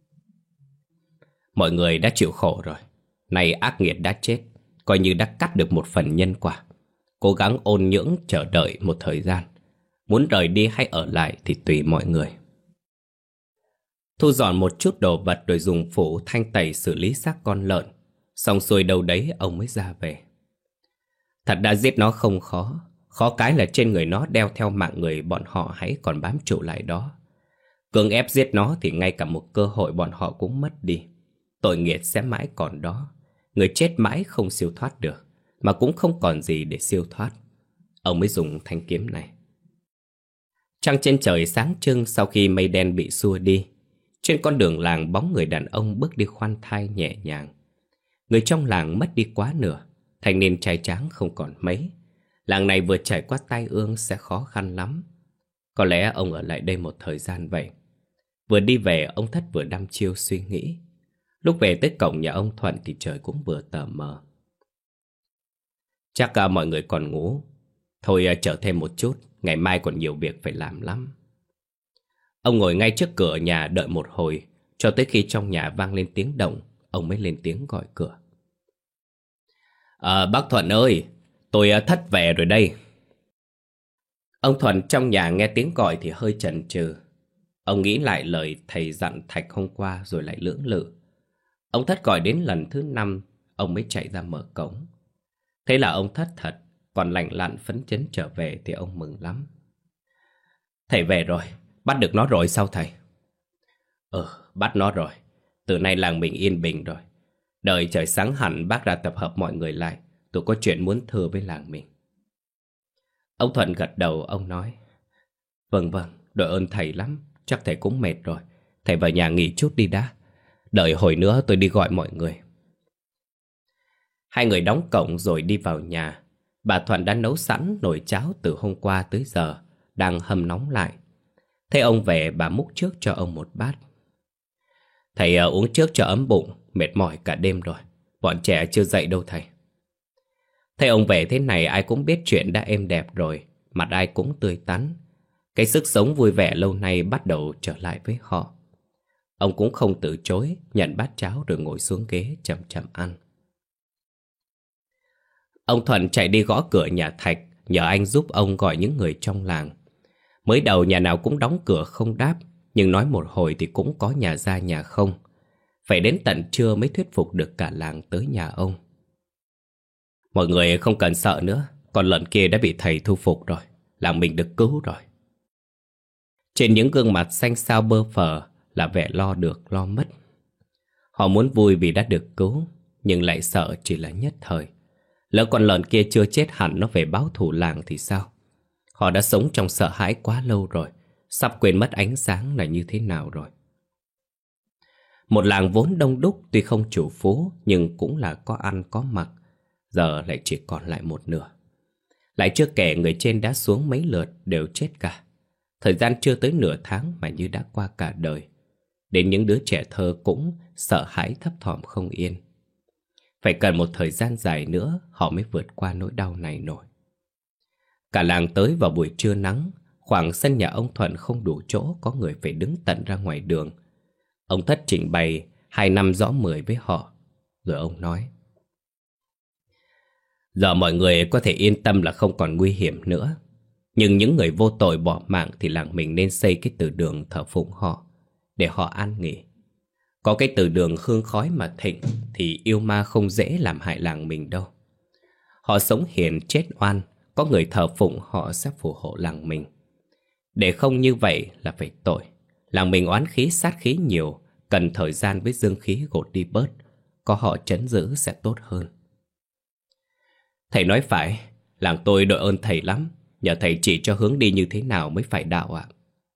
Mọi người đã chịu khổ rồi, nay ác nghiệt đã chết, coi như đã cắt được một phần nhân quả. Cố gắng ôn nhưỡng chờ đợi một thời gian. Muốn rời đi hay ở lại thì tùy mọi người. Thu dọn một chút đồ vật rồi dùng phủ thanh tẩy xử lý xác con lợn. Xong xuôi đâu đấy ông mới ra về. Thật đã giết nó không khó. Khó cái là trên người nó đeo theo mạng người bọn họ hãy còn bám trụ lại đó. Cưỡng ép giết nó thì ngay cả một cơ hội bọn họ cũng mất đi. Tội nghiệt sẽ mãi còn đó. Người chết mãi không siêu thoát được, mà cũng không còn gì để siêu thoát. Ông mới dùng thanh kiếm này. Trăng trên trời sáng trưng sau khi mây đen bị xua đi. Trên con đường làng bóng người đàn ông bước đi khoan thai nhẹ nhàng. Người trong làng mất đi quá nửa, thanh niên trai tráng không còn mấy. Làng này vừa trải qua tai ương sẽ khó khăn lắm. Có lẽ ông ở lại đây một thời gian vậy. Vừa đi về ông Thất vừa đăm chiêu suy nghĩ. Lúc về tới cổng nhà ông Thuận thì trời cũng vừa tờ mờ. Chắc à, mọi người còn ngủ. Thôi à, chờ thêm một chút, ngày mai còn nhiều việc phải làm lắm. Ông ngồi ngay trước cửa nhà đợi một hồi, cho tới khi trong nhà vang lên tiếng động, ông mới lên tiếng gọi cửa. À, bác Thuận ơi, tôi à, Thất về rồi đây. Ông Thuận trong nhà nghe tiếng gọi thì hơi chần chừ. Ông nghĩ lại lời thầy dặn Thạch hôm qua rồi lại lưỡng lự. Ông Thất gọi đến lần thứ năm, ông mới chạy ra mở cổng. Thế là ông thất thật, còn lành lặn phấn chấn trở về thì ông mừng lắm. Thầy về rồi, bắt được nó rồi sao thầy? Ừ, bắt nó rồi. Từ nay làng mình yên bình rồi. Đợi trời sáng hẳn bác ra tập hợp mọi người lại. Tôi có chuyện muốn thưa với làng mình. Ông Thuận gật đầu, ông nói: Vâng vâng, đội ơn thầy lắm. Chắc thầy cũng mệt rồi. Thầy vào nhà nghỉ chút đi đã. Đợi hồi nữa tôi đi gọi mọi người. Hai người đóng cổng rồi đi vào nhà. Bà Thuận đã nấu sẵn nồi cháo từ hôm qua tới giờ, đang hâm nóng lại. Thế ông về, bà múc trước cho ông một bát. Thầy uh, uống trước cho ấm bụng, mệt mỏi cả đêm rồi. Bọn trẻ chưa dậy đâu thầy. Thấy ông về thế này ai cũng biết chuyện đã êm đẹp rồi, mặt ai cũng tươi tắn. Cái sức sống vui vẻ lâu nay bắt đầu trở lại với họ. Ông cũng không từ chối, nhận bát cháo rồi ngồi xuống ghế chậm chậm ăn. Ông Thuận chạy đi gõ cửa nhà Thạch, nhờ anh giúp ông gọi những người trong làng. Mới đầu nhà nào cũng đóng cửa không đáp, nhưng nói một hồi thì cũng có nhà ra nhà không. Phải đến tận trưa mới thuyết phục được cả làng tới nhà ông. Mọi người không cần sợ nữa, con lợn kia đã bị thầy thu phục rồi, làng mình được cứu rồi. Trên những gương mặt xanh xao bơ phờ là vẻ lo được lo mất. Họ muốn vui vì đã được cứu, nhưng lại sợ chỉ là nhất thời. Lỡ con lợn kia chưa chết hẳn nó về báo thù làng thì sao? Họ đã sống trong sợ hãi quá lâu rồi, sắp quên mất ánh sáng là như thế nào rồi. Một làng vốn đông đúc tuy không chủ phú, nhưng cũng là có ăn có mặc, giờ lại chỉ còn lại một nửa. Lại chưa kể người trên đã xuống mấy lượt đều chết cả. Thời gian chưa tới nửa tháng mà như đã qua cả đời. Đến những đứa trẻ thơ cũng sợ hãi thấp thỏm không yên. Phải cần một thời gian dài nữa họ mới vượt qua nỗi đau này nổi. Cả làng tới vào buổi trưa nắng, khoảng sân nhà ông Thuận không đủ chỗ, có người phải đứng tận ra ngoài đường. Ông Thất trình bày hai năm rõ mười với họ, rồi ông nói: Giờ mọi người có thể yên tâm là không còn nguy hiểm nữa. Nhưng những người vô tội bỏ mạng thì làng mình nên xây cái từ đường thờ phụng họ, để họ an nghỉ. Có cái từ đường hương khói mà thịnh thì yêu ma không dễ làm hại làng mình đâu. Họ sống hiền chết oan, có người thờ phụng họ sẽ phù hộ làng mình. Để không như vậy là phải tội. Làng mình oán khí sát khí nhiều, cần thời gian với dương khí gột đi bớt. Có họ trấn giữ sẽ tốt hơn. Thầy nói phải, làng tôi đội ơn thầy lắm. Nhờ thầy chỉ cho hướng đi như thế nào mới phải đạo ạ.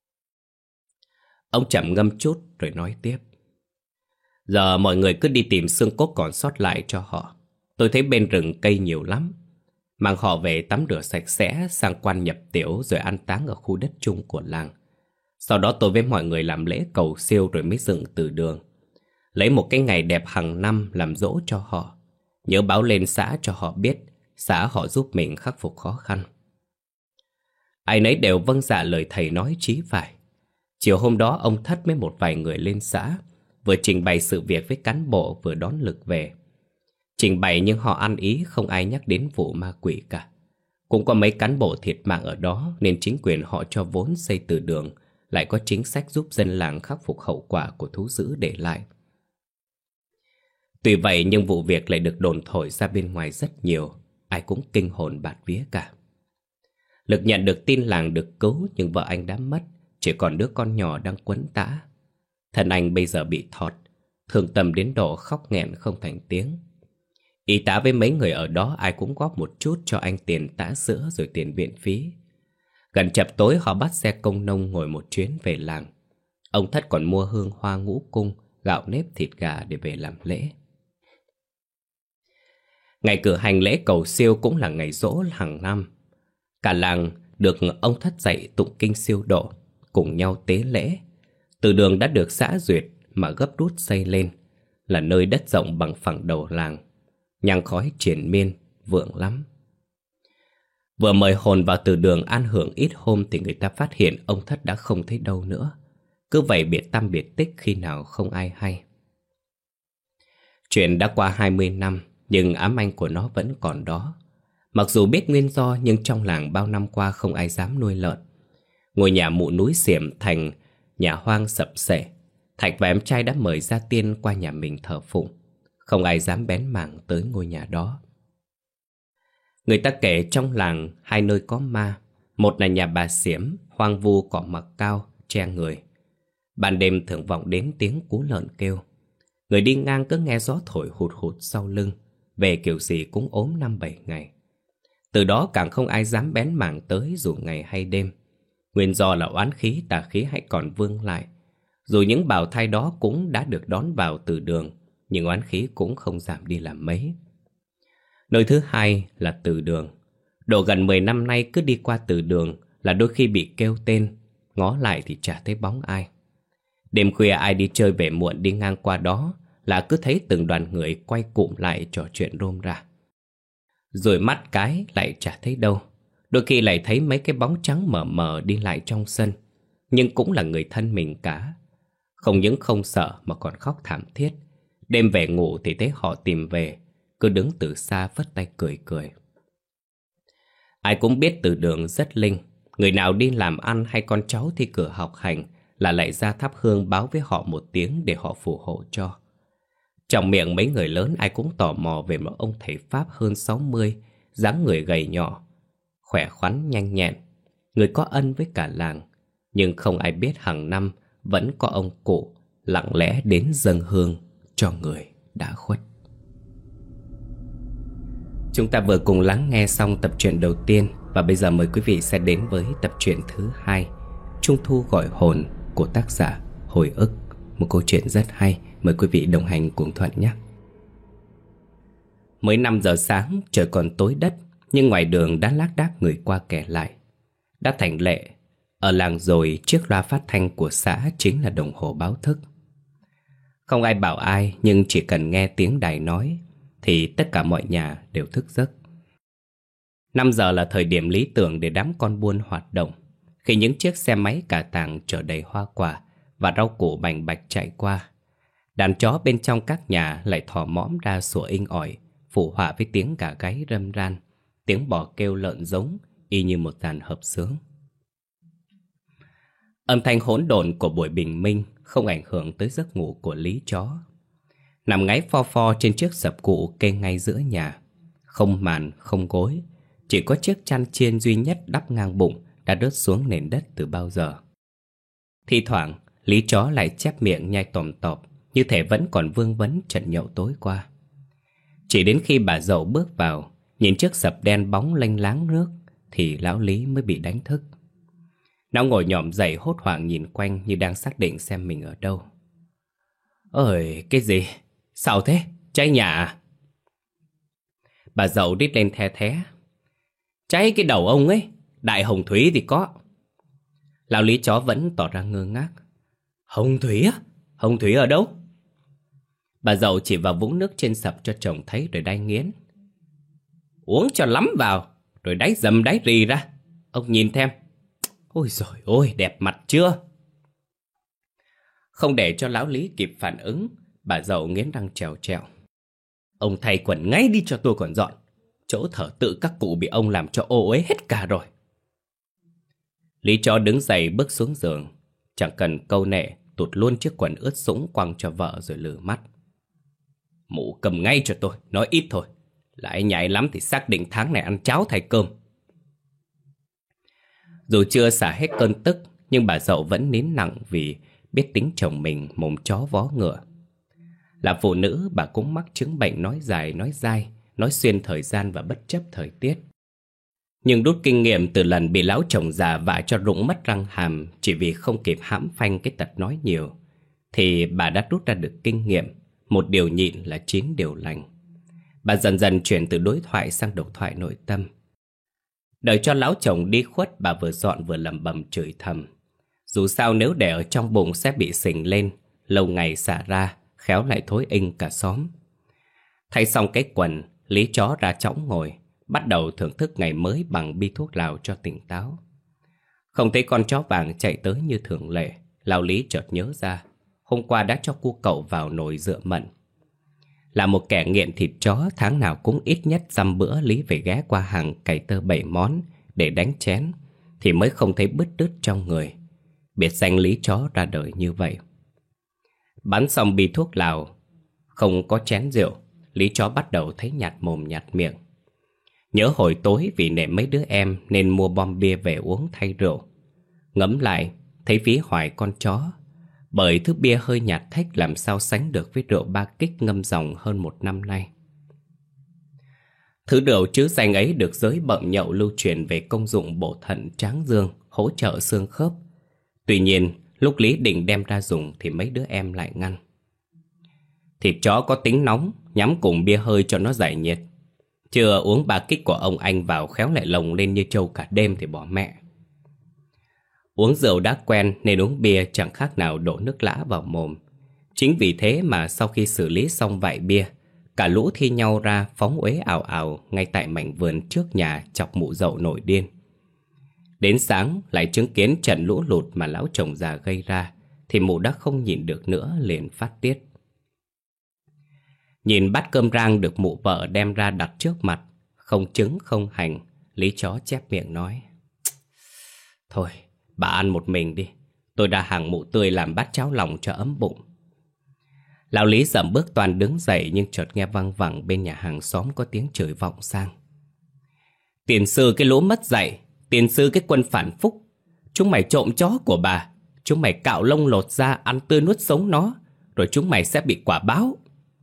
Ông chậm ngâm chút rồi nói tiếp: Giờ mọi người cứ đi tìm xương cốt còn sót lại cho họ. Tôi thấy bên rừng cây nhiều lắm. Mang họ về tắm rửa sạch sẽ, sang quan nhập tiểu rồi an táng ở khu đất chung của làng. Sau đó tôi với mọi người làm lễ cầu siêu rồi mới dựng từ đường. Lấy một cái ngày đẹp hàng năm làm dỗ cho họ. Nhớ báo lên xã cho họ biết, xã họ giúp mình khắc phục khó khăn. Ai nấy đều vâng dạ lời thầy nói chí phải. Chiều hôm đó ông Thất với một vài người lên xã, vừa trình bày sự việc với cán bộ vừa đón Lực về. Trình bày nhưng họ ăn ý, không ai nhắc đến vụ ma quỷ cả. Cũng có mấy cán bộ thiệt mạng ở đó nên chính quyền họ cho vốn xây từ đường, lại có chính sách giúp dân làng khắc phục hậu quả của thú dữ để lại. Tuy vậy nhưng vụ việc lại được đồn thổi ra bên ngoài rất nhiều, ai cũng kinh hồn bạt vía cả. Lực nhận được tin làng được cứu nhưng vợ anh đã mất, chỉ còn đứa con nhỏ đang quấn tã. Thân anh bây giờ bị thọt, thương tâm đến độ khóc nghẹn không thành tiếng. Y tá với mấy người ở đó ai cũng góp một chút cho anh tiền tã sữa rồi tiền viện phí. Gần chập tối họ bắt xe công nông ngồi một chuyến về làng. Ông Thất còn mua hương hoa ngũ cung, gạo nếp thịt gà để về làm lễ. Ngày cử hành lễ cầu siêu cũng là ngày giỗ hàng năm. Cả làng được ông Thất dạy tụng kinh siêu độ, cùng nhau tế lễ. Từ đường đã được xã duyệt mà gấp rút xây lên, là nơi đất rộng bằng phẳng đầu làng. Nhang khói triền miên, vượng lắm. Vừa mời hồn vào từ đường an hưởng ít hôm thì người ta phát hiện ông Thất đã không thấy đâu nữa. Cứ vậy biệt tăm biệt tích khi nào không ai hay. Chuyện đã qua hai mươi năm, nhưng ám ảnh của nó vẫn còn đó. Mặc dù biết nguyên do nhưng trong làng bao năm qua không ai dám nuôi lợn. Ngôi nhà mụ núi xiểm thành nhà hoang sập sệ. Thạch và em trai đã mời gia tiên qua nhà mình thờ phụng. Không ai dám bén mảng tới ngôi nhà đó. Người ta kể trong làng hai nơi có ma. Một là nhà bà Xiểm, hoang vu cỏ mọc cao, che người. Ban đêm thường vọng đến tiếng cú lợn kêu. Người đi ngang cứ nghe gió thổi hụt hụt sau lưng. Về kiểu gì cũng ốm năm bảy ngày. Từ đó càng không ai dám bén mảng tới dù ngày hay đêm. Nguyên do là oán khí tà khí hãy còn vương lại. Dù những bào thai đó cũng đã được đón vào từ đường, nhưng oán khí cũng không giảm đi làm mấy. Nơi thứ hai là từ đường. Độ gần mười năm nay cứ đi qua từ đường là đôi khi bị kêu tên, ngó lại thì chả thấy bóng ai. Đêm khuya ai đi chơi về muộn đi ngang qua đó là cứ thấy từng đoàn người quay cụm lại trò chuyện rôm rả. Rồi mắt cái lại chả thấy đâu. Đôi khi lại thấy mấy cái bóng trắng mờ mờ đi lại trong sân, nhưng cũng là người thân mình cả. Không những không sợ mà còn khóc thảm thiết. Đêm về ngủ thì thấy họ tìm về, cứ đứng từ xa phất tay cười cười. Ai cũng biết từ đường rất linh. Người nào đi làm ăn hay con cháu thi cử học hành là lại ra thắp hương báo với họ một tiếng để họ phù hộ cho. Trong miệng mấy người lớn ai cũng tò mò về một ông thầy Pháp hơn sáu mươi, dáng người gầy nhỏ, khỏe khoắn nhanh nhẹn, người có ân với cả làng. Nhưng không ai biết hàng năm vẫn có ông cụ lặng lẽ đến dâng hương cho người đã khuất. Chúng ta vừa cùng lắng nghe xong tập truyện đầu tiên, và bây giờ mời quý vị sẽ đến với tập truyện thứ hai, Trung thu gọi hồn của tác giả Hồi ức. Một câu chuyện rất hay, mời quý vị đồng hành cùng Thuận nhé. Mới năm giờ sáng, trời còn tối đất, nhưng ngoài đường đã lác đác người qua kẻ lại. Đã thành lệ, ở làng rồi chiếc loa phát thanh của xã chính là đồng hồ báo thức. Không ai bảo ai, nhưng chỉ cần nghe tiếng đài nói thì tất cả mọi nhà đều thức giấc. Năm giờ là thời điểm lý tưởng để đám con buôn hoạt động, khi những chiếc xe máy cả tàng chở đầy hoa quả và rau củ bành bạch chạy qua. Đàn chó bên trong các nhà lại thò mõm ra sủa inh ỏi, phụ họa với tiếng gà gáy râm ran, tiếng bò kêu lợn giống, y như một dàn hợp xướng. Âm thanh hỗn độn của buổi bình minh không ảnh hưởng tới giấc ngủ của Lý chó. Nằm ngáy pho pho trên chiếc sập cụ kê ngay giữa nhà, không màn, không gối, chỉ có chiếc chăn chiên duy nhất đắp ngang bụng đã rớt xuống nền đất từ bao giờ. Thi thoảng, Lý chó lại chép miệng nhai tòm tọp, như thể vẫn còn vương vấn trận nhậu tối qua. Chỉ đến khi bà dậu bước vào, nhìn chiếc sập đen bóng lênh láng nước, thì lão Lý mới bị đánh thức. Nó ngồi nhòm dậy hốt hoảng nhìn quanh như đang xác định xem mình ở đâu. Ơi, cái gì? Sao thế? Cháy nhà à? Bà dậu đít lên the thé. Cháy cái đầu ông ấy, đại hồng thủy thì có. Lão Lý chó vẫn tỏ ra ngơ ngác. Hồng thủy á? Hồng thủy ở đâu? Bà dậu chỉ vào vũng nước trên sập cho chồng thấy rồi đay nghiến. Uống cho lắm vào, rồi đáy dầm đáy rì ra. Ông nhìn thêm. Ôi dồi ôi, đẹp mặt chưa? Không để cho lão Lý kịp phản ứng, bà dậu nghiến răng trèo trèo. Ông thay quần ngay đi cho tôi còn dọn. Chỗ thở tự các cụ bị ông làm cho ô uế hết cả rồi. Lý chó đứng dậy bước xuống giường, chẳng cần câu nệ, tụt luôn chiếc quần ướt sũng quăng cho vợ rồi lử mắt. Mụ cầm ngay cho tôi, nói ít thôi. Lại nhảy lắm thì xác định tháng này ăn cháo thay cơm. Dù chưa xả hết cơn tức, nhưng bà dậu vẫn nín nặng vì biết tính chồng mình mồm chó vó ngựa. Là phụ nữ, bà cũng mắc chứng bệnh nói dài nói dai, nói xuyên thời gian và bất chấp thời tiết. Nhưng rút kinh nghiệm từ lần bị lão chồng già vạ cho rụng mất răng hàm chỉ vì không kịp hãm phanh cái tật nói nhiều, thì bà đã rút ra được kinh nghiệm, một điều nhịn là chín điều lành. Bà dần dần chuyển từ đối thoại sang độc thoại nội tâm. Đợi cho lão chồng đi khuất, bà vừa dọn vừa lẩm bẩm chửi thầm. Dù sao nếu để ở trong bụng sẽ bị sình lên, lâu ngày xả ra, khéo lại thối inh cả xóm. Thay xong cái quần, Lý chó ra chõng ngồi, bắt đầu thưởng thức ngày mới bằng bi thuốc lào cho tỉnh táo. Không thấy con chó vàng chạy tới như thường lệ, lão Lý chợt nhớ ra, hôm qua đã cho cu cậu vào nồi dựa mận. Là một kẻ nghiện thịt chó, tháng nào cũng ít nhất dăm bữa Lý phải ghé qua hàng cày tơ bảy món để đánh chén, thì mới không thấy bứt rứt trong người. Biệt danh Lý chó ra đời như vậy. Bắn xong bi thuốc lào, Không có chén rượu, Lý chó bắt đầu thấy nhạt mồm nhạt miệng. Nhớ hồi tối vì nể mấy đứa em nên mua bom bia về uống thay rượu. Ngẫm lại, thấy phí hoài con chó. Bởi thứ bia hơi nhạt thách làm sao sánh được với rượu ba kích ngâm dòng hơn một năm nay. Thứ rượu chữ danh ấy được giới bậm nhậu lưu truyền về công dụng bổ thận tráng dương, hỗ trợ xương khớp. Tuy nhiên, lúc Lý định đem ra dùng thì mấy đứa em lại ngăn. Thịt chó có tính nóng, nhắm cùng bia hơi cho nó giải nhiệt. Chưa uống ba kích của ông anh vào khéo lại lồng lên như trâu cả đêm thì bỏ mẹ. Uống rượu đã quen nên uống bia chẳng khác nào đổ nước lã vào mồm. Chính vì thế mà sau khi xử lý xong vại bia, cả lũ thi nhau ra phóng uế ào ào ngay tại mảnh vườn trước nhà chọc mụ dậu nổi điên. Đến sáng lại chứng kiến trận lũ lụt mà lão chồng già gây ra thì mụ đã không nhịn được nữa liền phát tiết. Nhìn bát cơm rang được mụ vợ đem ra đặt trước mặt, không trứng không hành, Lý chó chép miệng nói: Thôi, bà ăn một mình đi, tôi đã hàng mụ tươi làm bát cháo lòng cho ấm bụng. Lão Lý dậm bước toàn đứng dậy nhưng chợt nghe văng vẳng bên nhà hàng xóm có tiếng chửi vọng sang: Tiền sư cái lũ mất dạy, tiền sư cái quân phản phúc, chúng mày trộm chó của bà, chúng mày cạo lông lột da ăn tươi nuốt sống nó, rồi chúng mày sẽ bị quả báo.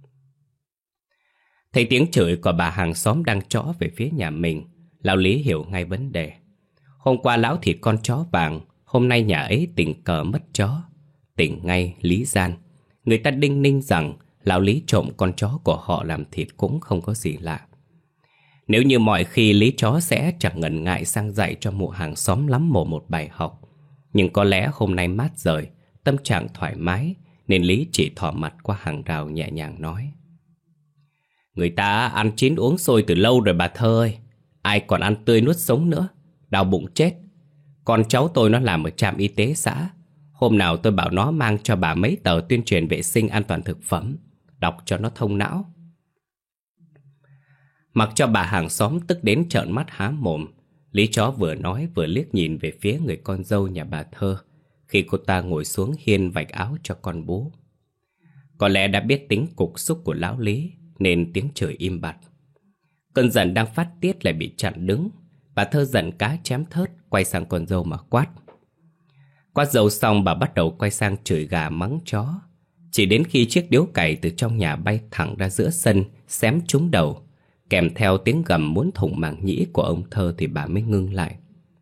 Thấy tiếng chửi của bà hàng xóm đang trõ về phía nhà mình, lão Lý hiểu ngay vấn đề. Hôm qua lão thịt con chó vàng, hôm nay nhà ấy tình cờ mất chó. Tỉnh ngay Lý gian. Người ta đinh ninh rằng lão Lý trộm con chó của họ làm thịt cũng không có gì lạ. Nếu như mọi khi Lý chó sẽ chẳng ngần ngại sang dạy cho mụ hàng xóm lắm mồm một bài học. Nhưng có lẽ hôm nay mát rời, tâm trạng thoải mái, nên Lý chỉ thò mặt qua hàng rào nhẹ nhàng nói: Người ta ăn chín uống sôi từ lâu rồi bà Thơ ơi. Ai còn ăn tươi nuốt sống nữa, đau bụng chết. Con cháu tôi nó làm ở trạm y tế xã. Hôm nào tôi bảo nó mang cho bà mấy tờ tuyên truyền vệ sinh an toàn thực phẩm, đọc cho nó thông não. Mặc cho bà hàng xóm tức đến trợn mắt há mồm, Lý chó vừa nói vừa liếc nhìn về phía người con dâu nhà bà Thơ khi cô ta ngồi xuống hiên vạch áo cho con bú. Có lẽ đã biết tính cục xúc của lão Lý nên tiếng chửi im bặt. Cơn giận đang phát tiết lại bị chặn đứng. Bà Thơ giận cá chém thớt quay sang con dâu mà quát. Quát dâu xong bà bắt đầu quay sang chửi gà mắng chó. Chỉ đến khi chiếc điếu cày từ trong nhà bay thẳng ra giữa sân xém trúng đầu, kèm theo tiếng gầm muốn thủng màng nhĩ của ông Thơ thì bà mới ngưng lại.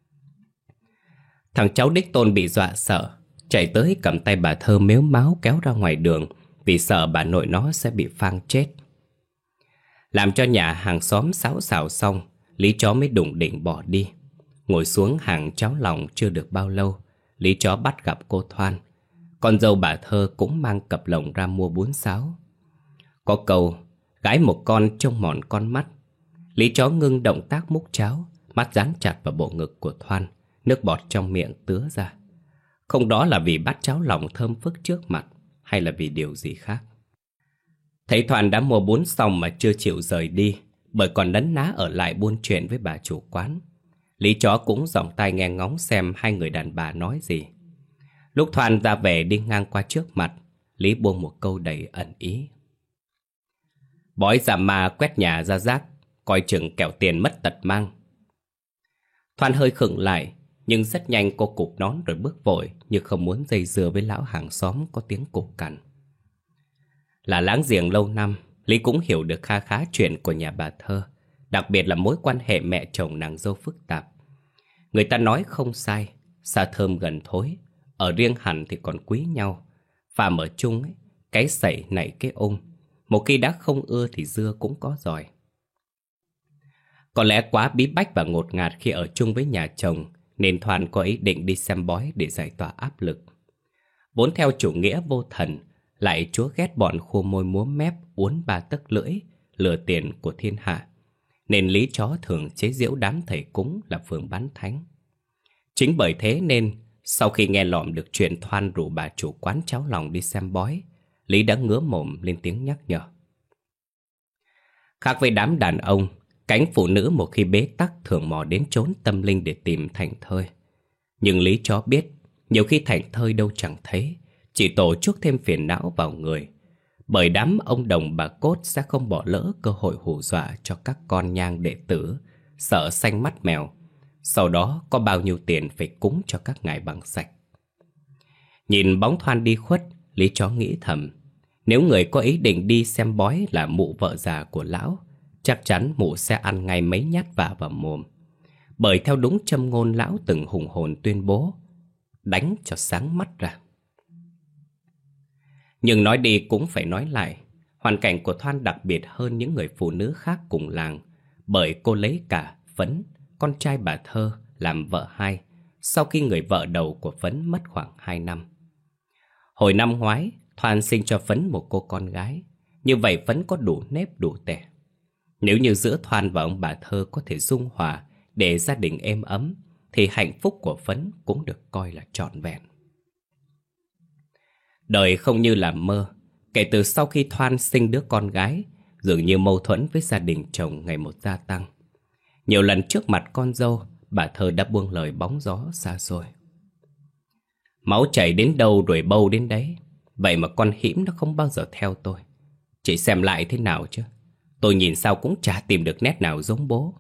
Thằng cháu đích tôn bị dọa sợ, chạy tới cầm tay bà Thơ mếu máo kéo ra ngoài đường vì sợ bà nội nó sẽ bị phang chết. Làm cho nhà hàng xóm xáo xào xong, Lý chó mới đủng đỉnh bỏ đi. Ngồi xuống hàng cháo lòng chưa được bao lâu, Lý chó bắt gặp cô Thoan. Con dâu bà Thơ cũng mang cặp lồng ra mua bún xáo. Có câu, gái một con trông mòn con mắt. Lý chó ngưng động tác múc cháo, mắt dán chặt vào bộ ngực của Thoan, nước bọt trong miệng tứa ra. Không đó là vì bát cháo lòng thơm phức trước mặt, hay là vì điều gì khác. Thấy Thoan đã mua bún xong mà chưa chịu rời đi, bởi còn đấn ná ở lại buôn chuyện với bà chủ quán. Lý chó cũng giọng tai nghe ngóng xem hai người đàn bà nói gì. Lúc Thoan ra về đi ngang qua trước mặt, Lý buông một câu đầy ẩn ý: Bói giả ma quét nhà ra rác, coi chừng kẻo tiền mất tật mang. Thoan hơi khựng lại, nhưng rất nhanh cô cụp nón rồi bước vội, như không muốn dây dưa với lão hàng xóm có tiếng cục cằn. Là láng giềng lâu năm, Lý cũng hiểu được kha khá chuyện của nhà bà Thơ, đặc biệt là mối quan hệ mẹ chồng nàng dâu phức tạp. Người ta nói không sai, xa thơm gần thối, ở riêng hẳn thì còn quý nhau. Phàm ở chung ấy, cái sẩy nảy cái ung, một khi đã không ưa thì dưa cũng có giỏi. Có lẽ quá bí bách và ngột ngạt khi ở chung với nhà chồng, nên Thoan có ý định đi xem bói để giải tỏa áp lực. Vốn theo chủ nghĩa vô thần, lại chúa ghét bọn khô môi múa mép uốn ba tấc lưỡi, lừa tiền của thiên hạ, nên Lý chó thường chế giễu đám thầy cúng là phường bán thánh. Chính bởi thế nên sau khi nghe lọm được chuyện Thoan rủ bà chủ quán cháo lòng đi xem bói, Lý đã ngứa mồm lên tiếng nhắc nhở. Khác với đám đàn ông, cánh phụ nữ một khi bế tắc thường mò đến chốn tâm linh để tìm thảnh thơi. Nhưng Lý chó biết, nhiều khi thảnh thơi đâu chẳng thấy, chỉ tổ chuốc thêm phiền não vào người. Bởi đám ông đồng bà cốt sẽ không bỏ lỡ cơ hội hù dọa cho các con nhang đệ tử, sợ xanh mắt mèo. Sau đó có bao nhiêu tiền phải cúng cho các ngài bằng sạch. Nhìn bóng Thoan đi khuất, Lý Chó nghĩ thầm, nếu người có ý định đi xem bói là mụ vợ già của lão, chắc chắn mụ sẽ ăn ngay mấy nhát vả vào mồm. Bởi theo đúng châm ngôn lão từng hùng hồn tuyên bố, đánh cho sáng mắt ra. Nhưng nói đi cũng phải nói lại, hoàn cảnh của Thoan đặc biệt hơn những người phụ nữ khác cùng làng, bởi cô lấy cả Phấn, con trai bà Thơ, làm vợ hai, sau khi người vợ đầu của Phấn mất khoảng hai năm. Hồi năm ngoái, Thoan sinh cho Phấn một cô con gái, như vậy Phấn có đủ nếp đủ tẻ. Nếu như giữa Thoan và ông bà Thơ có thể dung hòa để gia đình êm ấm, thì hạnh phúc của Phấn cũng được coi là trọn vẹn. Đời không như là mơ. Kể từ sau khi Thoan sinh đứa con gái, dường như mâu thuẫn với gia đình chồng ngày một gia tăng. Nhiều lần trước mặt con dâu, bà Thơ đã buông lời bóng gió xa xôi. Máu chảy đến đâu rồi bâu đến đấy. Vậy mà con hĩm nó không bao giờ theo tôi. Chị xem lại thế nào chứ. Tôi nhìn sao cũng chả tìm được nét nào giống bố.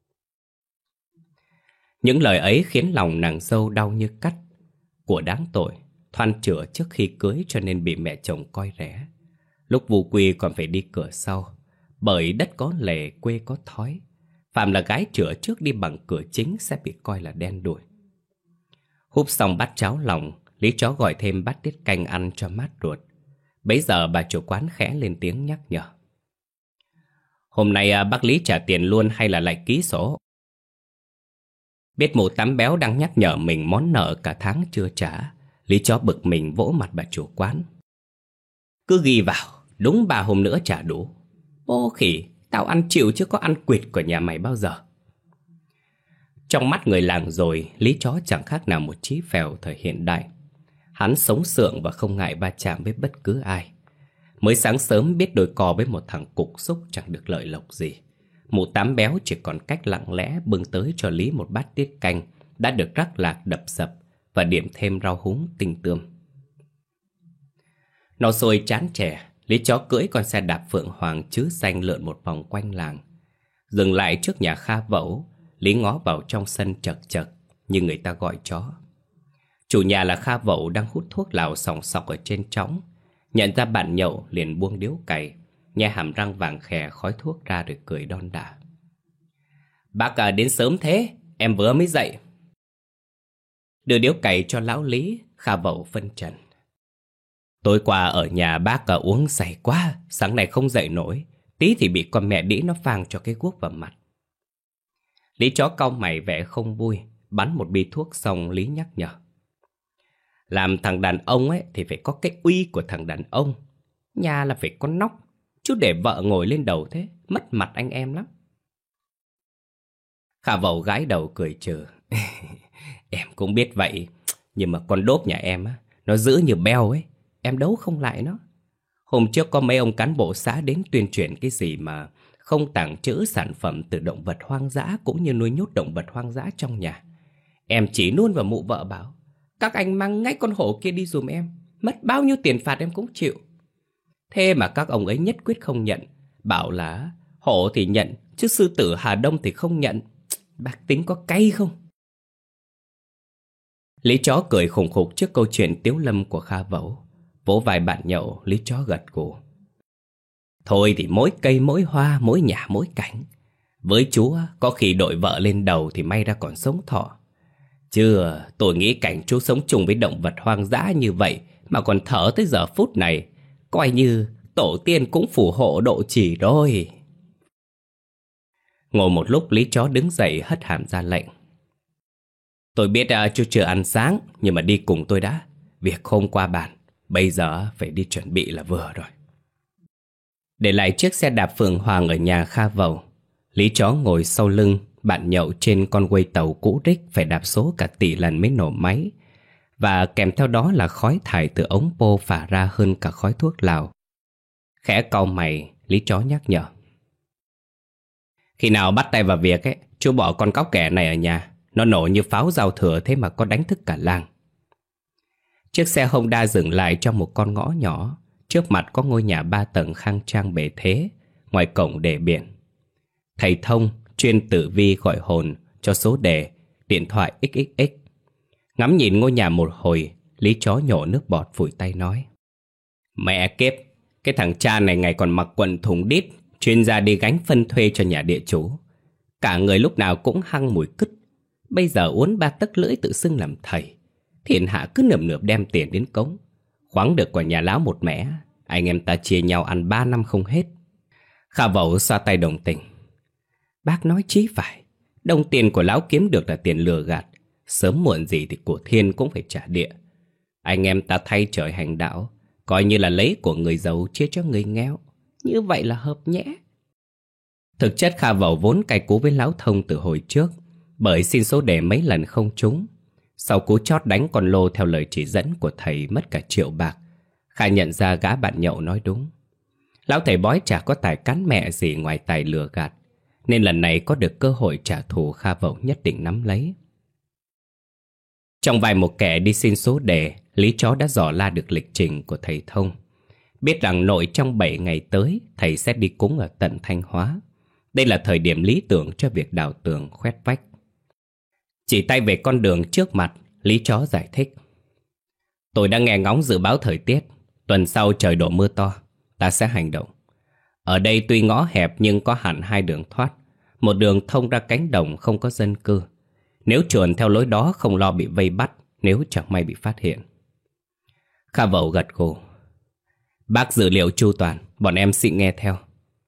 Những lời ấy khiến lòng nàng dâu đau như cắt. Của đáng tội, Thoan chữa trước khi cưới cho nên bị mẹ chồng coi rẻ. Lúc vu quy còn phải đi cửa sau, bởi đất có lề quê có thói. Phạm là gái chữa trước đi bằng cửa chính sẽ bị coi là đen đủi. Húp xong bát cháo lòng, Lý Chó gọi thêm bát tiết canh ăn cho mát ruột. Bấy giờ bà chủ quán khẽ lên tiếng nhắc nhở. Hôm nay bác Lý trả tiền luôn hay là lại ký sổ? Biết mụ tắm béo đang nhắc nhở mình món nợ cả tháng chưa trả, Lý Chó bực mình vỗ mặt bà chủ quán. Cứ ghi vào, đúng ba hôm nữa trả đủ. Ô khỉ, tao ăn chịu chứ có ăn quỵt của nhà mày bao giờ. Trong mắt người làng rồi, Lý Chó chẳng khác nào một chí phèo thời hiện đại. Hắn sống sượng và không ngại va chạm với bất cứ ai. Mới sáng sớm biết đôi cò với một thằng cục xúc chẳng được lợi lộc gì. Mụ tám béo chỉ còn cách lặng lẽ bưng tới cho Lý một bát tiết canh đã được rắc lạc đập sập và điểm thêm rau húng tinh tươm. Nó sôi chán chè, Lý Chó cưỡi con xe đạp phượng hoàng chứ xanh lượn một vòng quanh làng. Dừng lại trước nhà Kha Vẩu, Lý ngó vào trong sân chật chật như người ta gọi chó. Chủ nhà là Kha Vẩu đang hút thuốc lào sòng sọc ở trên trống. Nhận ra bạn nhậu liền buông điếu cày, nhe hàm răng vàng khè khói thuốc ra rồi cười đon đả. Bác à, đến sớm thế, em vừa mới dậy. Đưa điếu cày cho lão Lý, Kha Vẩu phân trần. Tối qua ở nhà bác à, uống say quá, sáng nay không dậy nổi, tí thì bị con mẹ đĩ nó phang cho cái guốc vào mặt. Lý Chó cau mày vẻ không vui, bắn một bi thuốc xong Lý nhắc nhở. Làm thằng đàn ông ấy thì phải có cái uy của thằng đàn ông. Nhà là phải có nóc, chứ để vợ ngồi lên đầu thế, mất mặt anh em lắm. Kha Vẩu gái đầu cười trừ. Em cũng biết vậy, nhưng mà con đốp nhà em á, nó giữ như beo ấy, em đấu không lại nó. Hôm trước có mấy ông cán bộ xã đến tuyên truyền cái gì mà không tàng trữ sản phẩm từ động vật hoang dã cũng như nuôi nhốt động vật hoang dã trong nhà. Em chỉ luôn vào mụ vợ bảo, các anh mang ngay con hổ kia đi dùm em, mất bao nhiêu tiền phạt em cũng chịu. Thế mà các ông ấy nhất quyết không nhận, bảo là hổ thì nhận, chứ sư tử Hà Đông thì không nhận. Bác tính có cay không? Lý Chó cười khủng khục trước câu chuyện tiếu lâm của Kha Vẩu. Vỗ vai bạn nhậu, Lý Chó gật gù. Thôi thì mỗi cây mỗi hoa, mỗi nhà mỗi cảnh. Với chú có khi đội vợ lên đầu thì may ra còn sống thọ. Chứ tôi nghĩ cảnh chú sống chung với động vật hoang dã như vậy mà còn thở tới giờ phút này, coi như tổ tiên cũng phù hộ độ trì rồi. Ngồi một lúc Lý Chó đứng dậy hất hàm ra lệnh. Tôi biết uh, chú chưa ăn sáng, nhưng mà đi cùng tôi đã. Việc hôm qua bàn, bây giờ phải đi chuẩn bị là vừa rồi. Để lại chiếc xe đạp phượng hoàng ở nhà Kha Vẩu, Lý Chó ngồi sau lưng bạn nhậu trên con quay tàu cũ rích phải đạp số cả tỷ lần mới nổ máy. Và kèm theo đó là khói thải từ ống pô phả ra hơn cả khói thuốc lào. Khẽ cau mày, Lý Chó nhắc nhở. Khi nào bắt tay vào việc ấy, chú bỏ con cáo kẻ này ở nhà. Nó nổ như pháo giao thừa thế mà có đánh thức cả làng. Chiếc xe Honda dừng lại trong một con ngõ nhỏ. Trước mặt có ngôi nhà ba tầng khang trang bề thế, ngoài cổng để biển: Thầy Thông, chuyên tử vi gọi hồn, cho số đề, điện thoại ích ích ích. Ngắm nhìn ngôi nhà một hồi, Lý Chó nhổ nước bọt phủi tay nói: Mẹ kiếp, cái thằng cha này ngày còn mặc quần thùng đít, chuyên ra đi gánh phân thuê cho nhà địa chủ. Cả người lúc nào cũng hăng mùi cứt. Bây giờ uốn ba tấc lưỡi tự xưng làm thầy. Thiên hạ cứ nườm nượp đem tiền đến cống. Khoáng được quả nhà láo một mẻ, anh em ta chia nhau ăn ba năm không hết. Kha Vẩu xoa tay đồng tình: Bác nói chí phải. Đồng tiền của lão kiếm được là tiền lừa gạt. Sớm muộn gì thì của thiên cũng phải trả địa. Anh em ta thay trời hành đạo, coi như là lấy của người giàu chia cho người nghèo. Như vậy là hợp nhẽ. Thực chất Kha Vẩu vốn cay cú với lão Thông từ hồi trước, bởi xin số đề mấy lần không trúng. Sau cú chót đánh con lô theo lời chỉ dẫn của thầy mất cả triệu bạc, Kha nhận ra gã bạn nhậu nói đúng. Lão thầy bói chả có tài cán mẹ gì ngoài tài lừa gạt, nên lần này có được cơ hội trả thù, Kha Vẩu nhất định nắm lấy. Trong vai một kẻ đi xin số đề, Lý Chó đã dò la được lịch trình của thầy Thông. Biết rằng nội trong bảy ngày tới, thầy sẽ đi cúng ở tận Thanh Hóa. Đây là thời điểm lý tưởng cho việc đào tường khoét vách. Chỉ tay về con đường trước mặt, Lý Chó giải thích: Tôi đã nghe ngóng dự báo thời tiết. Tuần sau trời đổ mưa to, ta sẽ hành động. Ở đây tuy ngõ hẹp nhưng có hẳn hai đường thoát. Một đường thông ra cánh đồng không có dân cư. Nếu chuồn theo lối đó không lo bị vây bắt nếu chẳng may bị phát hiện. Kha Vẩu gật gù: Bác dự liệu chu toàn, bọn em xin nghe theo.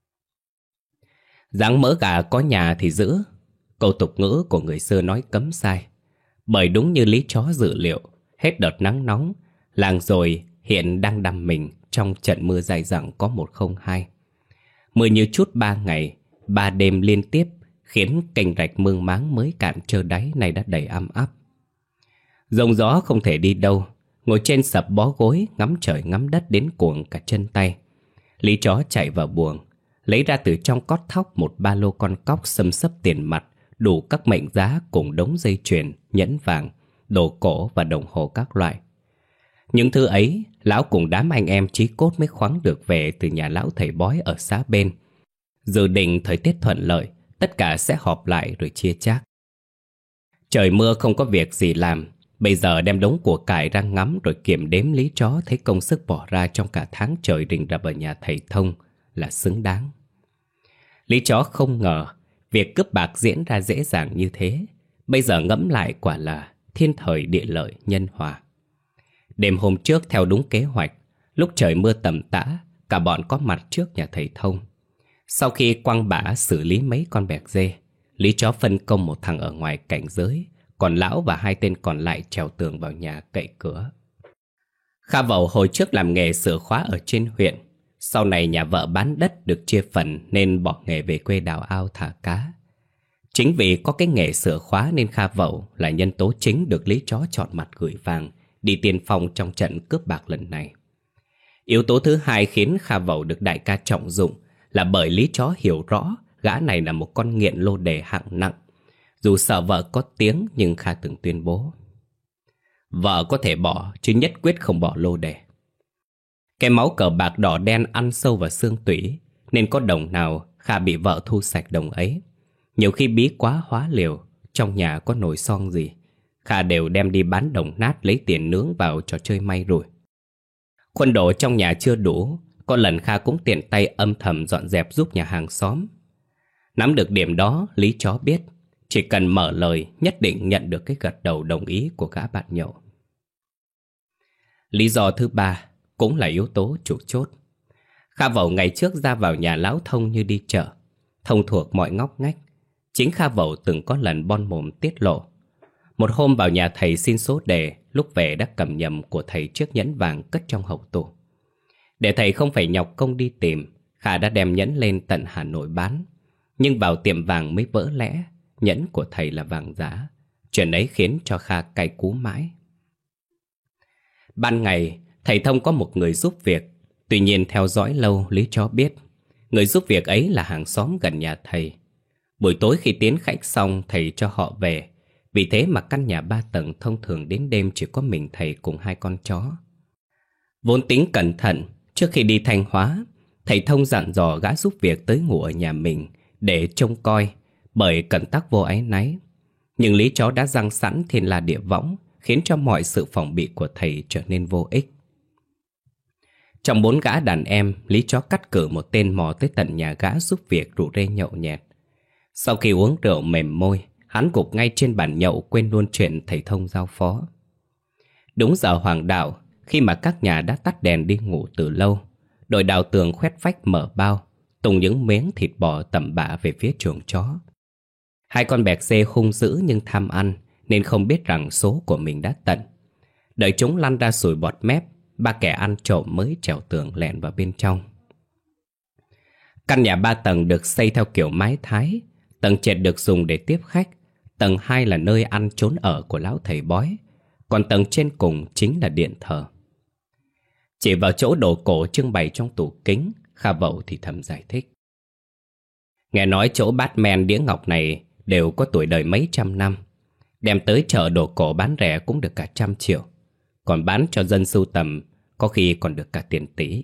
Dáng mỡ gà có nhà thì giữ. Câu tục ngữ của người xưa nói cấm sai. Bởi đúng như Lý Chó dự liệu, hết đợt nắng nóng, làng Dồi hiện đang đắm mình trong trận mưa dày dẳng có một không hai. Mưa như chút ba ngày, ba đêm liên tiếp, khiến kênh rạch mương máng mới cạn trơ đáy này đã đầy âm áp. Giông gió không thể đi đâu, ngồi trên sập bó gối ngắm trời ngắm đất đến cuồng cả chân tay. Lý Chó chạy vào buồng, lấy ra từ trong cót thóc một ba lô con cóc xâm xấp tiền mặt, đủ các mệnh giá cùng đống dây chuyền, nhẫn vàng, đồ cổ và đồng hồ các loại. Những thứ ấy, lão cùng đám anh em chí cốt mới khoáng được về từ nhà lão thầy bói ở xã bên. Dự định thời tiết thuận lợi, tất cả sẽ họp lại rồi chia chác. Trời mưa không có việc gì làm, bây giờ đem đống của cải ra ngắm rồi kiểm đếm. Lý Chó thấy công sức bỏ ra trong cả tháng trời rình rập ở nhà thầy Thông là xứng đáng. Lý Chó không ngờ việc cướp bạc diễn ra dễ dàng như thế. Bây giờ ngẫm lại quả là thiên thời địa lợi nhân hòa. Đêm hôm trước theo đúng kế hoạch, lúc trời mưa tầm tã, cả bọn có mặt trước nhà thầy Thông. Sau khi quăng bả xử lý mấy con bẹc dê, Lý Chó phân công một thằng ở ngoài cảnh giới, còn lão và hai tên còn lại trèo tường vào nhà cậy cửa. Kha Vẩu hồi trước làm nghề sửa khóa ở trên huyện. Sau này nhà vợ bán đất được chia phần nên bỏ nghề về quê đào ao thả cá. Chính vì có cái nghề sửa khóa nên Kha Vẩu là nhân tố chính được Lý Chó chọn mặt gửi vàng đi tiên phong trong trận cướp bạc lần này. Yếu tố thứ hai khiến Kha Vẩu được đại ca trọng dụng là bởi Lý Chó hiểu rõ gã này là một con nghiện lô đề hạng nặng. Dù sợ vợ có tiếng nhưng Kha từng tuyên bố: Vợ có thể bỏ chứ nhất quyết không bỏ lô đề. Cái máu cờ bạc đỏ đen ăn sâu vào xương tủy, nên có đồng nào Kha bị vợ thu sạch đồng ấy. Nhiều khi bí quá hóa liều, trong nhà có nồi son gì, Kha đều đem đi bán đồng nát lấy tiền nướng vào trò chơi may rủi. Quân đồ trong nhà chưa đủ, có lần Kha cũng tiện tay âm thầm dọn dẹp giúp nhà hàng xóm. Nắm được điểm đó, Lý Chó biết chỉ cần mở lời nhất định nhận được cái gật đầu đồng ý của gã bạn nhậu. Lý do thứ ba cũng là yếu tố chủ chốt. Kha Vẩu ngày trước ra vào nhà lão Thông như đi chợ, thông thuộc mọi ngóc ngách. Chính Kha Vẩu từng có lần bon mồm tiết lộ. Một hôm vào nhà thầy xin số đề, lúc về đã cầm nhầm của thầy chiếc nhẫn vàng cất trong hộc tủ. Để thầy không phải nhọc công đi tìm, Kha đã đem nhẫn lên tận Hà Nội bán. Nhưng vào tiệm vàng mới vỡ lẽ nhẫn của thầy là vàng giả. Chuyện ấy khiến cho Kha cay cú mãi. Ban ngày, thầy Thông có một người giúp việc. Tuy nhiên theo dõi lâu, Lý Chó biết người giúp việc ấy là hàng xóm gần nhà thầy. Buổi tối khi tiến khách xong, thầy cho họ về. Vì thế mà căn nhà ba tầng thông thường đến đêm chỉ có mình thầy cùng hai con chó. Vốn tính cẩn thận, Trước khi đi Thanh Hóa, thầy Thông dặn dò gã giúp việc tới ngủ ở nhà mình để trông coi, bởi cẩn tắc vô áy náy. Nhưng Lý Chó đã giăng sẵn thiên la địa võng, khiến cho mọi sự phòng bị của thầy trở nên vô ích. Trong bốn gã đàn em, Lý Chó cắt cử một tên mò tới tận nhà gã giúp việc rủ rê nhậu nhẹt. Sau khi uống rượu mềm môi, hắn gục ngay trên bàn nhậu, quên luôn chuyện thầy Thông giao phó. Đúng giờ hoàng đạo, khi mà các nhà đã tắt đèn đi ngủ từ lâu, đội đào tường khoét vách mở bao, tung những miếng thịt bò tầm bạ về phía chuồng chó. Hai con bẹc dê hung dữ nhưng tham ăn, nên không biết rằng số của mình đã tận. Đợi chúng lăn ra sùi bọt mép, ba kẻ ăn trộm mới trèo tường lẻn vào bên trong. Căn nhà ba tầng được xây theo kiểu mái Thái. Tầng trệt được dùng để tiếp khách, tầng hai là nơi ăn trốn ở của lão thầy bói, còn tầng trên cùng chính là điện thờ. Chỉ vào chỗ đồ cổ trưng bày trong tủ kính, Kha Vậu thì thầm giải thích. Nghe nói chỗ bát men đĩa ngọc này đều có tuổi đời mấy trăm năm. Đem tới chợ đồ cổ bán rẻ cũng được cả trăm triệu, còn bán cho dân sưu tầm có khi còn được cả tiền tỷ.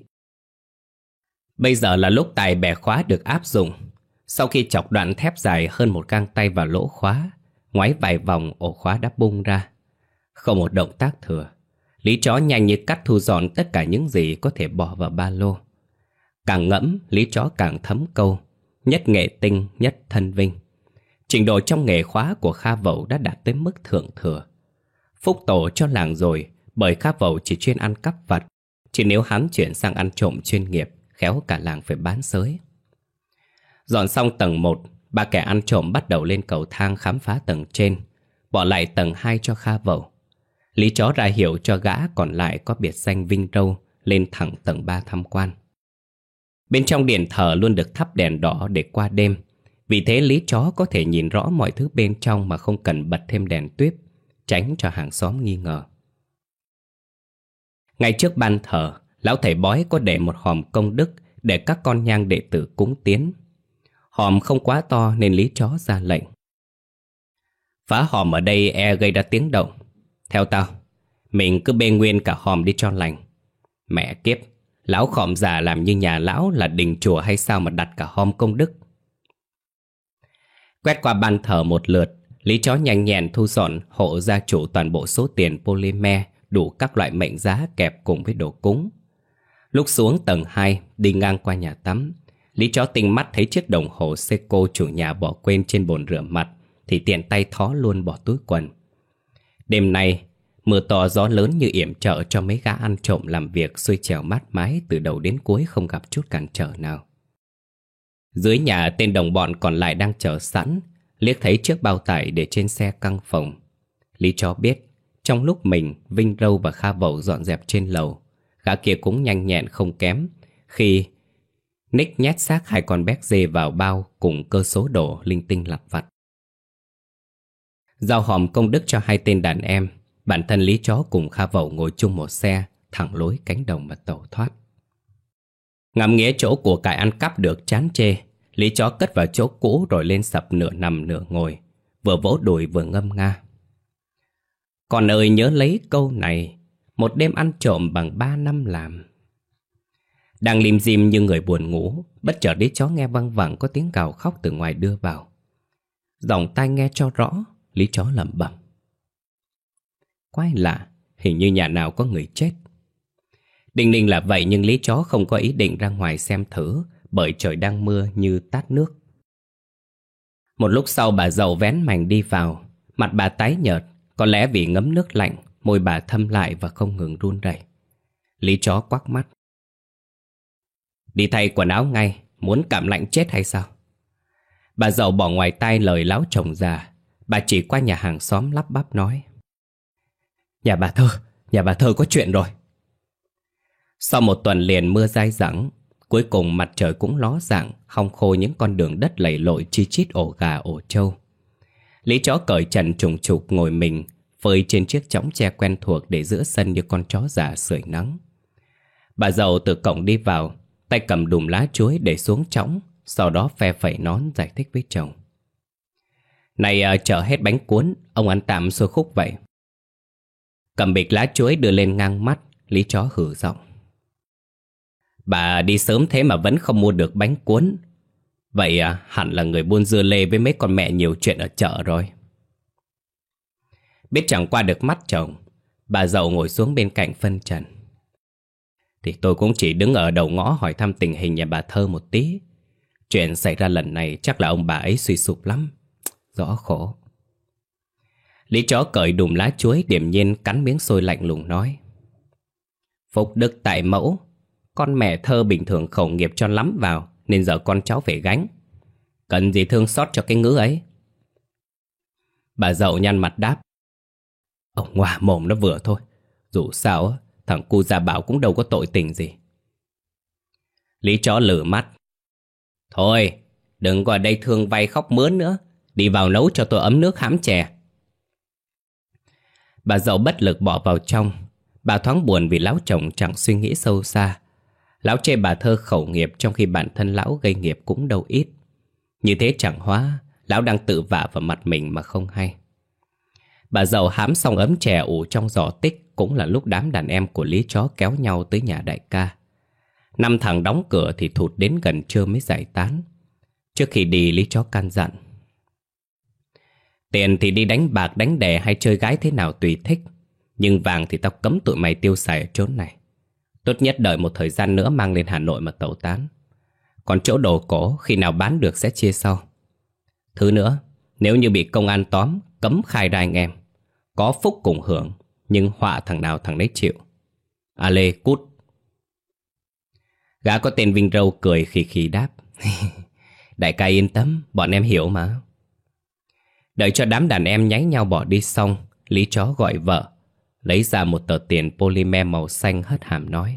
Bây giờ là lúc tài bẻ khóa được áp dụng. Sau khi chọc đoạn thép dài hơn một gang tay vào lỗ khóa, ngoáy vài vòng, ổ khóa đã bung ra. Không một động tác thừa, Lý Chó nhanh như cắt thu dọn tất cả những gì có thể bỏ vào ba lô. Càng ngẫm, Lý Chó càng thấm câu: nhất nghệ tinh, nhất thân vinh. Trình độ trong nghề khóa của Kha Vậu đã đạt tới mức thượng thừa. Phúc tổ cho làng rồi, bởi Kha Vậu chỉ chuyên ăn cắp vặt, chỉ nếu hắn chuyển sang ăn trộm chuyên nghiệp, khéo cả làng phải bán sới. Dọn xong tầng một, ba kẻ ăn trộm bắt đầu lên cầu thang khám phá tầng trên, bỏ lại tầng hai cho Kha Vậu. Lý Chó ra hiệu cho gã còn lại có biệt danh Vinh Râu lên thẳng tầng ba tham quan. Bên trong điện thờ luôn được thắp đèn đỏ để qua đêm, vì thế Lý Chó có thể nhìn rõ mọi thứ bên trong mà không cần bật thêm đèn tuyếp, tránh cho hàng xóm nghi ngờ. Ngay trước ban thờ, lão thầy bói có để một hòm công đức để các con nhang đệ tử cúng tiến. Hòm không quá to nên Lý Chó ra lệnh. Phá hòm ở đây e gây ra tiếng động. Theo tao, mình cứ bê nguyên cả hòm đi cho lành. Mẹ kiếp, lão khòm già làm như nhà lão là đình chùa hay sao mà đặt cả hòm công đức. Quét qua ban thờ một lượt, Lý Chó nhanh nhẹn thu dọn hộ gia chủ toàn bộ số tiền polymer đủ các loại mệnh giá kẹp cùng với đồ cúng. Lúc xuống tầng hai, đi ngang qua nhà tắm, Lý Chó tinh mắt thấy chiếc đồng hồ Seiko chủ nhà bỏ quên trên bồn rửa mặt, thì tiện tay thó luôn bỏ túi quần. Đêm nay, mưa to gió lớn như yểm trợ cho mấy gã ăn trộm làm việc xuôi chèo mát mái từ đầu đến cuối không gặp chút cản trở nào. Dưới nhà, tên đồng bọn còn lại đang chờ sẵn, liếc thấy chiếc bao tải để trên xe căng phòng. Lý Chó biết, trong lúc mình, Vinh Râu và Kha Vậu dọn dẹp trên lầu, gã kia cũng nhanh nhẹn không kém khi Nick nhét xác hai con béc dê vào bao cùng cơ số đồ linh tinh lặt vặt. Giao hòm công đức cho hai tên đàn em, bản thân Lý Chó cùng Kha Vậu ngồi chung một xe, thẳng lối cánh đồng mà tẩu thoát. Ngắm nghía chỗ của cải ăn cắp được chán chê, Lý Chó cất vào chỗ cũ rồi lên sập nửa nằm nửa ngồi, vừa vỗ đùi vừa ngâm nga. Con ơi nhớ lấy câu này, một đêm ăn trộm bằng ba năm làm. Đang lim dim như người buồn ngủ, bất chợt Lý Chó nghe văng vẳng có tiếng gào khóc từ ngoài đưa vào. Giọng tai nghe cho rõ, Lý Chó lẩm bẩm. Quái lạ, hình như nhà nào có người chết. Đinh ninh là vậy nhưng Lý Chó không có ý định ra ngoài xem thử, bởi trời đang mưa như tát nước. Một lúc sau bà giàu vén mành đi vào, mặt bà tái nhợt, có lẽ vì ngấm nước lạnh, môi bà thâm lại và không ngừng run rẩy. Lý Chó quắc mắt. Đi thay quần áo ngay, muốn cảm lạnh chết hay sao? Bà giàu bỏ ngoài tai lời láo chồng già, bà chỉ qua nhà hàng xóm lắp bắp nói. Nhà bà Thơ, nhà bà Thơ có chuyện rồi. Sau một tuần liền mưa dai dẳng, cuối cùng mặt trời cũng ló dạng, hong khô những con đường đất lầy lội chi chít ổ gà ổ trâu. Lý Chó cởi trần trùng trục ngồi mình, phơi trên chiếc chõng tre quen thuộc để giữa sân như con chó già sưởi nắng. Bà giàu từ cổng đi vào, tay cầm đùm lá chuối để xuống chõng, sau đó phe phẩy nón giải thích với chồng. Này à, chở hết bánh cuốn, ông ăn tạm xôi khúc vậy. Cầm bịch lá chuối đưa lên ngang mắt, Lý Chó hử giọng. Bà đi sớm thế mà vẫn không mua được bánh cuốn. Vậy à, hẳn là người buôn dưa lê với mấy con mẹ nhiều chuyện ở chợ rồi. Biết chẳng qua được mắt chồng, bà dậu ngồi xuống bên cạnh phân trần. Thì tôi cũng chỉ đứng ở đầu ngõ hỏi thăm tình hình nhà bà Thơ một tí. Chuyện xảy ra lần này chắc là ông bà ấy suy sụp lắm. Rõ khổ. Lý Chó cởi đùm lá chuối, điềm nhiên cắn miếng xôi lạnh lùng nói. Phúc đức tại mẫu, con mẹ Thơ bình thường khẩu nghiệp cho lắm vào, nên giờ con cháu phải gánh. Cần gì thương xót cho cái ngữ ấy. Bà dậu nhăn mặt đáp. Ông ngoà mồm nó vừa thôi. Dù sao thằng cu Gia Bảo cũng đâu có tội tình gì. Lý Chó lử mắt. Thôi đừng qua đây thương vay khóc mướn nữa. Đi vào nấu cho tôi ấm nước hãm chè. Bà dậu bất lực bỏ vào trong. Bà thoáng buồn vì lão chồng chẳng suy nghĩ sâu xa. Lão chê bà Thơ khẩu nghiệp, trong khi bản thân lão gây nghiệp cũng đâu ít. Như thế chẳng hóa lão đang tự vạ vào mặt mình mà không hay. Bà dậu hãm xong ấm chè ủ trong giỏ tích, cũng là lúc đám đàn em của Lý Chó kéo nhau tới nhà đại ca. Năm thằng đóng cửa thì thụt đến gần trưa mới giải tán. Trước khi đi, Lý Chó căn dặn. Tiền thì đi đánh bạc đánh đè hay chơi gái thế nào tùy thích, nhưng vàng thì tao cấm tụi mày tiêu xài ở chốn này. Tốt nhất đợi một thời gian nữa mang lên Hà Nội mà tẩu tán. Còn chỗ đồ cổ khi nào bán được sẽ chia sau. Thứ nữa, nếu như bị công an tóm, cấm khai ra anh em. Có phúc cùng hưởng, nhưng họa thằng nào thằng nấy chịu. A Lê cút. Gã có tên Vinh Râu cười khì khì đáp. Đại ca yên tâm, bọn em hiểu mà. Đợi cho đám đàn em nháy nhau bỏ đi xong, Lý Chó gọi vợ, lấy ra một tờ tiền polymer màu xanh hất hàm nói.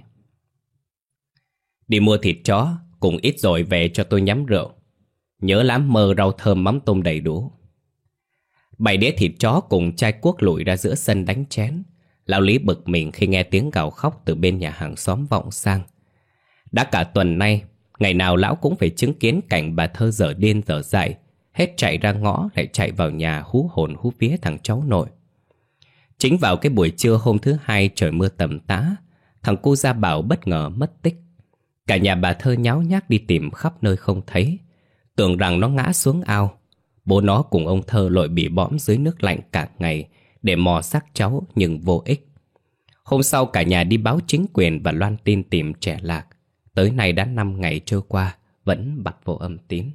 Đi mua thịt chó, cùng ít rồi về cho tôi nhắm rượu. Nhớ lắm mơ rau thơm mắm tôm đầy đủ. Bảy đĩa thịt chó cùng chai cuốc lủi ra giữa sân đánh chén. Lão Lý bực mình khi nghe tiếng gào khóc từ bên nhà hàng xóm vọng sang. Đã cả tuần nay, ngày nào lão cũng phải chứng kiến cảnh bà Thơ dở điên dở dại, hết chạy ra ngõ lại chạy vào nhà hú hồn hú vía thằng cháu nội. Chính vào cái buổi trưa hôm thứ hai trời mưa tầm tã, thằng cu Gia Bảo bất ngờ mất tích. Cả nhà bà Thơ nháo nhác đi tìm khắp nơi không thấy, tưởng rằng nó ngã xuống ao. Bố nó cùng ông Thơ lội bị bõm dưới nước lạnh cả ngày để mò xác cháu nhưng vô ích. Hôm sau cả nhà đi báo chính quyền và loan tin tìm trẻ lạc. Tới nay đã năm ngày trôi qua, vẫn bặt vô âm tín.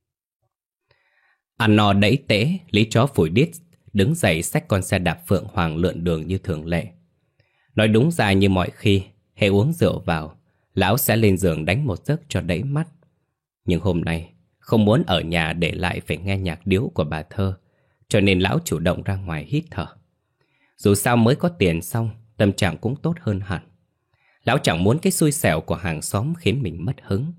Ăn no đẫy tễ, Lý Chó phủi đít, đứng dậy xách con xe đạp Phượng Hoàng lượn đường như thường lệ. Nói đúng ra như mọi khi, hễ uống rượu vào, lão sẽ lên giường đánh một giấc cho đẫy mắt. Nhưng hôm nay, không muốn ở nhà để lại phải nghe nhạc điếu của bà Thơ, cho nên lão chủ động ra ngoài hít thở. Dù sao mới có tiền xong, tâm trạng cũng tốt hơn hẳn. Lão chẳng muốn cái xui xẻo của hàng xóm khiến mình mất hứng.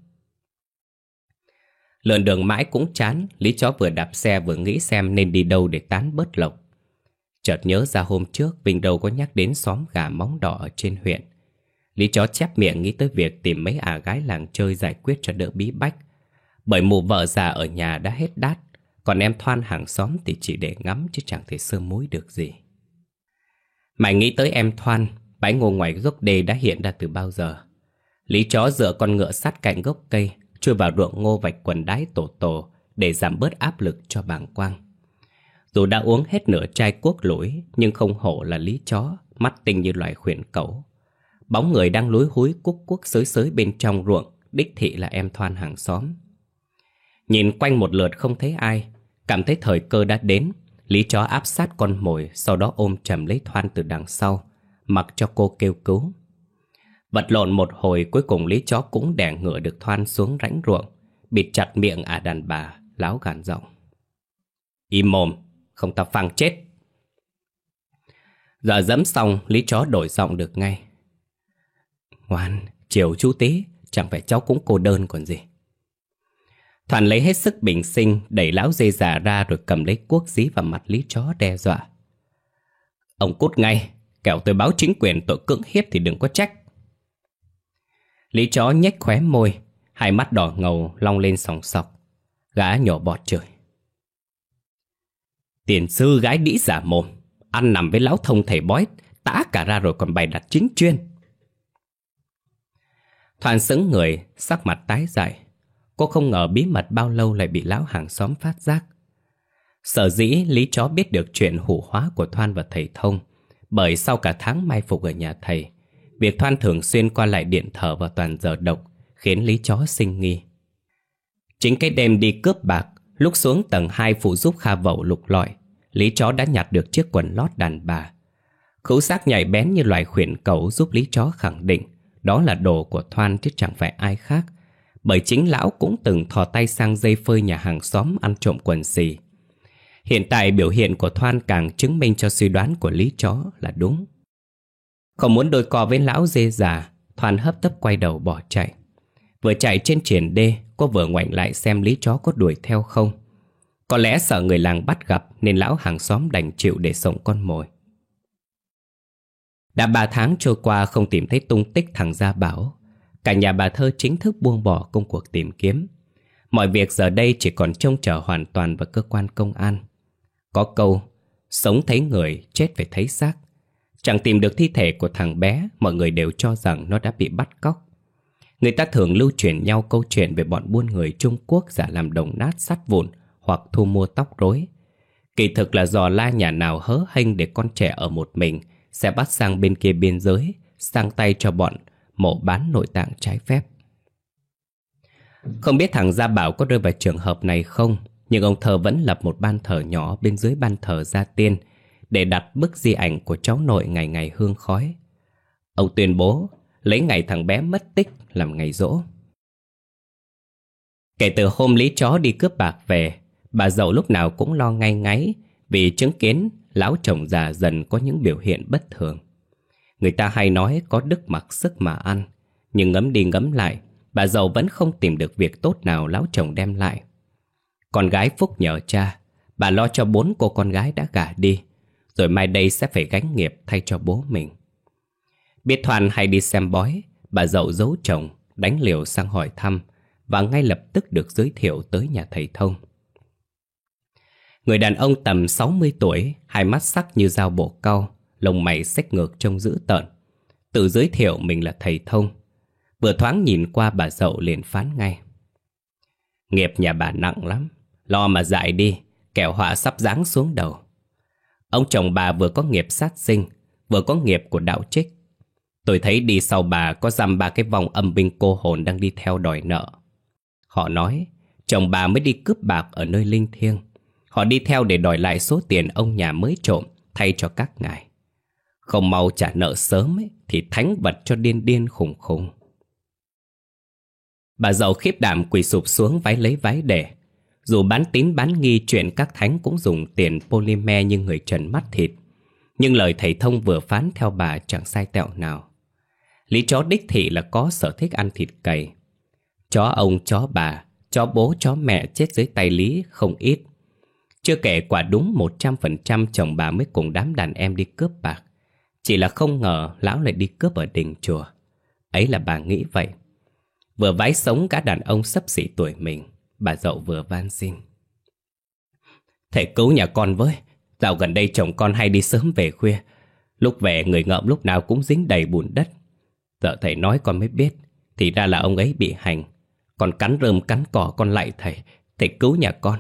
Lượn đường mãi cũng chán, Lý Chó vừa đạp xe vừa nghĩ xem nên đi đâu để tán bớt lộc. Chợt nhớ ra hôm trước Vinh đâu có nhắc đến xóm gà móng đỏ ở trên huyện. Lý Chó chép miệng nghĩ tới việc tìm mấy ả gái làng chơi giải quyết cho đỡ bí bách. Bởi mụ vợ già ở nhà đã hết đát, còn em Thoan hàng xóm thì chỉ để ngắm chứ chẳng thể sơ múi được gì. Mày nghĩ tới em Thoan, bãi ngô ngoài gốc đê đã hiện ra từ bao giờ. Lý Chó dựa con ngựa sát cạnh gốc cây, chui vào ruộng ngô vạch quần đái tổ tổ để giảm bớt áp lực cho bàng quang. Dù đã uống hết nửa chai cuốc lủi, nhưng không hổ là Lý Chó, mắt tinh như loài khuyển cẩu. Bóng người đang lúi húi cuốc cuốc xới xới bên trong ruộng, đích thị là em Thoan hàng xóm. Nhìn quanh một lượt không thấy ai, cảm thấy thời cơ đã đến, Lý Chó áp sát con mồi, sau đó ôm chầm lấy Thoan từ đằng sau, mặc cho cô kêu cứu. Vật lộn một hồi, cuối cùng Lý Chó cũng đè ngựa được Thoan xuống rãnh ruộng, bịt chặt miệng ả đàn bà, láo gàn giọng. Im mồm, không tao phang chết. Giờ dẫm xong, Lý Chó đổi giọng được ngay. Ngoan, chiều chú tí, chẳng phải cháu cũng cô đơn còn gì. Thoan lấy hết sức bình sinh, đẩy lão dê già ra rồi cầm lấy cuốc dí vào mặt Lý Chó đe dọa. Ông cút ngay, kẻo tôi báo chính quyền tội cưỡng hiếp thì đừng có trách. Lý Chó nhếch khóe môi, hai mắt đỏ ngầu long lên sòng sọc. Gã nhổ bọt trời. Tiền sư gái đĩ giả mồm, ăn nằm với lão thông thầy bói, tã cả ra rồi còn bày đặt chính chuyên. Thoan sững người, sắc mặt tái dại. Cô không ngờ bí mật bao lâu lại bị lão hàng xóm phát giác. Sở dĩ Lý Chó biết được chuyện hủ hóa của Thoan và thầy Thông, bởi sau cả tháng mai phục ở nhà thầy, việc Thoan thường xuyên qua lại điện thờ vào toàn giờ độc khiến Lý Chó sinh nghi. Chính cái đêm đi cướp bạc, lúc xuống tầng hai phụ giúp Kha Vậu lục lọi, Lý Chó đã nhặt được chiếc quần lót đàn bà. Khứu giác nhạy bén như loài khuyển cẩu giúp Lý Chó khẳng định đó là đồ của Thoan chứ chẳng phải ai khác, bởi chính lão cũng từng thò tay sang dây phơi nhà hàng xóm ăn trộm quần xì. Hiện tại biểu hiện của Thoan càng chứng minh cho suy đoán của Lý Chó là đúng. Không muốn đôi co với lão dê già, Thoan hấp tấp quay đầu bỏ chạy. Vừa chạy trên triển đê, cô vừa ngoảnh lại xem Lý Chó có đuổi theo không. Có lẽ sợ người làng bắt gặp nên lão hàng xóm đành chịu để sống con mồi. Đã ba tháng trôi qua không tìm thấy tung tích thằng Gia Bảo. Cả nhà bà Thơ chính thức buông bỏ công cuộc tìm kiếm. Mọi việc giờ đây chỉ còn trông chờ hoàn toàn vào cơ quan công an. Có câu, sống thấy người, chết phải thấy xác. Chẳng tìm được thi thể của thằng bé, mọi người đều cho rằng nó đã bị bắt cóc. Người ta thường lưu truyền nhau câu chuyện về bọn buôn người Trung Quốc giả làm đồng nát sắt vụn hoặc thu mua tóc rối. Kỳ thực là dò la nhà nào hớ hênh để con trẻ ở một mình sẽ bắt sang bên kia biên giới, sang tay cho bọn mổ bán nội tạng trái phép. Không biết thằng Gia Bảo có rơi vào trường hợp này không, nhưng ông Thơ vẫn lập một ban thờ nhỏ bên dưới ban thờ Gia Tiên để đặt bức di ảnh của cháu nội ngày ngày hương khói. Ông tuyên bố lấy ngày thằng bé mất tích làm ngày giỗ. Kể từ hôm Lý Chó đi cướp bạc về, bà Dậu lúc nào cũng lo ngay ngáy vì chứng kiến lão chồng già dần có những biểu hiện bất thường. Người ta hay nói có đức mặc sức mà ăn, nhưng ngẫm đi ngẫm lại, bà Dậu vẫn không tìm được việc tốt nào lão chồng đem lại. Con gái Phúc nhờ cha, bà lo cho bốn cô con gái đã gả đi, rồi mai đây sẽ phải gánh nghiệp thay cho bố mình. Biết Thoan hay đi xem bói, bà Dậu giấu chồng, đánh liều sang hỏi thăm và ngay lập tức được giới thiệu tới nhà thầy Thông. Người đàn ông tầm sáu mươi tuổi, hai mắt sắc như dao bổ cau, lông mày xếch ngược trông dữ tợn. Tự giới thiệu mình là thầy Thông. Vừa thoáng nhìn qua bà Dậu liền phán ngay: nghiệp nhà bà nặng lắm, lo mà dại đi, kẻo họa sắp giáng xuống đầu. Ông chồng bà vừa có nghiệp sát sinh, vừa có nghiệp của đạo trích. Tôi thấy đi sau bà có dăm ba cái vòng âm binh cô hồn đang đi theo đòi nợ. Họ nói chồng bà mới đi cướp bạc ở nơi linh thiêng. Họ đi theo để đòi lại số tiền ông nhà mới trộm thay cho các ngài. Không mau trả nợ sớm ấy, thì thánh vật cho điên điên khùng khùng. Bà Dậu khiếp đảm quỳ sụp xuống vái lấy vái để. Dù bán tín bán nghi chuyện các thánh cũng dùng tiền polymer như người trần mắt thịt, nhưng lời thầy Thông vừa phán theo bà chẳng sai tẹo nào. Lý Chó đích thị là có sở thích ăn thịt cầy. Chó ông, chó bà, chó bố, chó mẹ chết dưới tay Lý không ít. Chưa kể quả đúng một trăm phần trăm chồng bà mới cùng đám đàn em đi cướp bạc. Chỉ là không ngờ lão lại đi cướp ở đình chùa. Ấy là bà nghĩ vậy. Vừa vái sống cả đàn ông xấp xỉ tuổi mình, bà Dậu vừa van xin: thầy cứu nhà con với. Dạo gần đây chồng con hay đi sớm về khuya. Lúc về người ngợm lúc nào cũng dính đầy bùn đất. Giờ thầy nói con mới biết, thì ra là ông ấy bị hành. Còn cắn rơm cắn cỏ con lạy thầy, thầy cứu nhà con.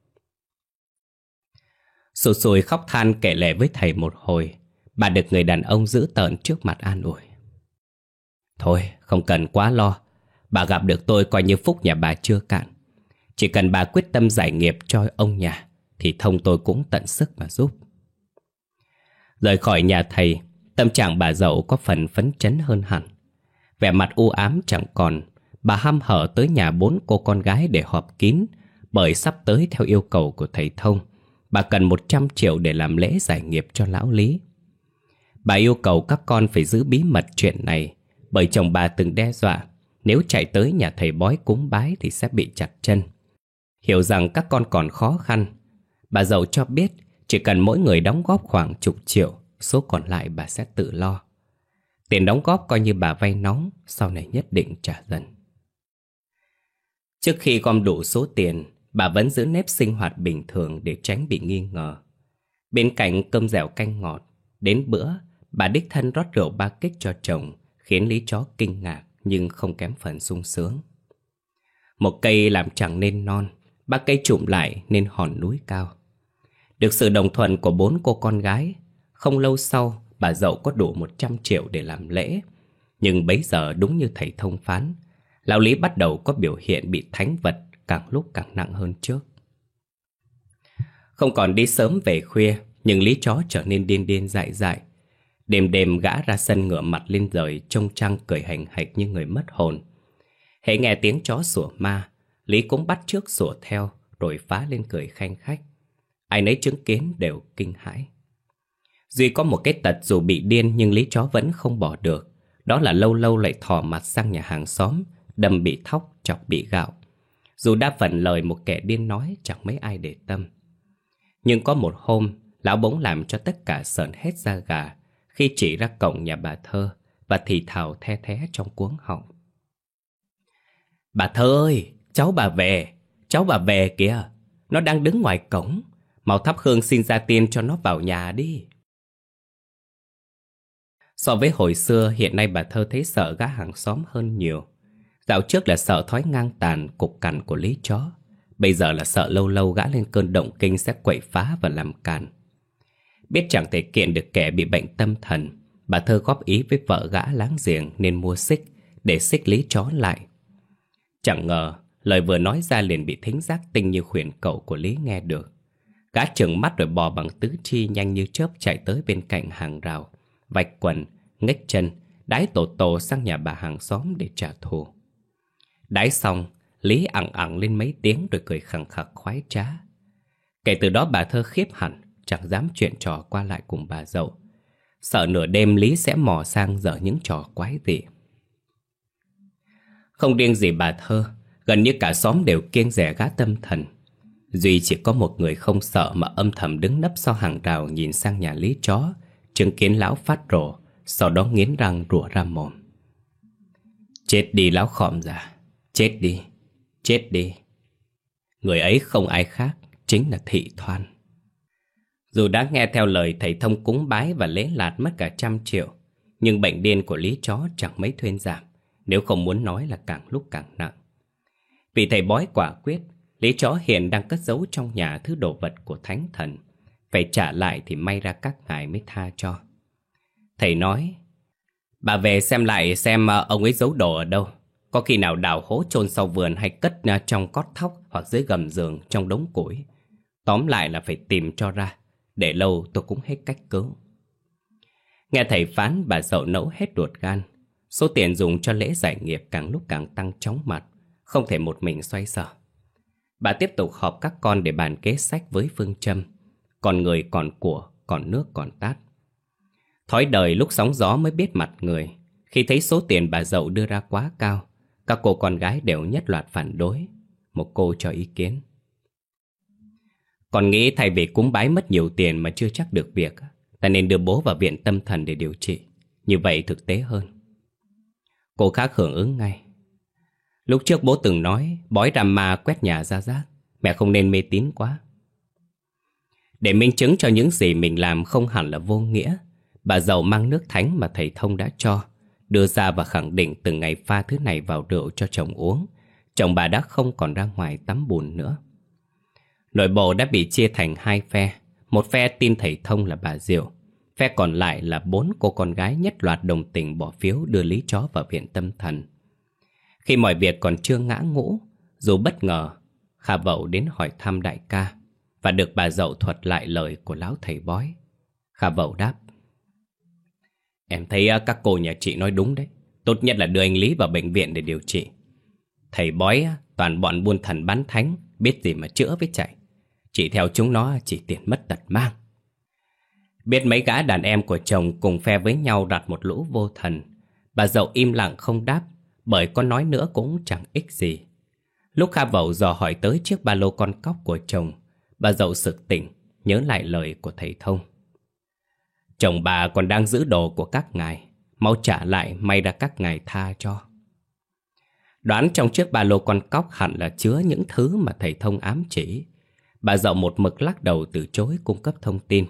Sụt sùi khóc than kể lể với thầy một hồi, bà được người đàn ông dữ tợn trước mặt an ủi: thôi không cần quá lo, bà gặp được tôi coi như phúc nhà bà chưa cạn. Chỉ cần bà quyết tâm giải nghiệp cho ông nhà thì Thông tôi cũng tận sức mà giúp. Rời khỏi nhà thầy, tâm trạng bà Dậu có phần phấn chấn hơn hẳn. Vẻ mặt u ám chẳng còn, bà hăm hở tới nhà bốn cô con gái để họp kín, bởi sắp tới theo yêu cầu của thầy Thông, bà cần một trăm triệu để làm lễ giải nghiệp cho lão Lý. Bà yêu cầu các con phải giữ bí mật chuyện này, bởi chồng bà từng đe dọa nếu chạy tới nhà thầy bói cúng bái thì sẽ bị chặt chân. Hiểu rằng các con còn khó khăn, bà Dậu cho biết chỉ cần mỗi người đóng góp khoảng chục triệu, số còn lại bà sẽ tự lo. Tiền đóng góp coi như bà vay nóng, sau này nhất định trả dần. Trước khi gom đủ số tiền, bà vẫn giữ nếp sinh hoạt bình thường để tránh bị nghi ngờ. Bên cạnh cơm dẻo canh ngọt, đến bữa bà đích thân rót rượu ba kích cho chồng, khiến Lý Chó kinh ngạc nhưng không kém phần sung sướng. Một cây làm chẳng nên non, ba cây trụm lại nên hòn núi cao. Được sự đồng thuận của bốn cô con gái, không lâu sau bà dậu có đủ một trăm triệu để làm lễ. Nhưng bấy giờ đúng như thầy thông phán, lão Lý bắt đầu có biểu hiện bị thánh vật càng lúc càng nặng hơn trước. Không còn đi sớm về khuya, nhưng Lý chó trở nên điên điên dại dại. Đêm đêm gã ra sân ngửa mặt lên trời, trông trăng cười hành hạch như người mất hồn. Hễ nghe tiếng chó sủa ma, Lý cũng bắt chước sủa theo, rồi phá lên cười khanh khách. Ai nấy chứng kiến đều kinh hãi. Duy có một cái tật dù bị điên nhưng Lý chó vẫn không bỏ được. Đó là lâu lâu lại thò mặt sang nhà hàng xóm, đâm bị thóc, chọc bị gạo. Dù đa phần lời một kẻ điên nói chẳng mấy ai để tâm. Nhưng có một hôm, lão bỗng làm cho tất cả sởn hết da gà khi chỉ ra cổng nhà bà Thơ và thì thào the thé trong cuống họng. Bà Thơ ơi, cháu bà về, cháu bà về kìa, nó đang đứng ngoài cổng, mau thắp hương xin gia tiên cho nó vào nhà đi. So với hồi xưa, hiện nay bà Thơ thấy sợ gã hàng xóm hơn nhiều. Dạo trước là sợ thói ngang tàn cục cằn của Lý chó, bây giờ là sợ lâu lâu gã lên cơn động kinh sẽ quậy phá và làm càn. Biết chẳng thể kiện được kẻ bị bệnh tâm thần, bà Thơ góp ý với vợ gã láng giềng nên mua xích để xích Lý chó lại. Chẳng ngờ lời vừa nói ra liền bị thính giác tinh như khuyển cậu của Lý nghe được. Gã trừng mắt rồi bò bằng tứ chi nhanh như chớp chạy tới bên cạnh hàng rào, vạch quần, nghếch chân, đái tổ tổ sang nhà bà hàng xóm để trả thù. Đái xong, Lý ẳng ẳng lên mấy tiếng rồi cười khẳng khặc khoái trá. Kể từ đó bà Thơ khiếp hẳn, chẳng dám chuyện trò qua lại cùng bà dậu. Sợ nửa đêm Lý sẽ mò sang dở những trò quái dị. Không riêng gì bà Thơ, gần như cả xóm đều kiêng dè gã tâm thần. Duy chỉ có một người không sợ mà âm thầm đứng nấp sau hàng rào nhìn sang nhà Lý chó, chứng kiến lão phát rồ, sau đó nghiến răng rủa ra mồm. Chết đi lão khọm già, chết đi, chết đi. Người ấy không ai khác, chính là Thị Thoan. Dù đã nghe theo lời thầy thông cúng bái và lễ lạt mất cả trăm triệu, nhưng bệnh điên của Lý chó chẳng mấy thuyên giảm, nếu không muốn nói là càng lúc càng nặng. Vì thầy bói quả quyết, Lý chó hiện đang cất giấu trong nhà thứ đồ vật của thánh thần, phải trả lại thì may ra các ngài mới tha cho. Thầy nói, bà về xem lại xem ông ấy giấu đồ ở đâu. Có khi nào đào hố chôn sau vườn hay cất trong cót thóc hoặc dưới gầm giường trong đống củi. Tóm lại là phải tìm cho ra, để lâu tôi cũng hết cách cứu. Nghe thầy phán, bà dậu nẫu hết ruột gan. Số tiền dùng cho lễ giải nghiệp càng lúc càng tăng chóng mặt, không thể một mình xoay sở. Bà tiếp tục họp các con để bàn kế sách với phương châm còn người còn của, còn nước còn tát. Thói đời lúc sóng gió mới biết mặt người. Khi thấy số tiền bà dậu đưa ra quá cao, các cô con gái đều nhất loạt phản đối. Một cô cho ý kiến. Còn nghĩ thay vì cúng bái mất nhiều tiền mà chưa chắc được việc, ta nên đưa bố vào viện tâm thần để điều trị. Như vậy thực tế hơn. Cô khác hưởng ứng ngay. Lúc trước bố từng nói bói ra ma quét nhà ra rác, mẹ không nên mê tín quá. Để minh chứng cho những gì mình làm không hẳn là vô nghĩa, bà dậu mang nước thánh mà thầy thông đã cho, đưa ra và khẳng định từ ngày pha thứ này vào rượu cho chồng uống, chồng bà đã không còn ra ngoài tắm bùn nữa. Nội bộ đã bị chia thành hai phe. Một phe tin thầy thông là bà Diệu, phe còn lại là bốn cô con gái nhất loạt đồng tình bỏ phiếu đưa Lý chó vào viện tâm thần. Khi mọi việc còn chưa ngã ngũ, dù bất ngờ, Kha Vậu đến hỏi thăm đại ca và được bà dậu thuật lại lời của lão thầy bói. Kha Vậu đáp, em thấy các cô nhà chị nói đúng đấy. Tốt nhất là đưa anh Lý vào bệnh viện để điều trị. Thầy bói toàn bọn buôn thần bán thánh, biết gì mà chữa với chạy. Chỉ theo chúng nó chỉ tiền mất tật mang. Biết mấy gã đàn em của chồng cùng phe với nhau đặt một lũ vô thần, bà dậu im lặng không đáp, bởi có nói nữa cũng chẳng ích gì. Lúc Kha Vậu dò hỏi tới chiếc ba lô con cóc của chồng, bà dậu sực tỉnh, nhớ lại lời của thầy thông. Chồng bà còn đang giữ đồ của các ngài, mau trả lại may ra các ngài tha cho. Đoán trong chiếc ba lô con cóc hẳn là chứa những thứ mà thầy thông ám chỉ. Bà dậu một mực lắc đầu từ chối cung cấp thông tin.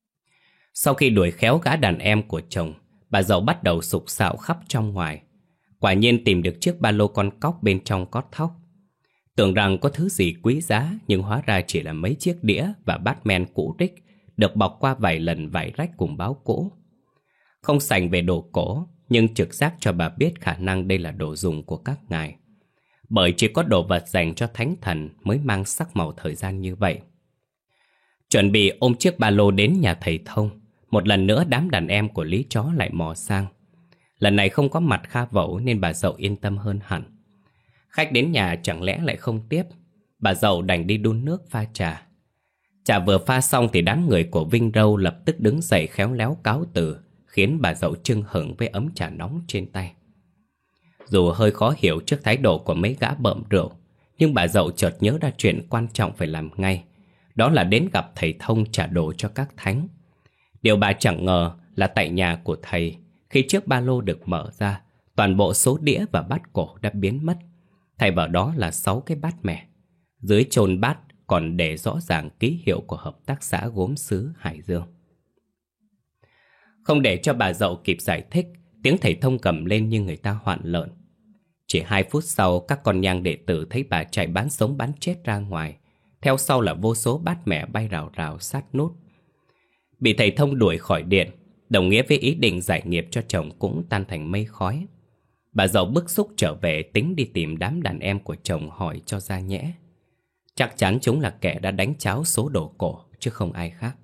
Sau khi đuổi khéo gã đàn em của chồng, bà dậu bắt đầu sục sạo khắp trong ngoài. Quả nhiên tìm được chiếc ba lô con cóc bên trong có thóc. Tưởng rằng có thứ gì quý giá, nhưng hóa ra chỉ là mấy chiếc đĩa và bát men cũ rích, được bọc qua vài lần vải rách cùng báo cũ. Không sành về đồ cổ, nhưng trực giác cho bà biết khả năng đây là đồ dùng của các ngài. Bởi chỉ có đồ vật dành cho thánh thần mới mang sắc màu thời gian như vậy. Chuẩn bị ôm chiếc ba lô đến nhà thầy Thông, một lần nữa đám đàn em của Lý Chó lại mò sang. Lần này không có mặt Kha Vẩu nên bà Dậu yên tâm hơn hẳn. Khách đến nhà chẳng lẽ lại không tiếp, bà Dậu đành đi đun nước pha trà. Trà vừa pha xong thì đám người của Vinh Râu lập tức đứng dậy khéo léo cáo từ, khiến bà Dậu chưng hửng với ấm trà nóng trên tay. Dù hơi khó hiểu trước thái độ của mấy gã bợm rượu, nhưng bà Dậu chợt nhớ ra chuyện quan trọng phải làm ngay. Đó là đến gặp thầy Thông trả đồ cho các thánh. Điều bà chẳng ngờ là tại nhà của thầy, khi chiếc ba lô được mở ra, toàn bộ số đĩa và bát cổ đã biến mất. Thay vào đó là sáu cái bát mẻ. Dưới chôn bát còn để rõ ràng ký hiệu của hợp tác xã gốm sứ Hải Dương. Không để cho bà Dậu kịp giải thích, tiếng thầy Thông cầm lên như người ta hoạn lợn. Chỉ hai phút sau, các con nhang đệ tử thấy bà chạy bán sống bán chết ra ngoài. Theo sau là vô số bát mẻ bay rào rào sát nút. Bị thầy Thông đuổi khỏi điện, đồng nghĩa với ý định giải nghiệp cho chồng cũng tan thành mây khói. Bà Dậu bức xúc trở về tính đi tìm đám đàn em của chồng hỏi cho ra nhẽ. Chắc chắn chúng là kẻ đã đánh cháo số đồ cổ chứ không ai khác.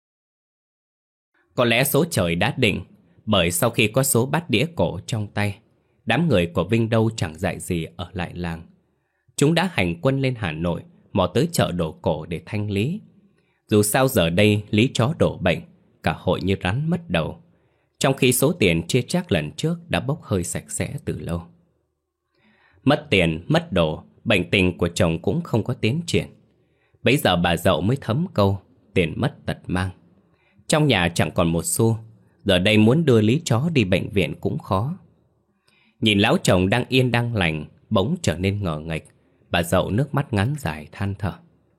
Có lẽ số trời đã định, bởi sau khi có số bát đĩa cổ trong tay, đám người của Vinh Đâu chẳng dạy gì ở lại làng. Chúng đã hành quân lên Hà Nội, mò tới chợ đồ cổ để thanh lý. Dù sao giờ đây Lý Chó đổ bệnh, cả hội như rắn mất đầu, trong khi số tiền chia chác lần trước đã bốc hơi sạch sẽ từ lâu. Mất tiền, mất đồ, bệnh tình của chồng cũng không có tiến triển. Bấy giờ bà Dậu mới thấm câu tiền mất tật mang. Trong nhà chẳng còn một xu, giờ đây muốn đưa Lý Chó đi bệnh viện cũng khó. Nhìn lão chồng đang yên đang lành bỗng trở nên ngờ nghệch, bà Dậu nước mắt ngắn dài than thở.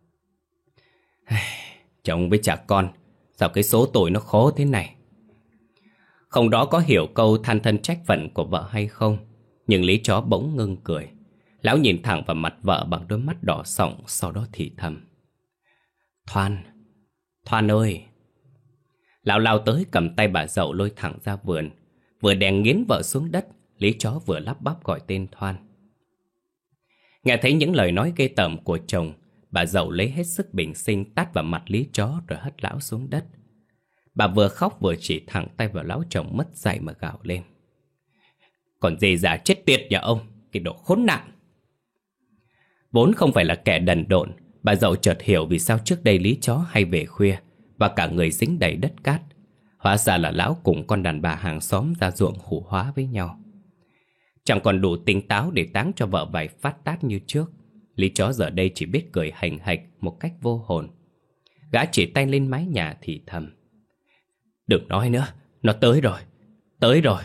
Chồng với cha con, sao cái số tội nó khó thế này? Không rõ có hiểu câu than thân trách phận của vợ hay không, nhưng Lý Chó bỗng ngưng cười. Lão nhìn thẳng vào mặt vợ bằng đôi mắt đỏ sọng, sau đó thì thầm. Thoan, Thoan ơi! Lão lao tới cầm tay bà Dậu lôi thẳng ra vườn. Vừa đè nghiến vợ xuống đất, Lý Chó vừa lắp bắp gọi tên Thoan. Nghe thấy những lời nói ghê tởm của chồng, bà Dậu lấy hết sức bình sinh tát vào mặt Lý Chó rồi hất lão xuống đất. Bà vừa khóc vừa chỉ thẳng tay vào lão chồng mất dạy mà gào lên. Còn gì già chết tiệt nhà ông, cái đồ khốn nạn! Vốn không phải là kẻ đần độn, bà Dậu chợt hiểu vì sao trước đây Lý Chó hay về khuya và cả người dính đầy đất cát. Hóa ra là lão cùng con đàn bà hàng xóm ra ruộng hủ hóa với nhau. Chẳng còn đủ tỉnh táo để táng cho vợ vài phát tát như trước, Lý Chó giờ đây chỉ biết cười hành hạch một cách vô hồn. Gã chỉ tay lên mái nhà thì thầm. Đừng nói nữa, nó tới rồi, tới rồi.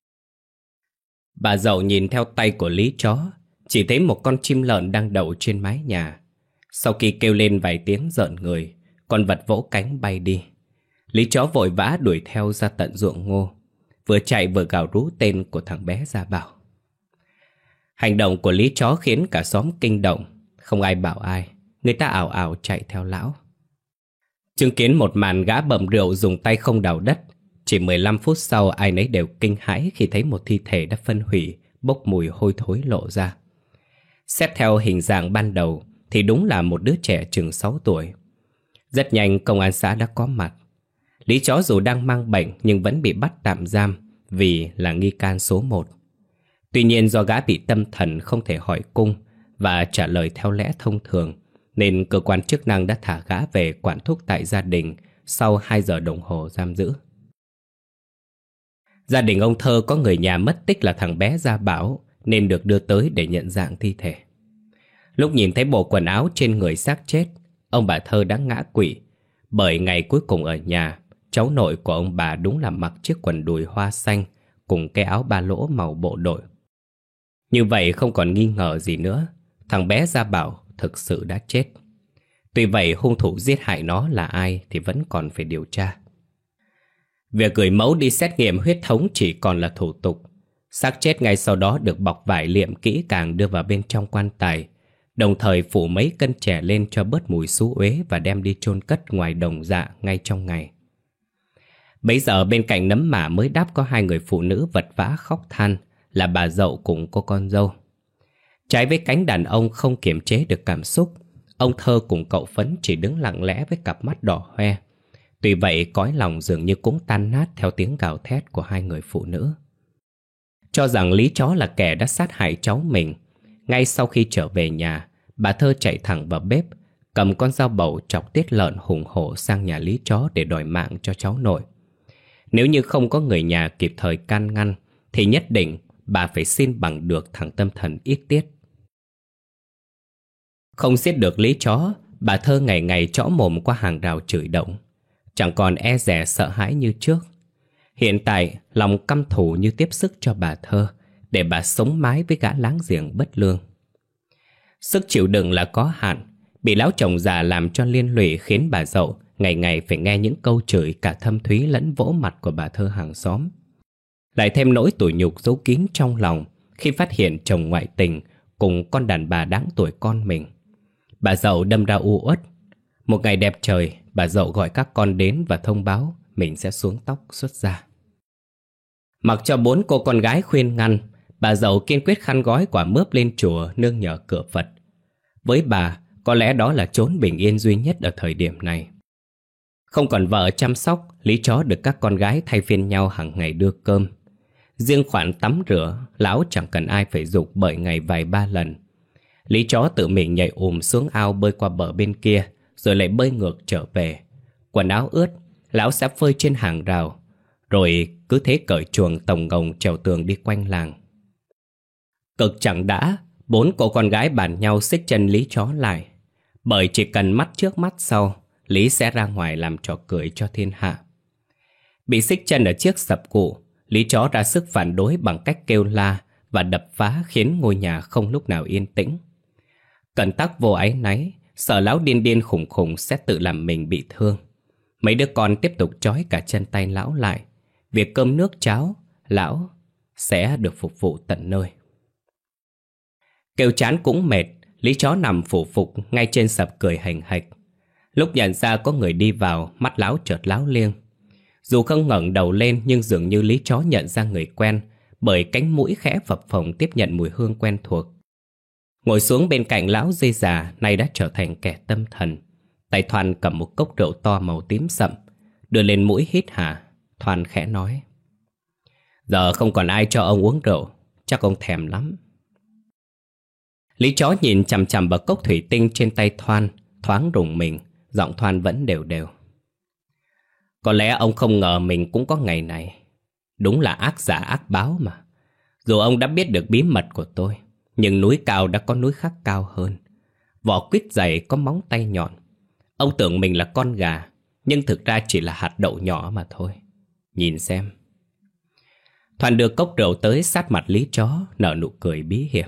Bà Dậu nhìn theo tay của Lý Chó, chỉ thấy một con chim lợn đang đậu trên mái nhà. Sau khi kêu lên vài tiếng rợn người, con vật vỗ cánh bay đi. Lý Chó vội vã đuổi theo ra tận ruộng ngô, vừa chạy vừa gào rú tên của thằng bé Gia Bảo. Hành động của Lý Chó khiến cả xóm kinh động, không ai bảo ai, người ta ào ào chạy theo lão. Chứng kiến một màn gã bầm rượu dùng tay không đào đất, chỉ mười lăm phút sau ai nấy đều kinh hãi khi thấy một thi thể đã phân hủy, bốc mùi hôi thối lộ ra. Xét theo hình dạng ban đầu thì đúng là một đứa trẻ chừng sáu tuổi. Rất nhanh công an xã đã có mặt. Lý Chó dù đang mang bệnh nhưng vẫn bị bắt tạm giam vì là nghi can số một. Tuy nhiên do gã bị tâm thần không thể hỏi cung và trả lời theo lẽ thông thường, nên cơ quan chức năng đã thả gã về quản thúc tại gia đình sau hai giờ đồng hồ giam giữ. Gia đình ông Thơ có người nhà mất tích là thằng bé Gia Bảo nên được đưa tới để nhận dạng thi thể. Lúc nhìn thấy bộ quần áo trên người xác chết, ông bà Thơ đã ngã quỵ, bởi ngày cuối cùng ở nhà, cháu nội của ông bà đúng là mặc chiếc quần đùi hoa xanh cùng cái áo ba lỗ màu bộ đội. Như vậy không còn nghi ngờ gì nữa, thằng bé Gia Bảo thực sự đã chết. Tuy vậy hung thủ giết hại nó là ai thì vẫn còn phải điều tra. Việc gửi mẫu đi xét nghiệm huyết thống chỉ còn là thủ tục. Xác chết ngay sau đó được bọc vải liệm kỹ càng đưa vào bên trong quan tài, đồng thời phủ mấy cân chè lên cho bớt mùi xú uế và đem đi chôn cất ngoài đồng dạ ngay trong ngày. Bấy giờ bên cạnh nấm mả mới đáp có hai người phụ nữ vật vã khóc than, là bà dậu cùng cô con dâu. Trái với cánh đàn ông không kiềm chế được cảm xúc, ông Thơ cùng cậu Phấn chỉ đứng lặng lẽ với cặp mắt đỏ hoe. Tuy vậy cõi lòng dường như cũng tan nát theo tiếng gào thét của hai người phụ nữ. Cho rằng Lý Chó là kẻ đã sát hại cháu mình, ngay sau khi trở về nhà, bà Thơ chạy thẳng vào bếp, cầm con dao bầu chọc tiết lợn hùng hổ sang nhà Lý Chó để đòi mạng cho cháu nội. Nếu như không có người nhà kịp thời can ngăn, thì nhất định bà phải xin bằng được thằng tâm thần ít tiết. Không giết được Lý Chó, bà Thơ ngày ngày chõ mồm qua hàng rào chửi động, chẳng còn e dè sợ hãi như trước. Hiện tại lòng căm thù như tiếp sức cho bà Thơ, để bà sống mái với gã láng giềng bất lương. Sức chịu đựng là có hạn, bị lão chồng già làm cho liên lụy, khiến bà dậu ngày ngày phải nghe những câu chửi cả thâm thúy lẫn vỗ mặt của bà Thơ hàng xóm. Lại thêm nỗi tủi nhục giấu kín trong lòng khi phát hiện chồng ngoại tình cùng con đàn bà đáng tuổi con mình. Bà dậu đâm ra u uất. Một ngày đẹp trời, bà dậu gọi các con đến và thông báo mình sẽ xuống tóc xuất gia. Mặc cho bốn cô con gái khuyên ngăn, bà dậu kiên quyết khăn gói quả mướp lên chùa nương nhờ cửa Phật. Với bà, có lẽ đó là chốn bình yên duy nhất ở thời điểm này. Không còn vợ chăm sóc, Lý Chó được các con gái thay phiên nhau hàng ngày đưa cơm. Riêng khoản tắm rửa, lão chẳng cần ai phải giục bởi ngày vài ba lần. Lý Chó tự mình nhảy ùm xuống ao bơi qua bờ bên kia, rồi lại bơi ngược trở về. Quần áo ướt, lão sẽ phơi trên hàng rào, rồi cứ thế cởi chuồng tồng ngồng trèo tường đi quanh làng. Cực chẳng đã, bốn cô con gái bàn nhau xích chân Lý Chó lại, bởi chỉ cần mắt trước mắt sau, Lý sẽ ra ngoài làm trò cười cho thiên hạ. Bị xích chân ở chiếc sập cụ, Lý Chó ra sức phản đối bằng cách kêu la và đập phá, khiến ngôi nhà không lúc nào yên tĩnh. Cẩn tắc vô áy náy, sợ lão điên điên khủng khủng sẽ tự làm mình bị thương. Mấy đứa con tiếp tục trói cả chân tay lão lại. Việc cơm nước cháo, lão sẽ được phục vụ tận nơi. Kêu chán cũng mệt, Lý Chó nằm phủ phục ngay trên sập cười hành hạch. Lúc nhận ra có người đi vào, mắt lão chợt láo liêng. Dù không ngẩng đầu lên, nhưng dường như Lý Chó nhận ra người quen, bởi cánh mũi khẽ phập phồng tiếp nhận mùi hương quen thuộc. Ngồi xuống bên cạnh lão dây già, nay đã trở thành kẻ tâm thần. Tay Thoan cầm một cốc rượu to màu tím sậm, đưa lên mũi hít hà. Thoan khẽ nói: "Giờ không còn ai cho ông uống rượu, chắc ông thèm lắm." Lý Chó nhìn chằm chằm vào cốc thủy tinh trên tay Thoan, thoáng rùng mình. Giọng Thoan vẫn đều đều: "Có lẽ ông không ngờ mình cũng có ngày này. Đúng là ác giả ác báo mà. Dù ông đã biết được bí mật của tôi, nhưng núi cao đã có núi khác cao hơn. Vỏ quýt dày có móng tay nhọn. Ông tưởng mình là con gà, nhưng thực ra chỉ là hạt đậu nhỏ mà thôi. Nhìn xem." Thoan đưa cốc rượu tới sát mặt Lý Chó, nở nụ cười bí hiểm.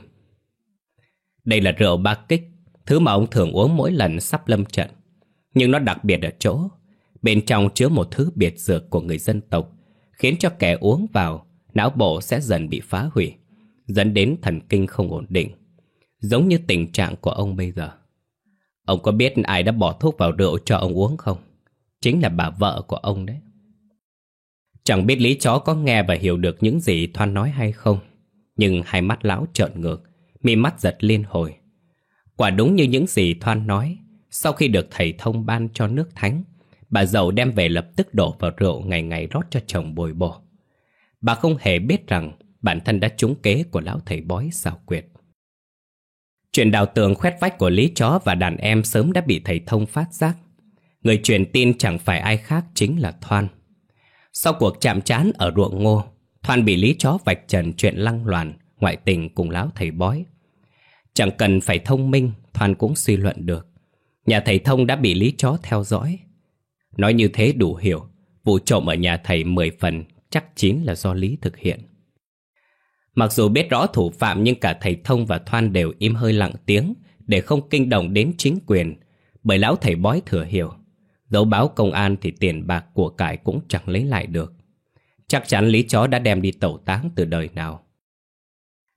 Đây là rượu ba kích, thứ mà ông thường uống mỗi lần sắp lâm trận. Nhưng nó đặc biệt ở chỗ bên trong chứa một thứ biệt dược của người dân tộc, khiến cho kẻ uống vào, não bộ sẽ dần bị phá hủy, dẫn đến thần kinh không ổn định, giống như tình trạng của ông bây giờ. Ông có biết ai đã bỏ thuốc vào rượu cho ông uống không? Chính là bà vợ của ông đấy. Chẳng biết Lý Chó có nghe và hiểu được những gì Thoan nói hay không, nhưng hai mắt lão trợn ngược, mi mắt giật liên hồi. Quả đúng như những gì Thoan nói, sau khi được thầy thông ban cho nước thánh, bà dậu đem về lập tức đổ vào rượu, ngày ngày rót cho chồng bồi bổ. Bà không hề biết rằng bản thân đã trúng kế của lão thầy bói xảo quyệt. Chuyện đào tường khoét vách của Lý Chó và đàn em sớm đã bị thầy thông phát giác. Người truyền tin chẳng phải ai khác, chính là Thoan. Sau cuộc chạm trán ở ruộng ngô, Thoan bị Lý Chó vạch trần chuyện lăng loàn, ngoại tình cùng lão thầy bói. Chẳng cần phải thông minh, Thoan cũng suy luận được. Nhà thầy thông đã bị Lý Chó theo dõi. Nói như thế đủ hiểu, vụ trộm ở nhà thầy mười phần chắc chín là do Lý thực hiện. Mặc dù biết rõ thủ phạm, nhưng cả thầy thông và Thoan đều im hơi lặng tiếng để không kinh động đến chính quyền, bởi lão thầy bói thừa hiểu, dấu báo công an thì tiền bạc của cải cũng chẳng lấy lại được. Chắc chắn Lý Chó đã đem đi tẩu táng từ đời nào.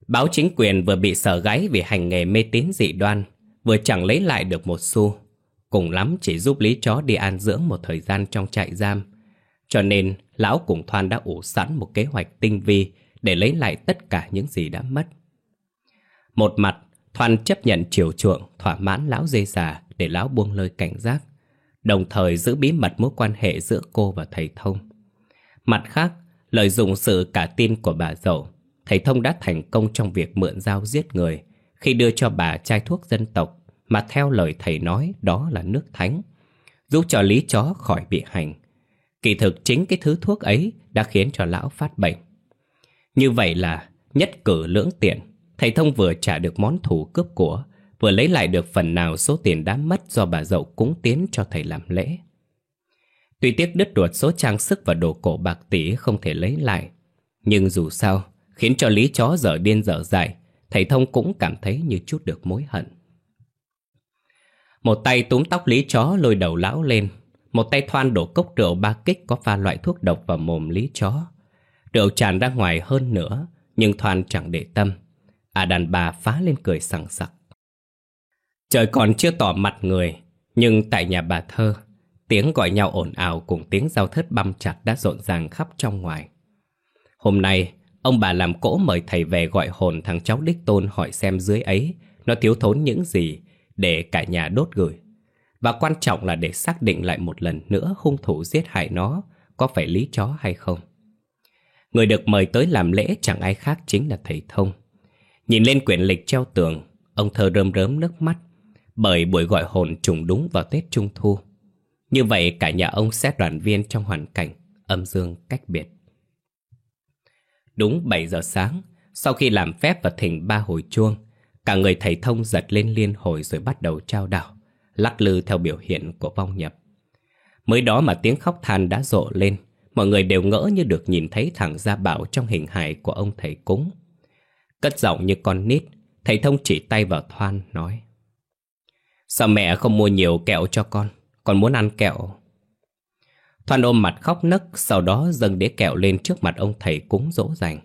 Báo chính quyền vừa bị sở gáy vì hành nghề mê tín dị đoan, vừa chẳng lấy lại được một xu. Cùng lắm chỉ giúp Lý Chó đi an dưỡng một thời gian trong trại giam. Cho nên lão cùng Thoan đã ủ sẵn một kế hoạch tinh vi để lấy lại tất cả những gì đã mất. Một mặt, Thoan chấp nhận chiều chuộng, thỏa mãn lão dê già để lão buông lơi cảnh giác, đồng thời giữ bí mật mối quan hệ giữa cô và thầy Thông. Mặt khác, lợi dụng sự cả tin của bà dậu, thầy Thông đã thành công trong việc mượn dao giết người khi đưa cho bà chai thuốc dân tộc mà theo lời thầy nói đó là nước thánh, giúp cho Lý Chó khỏi bị hành. Kỳ thực chính cái thứ thuốc ấy đã khiến cho lão phát bệnh. Như vậy là nhất cử lưỡng tiện, thầy Thông vừa trả được món thù cướp của, vừa lấy lại được phần nào số tiền đã mất do bà dậu cúng tiến cho thầy làm lễ. Tuy tiếc đứt ruột số trang sức và đồ cổ bạc tỷ không thể lấy lại, nhưng dù sao, khiến cho Lý Chó dở điên dở dại, thầy Thông cũng cảm thấy như chút được mối hận. Một tay túm tóc Lý Chó lôi đầu lão lên, một tay Thoan đổ cốc rượu ba kích có pha loại thuốc độc vào mồm Lý Chó. Rượu tràn ra ngoài hơn nữa, nhưng Thoan chẳng để tâm. À, đàn bà phá lên cười sằng sặc. Trời còn chưa tỏ mặt người, nhưng tại nhà bà Thơ, tiếng gọi nhau ồn ào cùng tiếng dao thớt băm chặt đã rộn ràng khắp trong ngoài. Hôm nay, ông bà làm cỗ mời thầy về gọi hồn thằng cháu đích tôn, hỏi xem dưới ấy nó thiếu thốn những gì để cả nhà đốt gửi. Và quan trọng là để xác định lại một lần nữa hung thủ giết hại nó có phải Lý Chó hay không. Người được mời tới làm lễ chẳng ai khác chính là thầy Thông. Nhìn lên quyển lịch treo tường, ông Thơ rơm rớm nước mắt, bởi buổi gọi hồn trùng đúng vào Tết Trung Thu. Như vậy cả nhà ông sẽ đoàn viên trong hoàn cảnh âm dương cách biệt. Đúng bảy giờ sáng, sau khi làm phép và thỉnh ba hồi chuông, cả người thầy Thông giật lên liên hồi rồi bắt đầu trao đảo, lắc lư theo biểu hiện của vong nhập. Mới đó mà tiếng khóc than đã rộ lên, mọi người đều ngỡ như được nhìn thấy thằng Gia Bảo trong hình hài của ông thầy cúng. Cất giọng như con nít, thầy Thông chỉ tay vào Thoan nói: Sao mẹ không mua nhiều kẹo cho con? Con muốn ăn kẹo. Thoan ôm mặt khóc nấc, sau đó dâng đĩa kẹo lên trước mặt ông thầy cúng dỗ dành.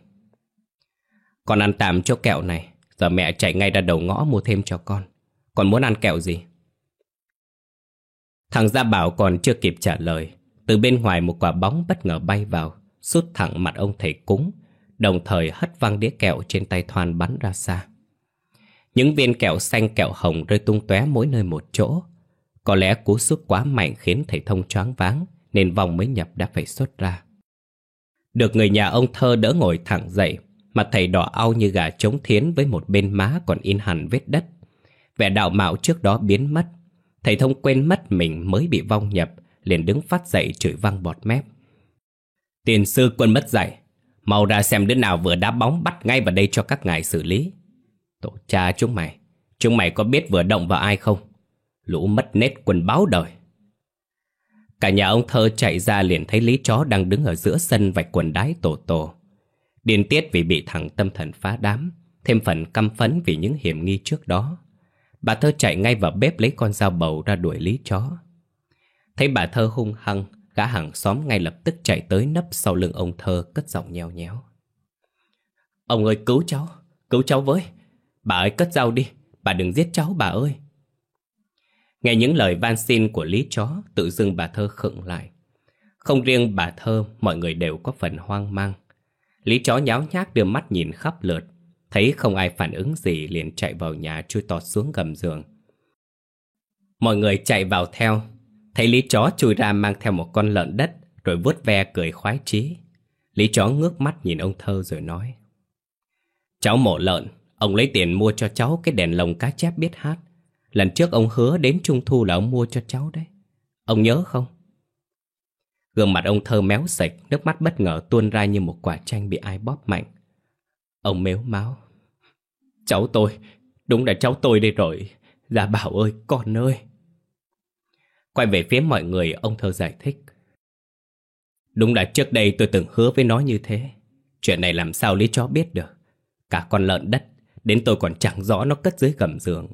Con ăn tạm chỗ kẹo này, giờ mẹ chạy ngay ra đầu ngõ mua thêm cho con. Con muốn ăn kẹo gì? Thằng Gia Bảo còn chưa kịp trả lời, từ bên ngoài một quả bóng bất ngờ bay vào, sút thẳng mặt ông thầy cúng, đồng thời hất văng đĩa kẹo trên tay Thoan bắn ra xa. Những viên kẹo xanh kẹo hồng rơi tung tóe mỗi nơi một chỗ. Có lẽ cú sút quá mạnh khiến thầy Thông choáng váng, nên vong mới nhập đã phải xuất ra. Được người nhà ông Thơ đỡ ngồi thẳng dậy, mặt thầy đỏ au như gà trống thiến với một bên má còn in hẳn vết đất. Vẻ đạo mạo trước đó biến mất. Thầy Thông quên mất mình mới bị vong nhập, liền đứng phát dậy chửi văng bọt mép. Tiền sư quân mất dạy, mau ra xem đứa nào vừa đá bóng bắt ngay vào đây cho các ngài xử lý. Tổ cha chúng mày, chúng mày có biết vừa động vào ai không? Lũ mất nết quần báo đời. Cả nhà ông Thơ chạy ra liền thấy Lý Chó đang đứng ở giữa sân vạch quần đái tổ tổ. Điên tiết vì bị thằng tâm thần phá đám, thêm phần căm phẫn vì những hiểm nghi trước đó. Bà Thơ chạy ngay vào bếp lấy con dao bầu ra đuổi Lý Chó. Thấy bà Thơ hung hăng, gã hàng xóm ngay lập tức chạy tới nấp sau lưng ông Thơ, cất giọng nheo nhéo: Ông ơi cứu cháu, cứu cháu với. Bà ơi cất dao đi, bà đừng giết cháu bà ơi. Nghe những lời van xin của Lý Chó, tự dưng bà Thơ khựng lại. Không riêng bà Thơ, mọi người đều có phần hoang mang. Lý Chó nháo nhác đưa mắt nhìn khắp lượt, thấy không ai phản ứng gì liền chạy vào nhà chui tọt xuống gầm giường. Mọi người chạy vào theo, thấy Lý Chó chui ra mang theo một con lợn đất, rồi vuốt ve cười khoái chí. Lý Chó ngước mắt nhìn ông Thơ rồi nói: Cháu mổ lợn, ông lấy tiền mua cho cháu cái đèn lồng cá chép biết hát. Lần trước ông hứa đến Trung Thu là ông mua cho cháu đấy. Ông nhớ không? Gương mặt ông Thơ méo sạch, nước mắt bất ngờ tuôn ra như một quả chanh bị ai bóp mạnh. Ông mếu máo: Cháu tôi, đúng là cháu tôi đây rồi. Gia Bảo ơi, con ơi. Quay về phía mọi người, ông Thơ giải thích: Đúng là trước đây tôi từng hứa với nó như thế. Chuyện này làm sao Lý Chó biết được? Cả con lợn đất, đến tôi còn chẳng rõ nó cất dưới gầm giường.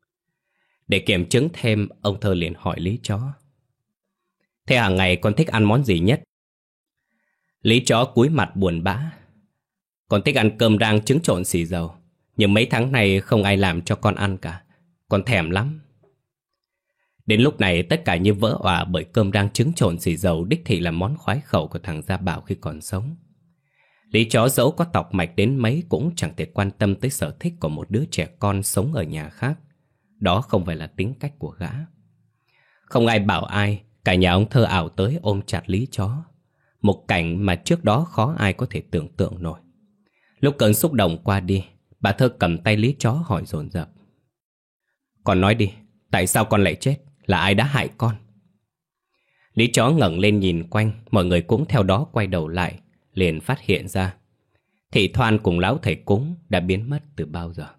Để kiểm chứng thêm, ông Thơ liền hỏi Lý Chó: Thế hàng ngày con thích ăn món gì nhất? Lý Chó cúi mặt buồn bã: Con thích ăn cơm rang trứng trộn xì dầu. Nhưng mấy tháng này không ai làm cho con ăn cả. Con thèm lắm. Đến lúc này tất cả như vỡ òa, bởi cơm rang trứng trộn xì dầu đích thị là món khoái khẩu của thằng Gia Bảo khi còn sống. Lý chó dẫu có tọc mạch đến mấy cũng chẳng thể quan tâm tới sở thích của một đứa trẻ con sống ở nhà khác. Đó không phải là tính cách của gã. Không ai bảo ai, cả nhà ông Thơ ảo tới ôm chặt Lý chó. Một cảnh mà trước đó khó ai có thể tưởng tượng nổi. Lúc cơn xúc động qua đi, bà Thơ cầm tay Lý chó hỏi dồn dập: "Con nói đi, tại sao con lại chết? Là ai đã hại con?" Lý chó ngẩng lên nhìn quanh, mọi người cũng theo đó quay đầu lại, liền phát hiện ra Thị Thoan cùng lão thầy cúng đã biến mất từ bao giờ.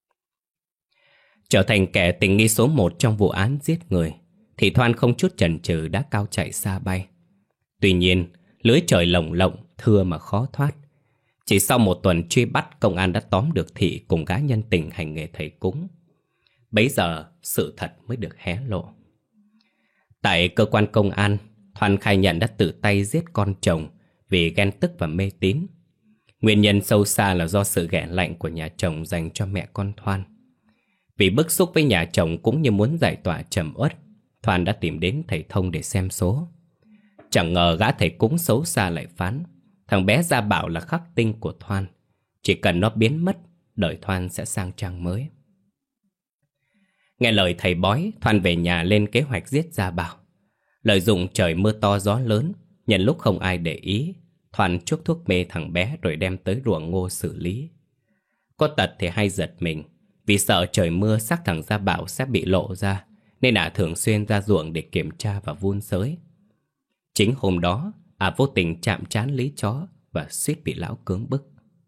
Trở thành kẻ tình nghi số một trong vụ án giết người, Thị Thoan không chút chần chừ đã cao chạy xa bay. Tuy nhiên, lưới trời lồng lộng, thưa mà khó thoát. Chỉ sau một tuần truy bắt, công an đã tóm được Thị cùng gã nhân tình hành nghề thầy cúng. Bấy giờ, sự thật mới được hé lộ. Tại cơ quan công an, Thoan khai nhận đã tự tay giết con chồng vì ghen tức và mê tín. Nguyên nhân sâu xa là do sự ghẻ lạnh của nhà chồng dành cho mẹ con Thoan. Vì bức xúc với nhà chồng cũng như muốn giải tỏa trầm uất, Thoan đã tìm đến thầy Thông để xem số. Chẳng ngờ gã thầy cúng xấu xa lại phán thằng bé Gia Bảo là khắc tinh của Thoan. Chỉ cần nó biến mất, đời Thoan sẽ sang trang mới. Nghe lời thầy bói, Thoan về nhà lên kế hoạch giết Gia Bảo. Lợi dụng trời mưa to gió lớn, nhân lúc không ai để ý, Thoan chuốc thuốc mê thằng bé rồi đem tới ruộng ngô xử lý. Có tật thì hay giật mình, vì sợ trời mưa xác thằng Gia Bảo sẽ bị lộ ra, nên ả thường xuyên ra ruộng để kiểm tra và vun sới. Chính hôm đó, ả vô tình chạm trán Lý chó và suýt bị lão cưỡng bức.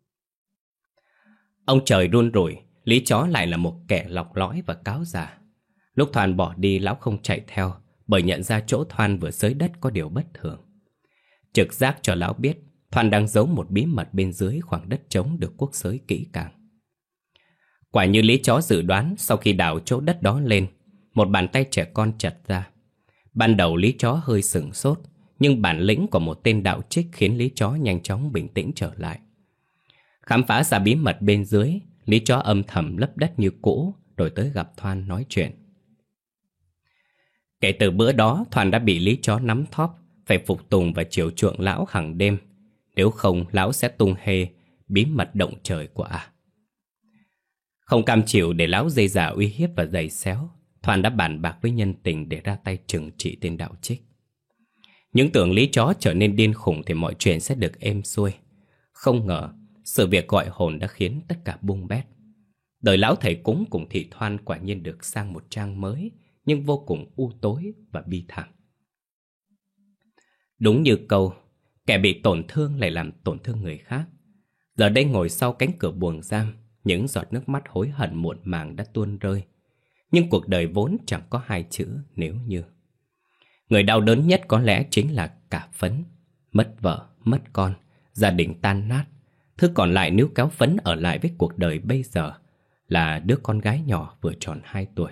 Ông trời run rủi, Lý chó lại là một kẻ lọc lõi và cáo già. Lúc Thoan bỏ đi, lão không chạy theo, bởi nhận ra chỗ Thoan vừa xới đất có điều bất thường. Trực giác cho lão biết Thoan đang giấu một bí mật bên dưới khoảng đất trống được cuốc xới kỹ càng. Quả như Lý chó dự đoán, sau khi đào chỗ đất đó lên, một bàn tay trẻ con chật ra. Ban đầu Lý chó hơi sửng sốt, nhưng bản lĩnh của một tên đạo trích khiến Lý chó nhanh chóng bình tĩnh trở lại. Khám phá ra bí mật bên dưới, Lý chó âm thầm lấp đất như cũ, rồi tới gặp Thoan nói chuyện. Kể từ bữa đó, Thoan đã bị Lý chó nắm thóp, phải phục tùng và chiều chuộng lão hàng đêm. Nếu không, lão sẽ tung hê bí mật động trời của ả. Không cam chịu để lão dây dà uy hiếp và giày xéo, Thoan đã bàn bạc với nhân tình để ra tay trừng trị tên đạo trích. Những tưởng Lý chó trở nên điên khủng thì mọi chuyện sẽ được êm xuôi. Không ngờ, sự việc gọi hồn đã khiến tất cả bung bét. Đời lão thầy cúng cùng Thị Thoan quả nhiên được sang một trang mới, nhưng vô cùng u tối và bi thảm. Đúng như câu, kẻ bị tổn thương lại làm tổn thương người khác. Giờ đây ngồi sau cánh cửa buồng giam, những giọt nước mắt hối hận muộn màng đã tuôn rơi. Nhưng cuộc đời vốn chẳng có hai chữ nếu như. Người đau đớn nhất có lẽ chính là cả Phấn. Mất vợ, mất con, gia đình tan nát. Thứ còn lại níu kéo Phấn ở lại với cuộc đời bây giờ là đứa con gái nhỏ vừa tròn hai tuổi.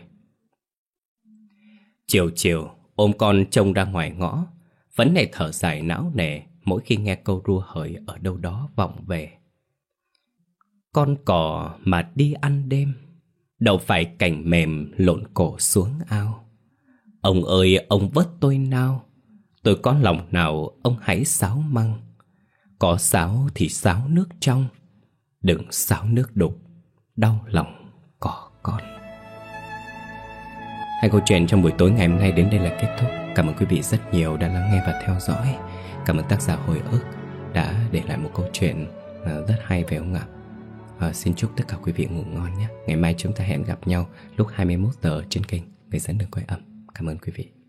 Chiều chiều, ôm con trông ra ngoài ngõ, Phấn này thở dài não nề mỗi khi nghe câu ru hời ở đâu đó vọng về. Con cò mà đi ăn đêm, đậu phải cảnh mềm lộn cổ xuống ao. Ông ơi ông vớt tôi nào, tôi có lòng nào ông hãy sáo măng. Có sáo thì sáo nước trong, đừng sáo nước đục, đau lòng cỏ con. Hai câu chuyện trong buổi tối ngày hôm nay đến đây là kết thúc. Cảm ơn quý vị rất nhiều đã lắng nghe và theo dõi. Cảm ơn tác giả Hồi ức đã để lại một câu chuyện rất hay phải không ạ? À, xin chúc tất cả quý vị ngủ ngon nhé. Ngày mai chúng ta hẹn gặp nhau lúc hai mươi mốt giờ trên kênh Người Dẫn Đường Quay Âm. Cảm ơn quý vị.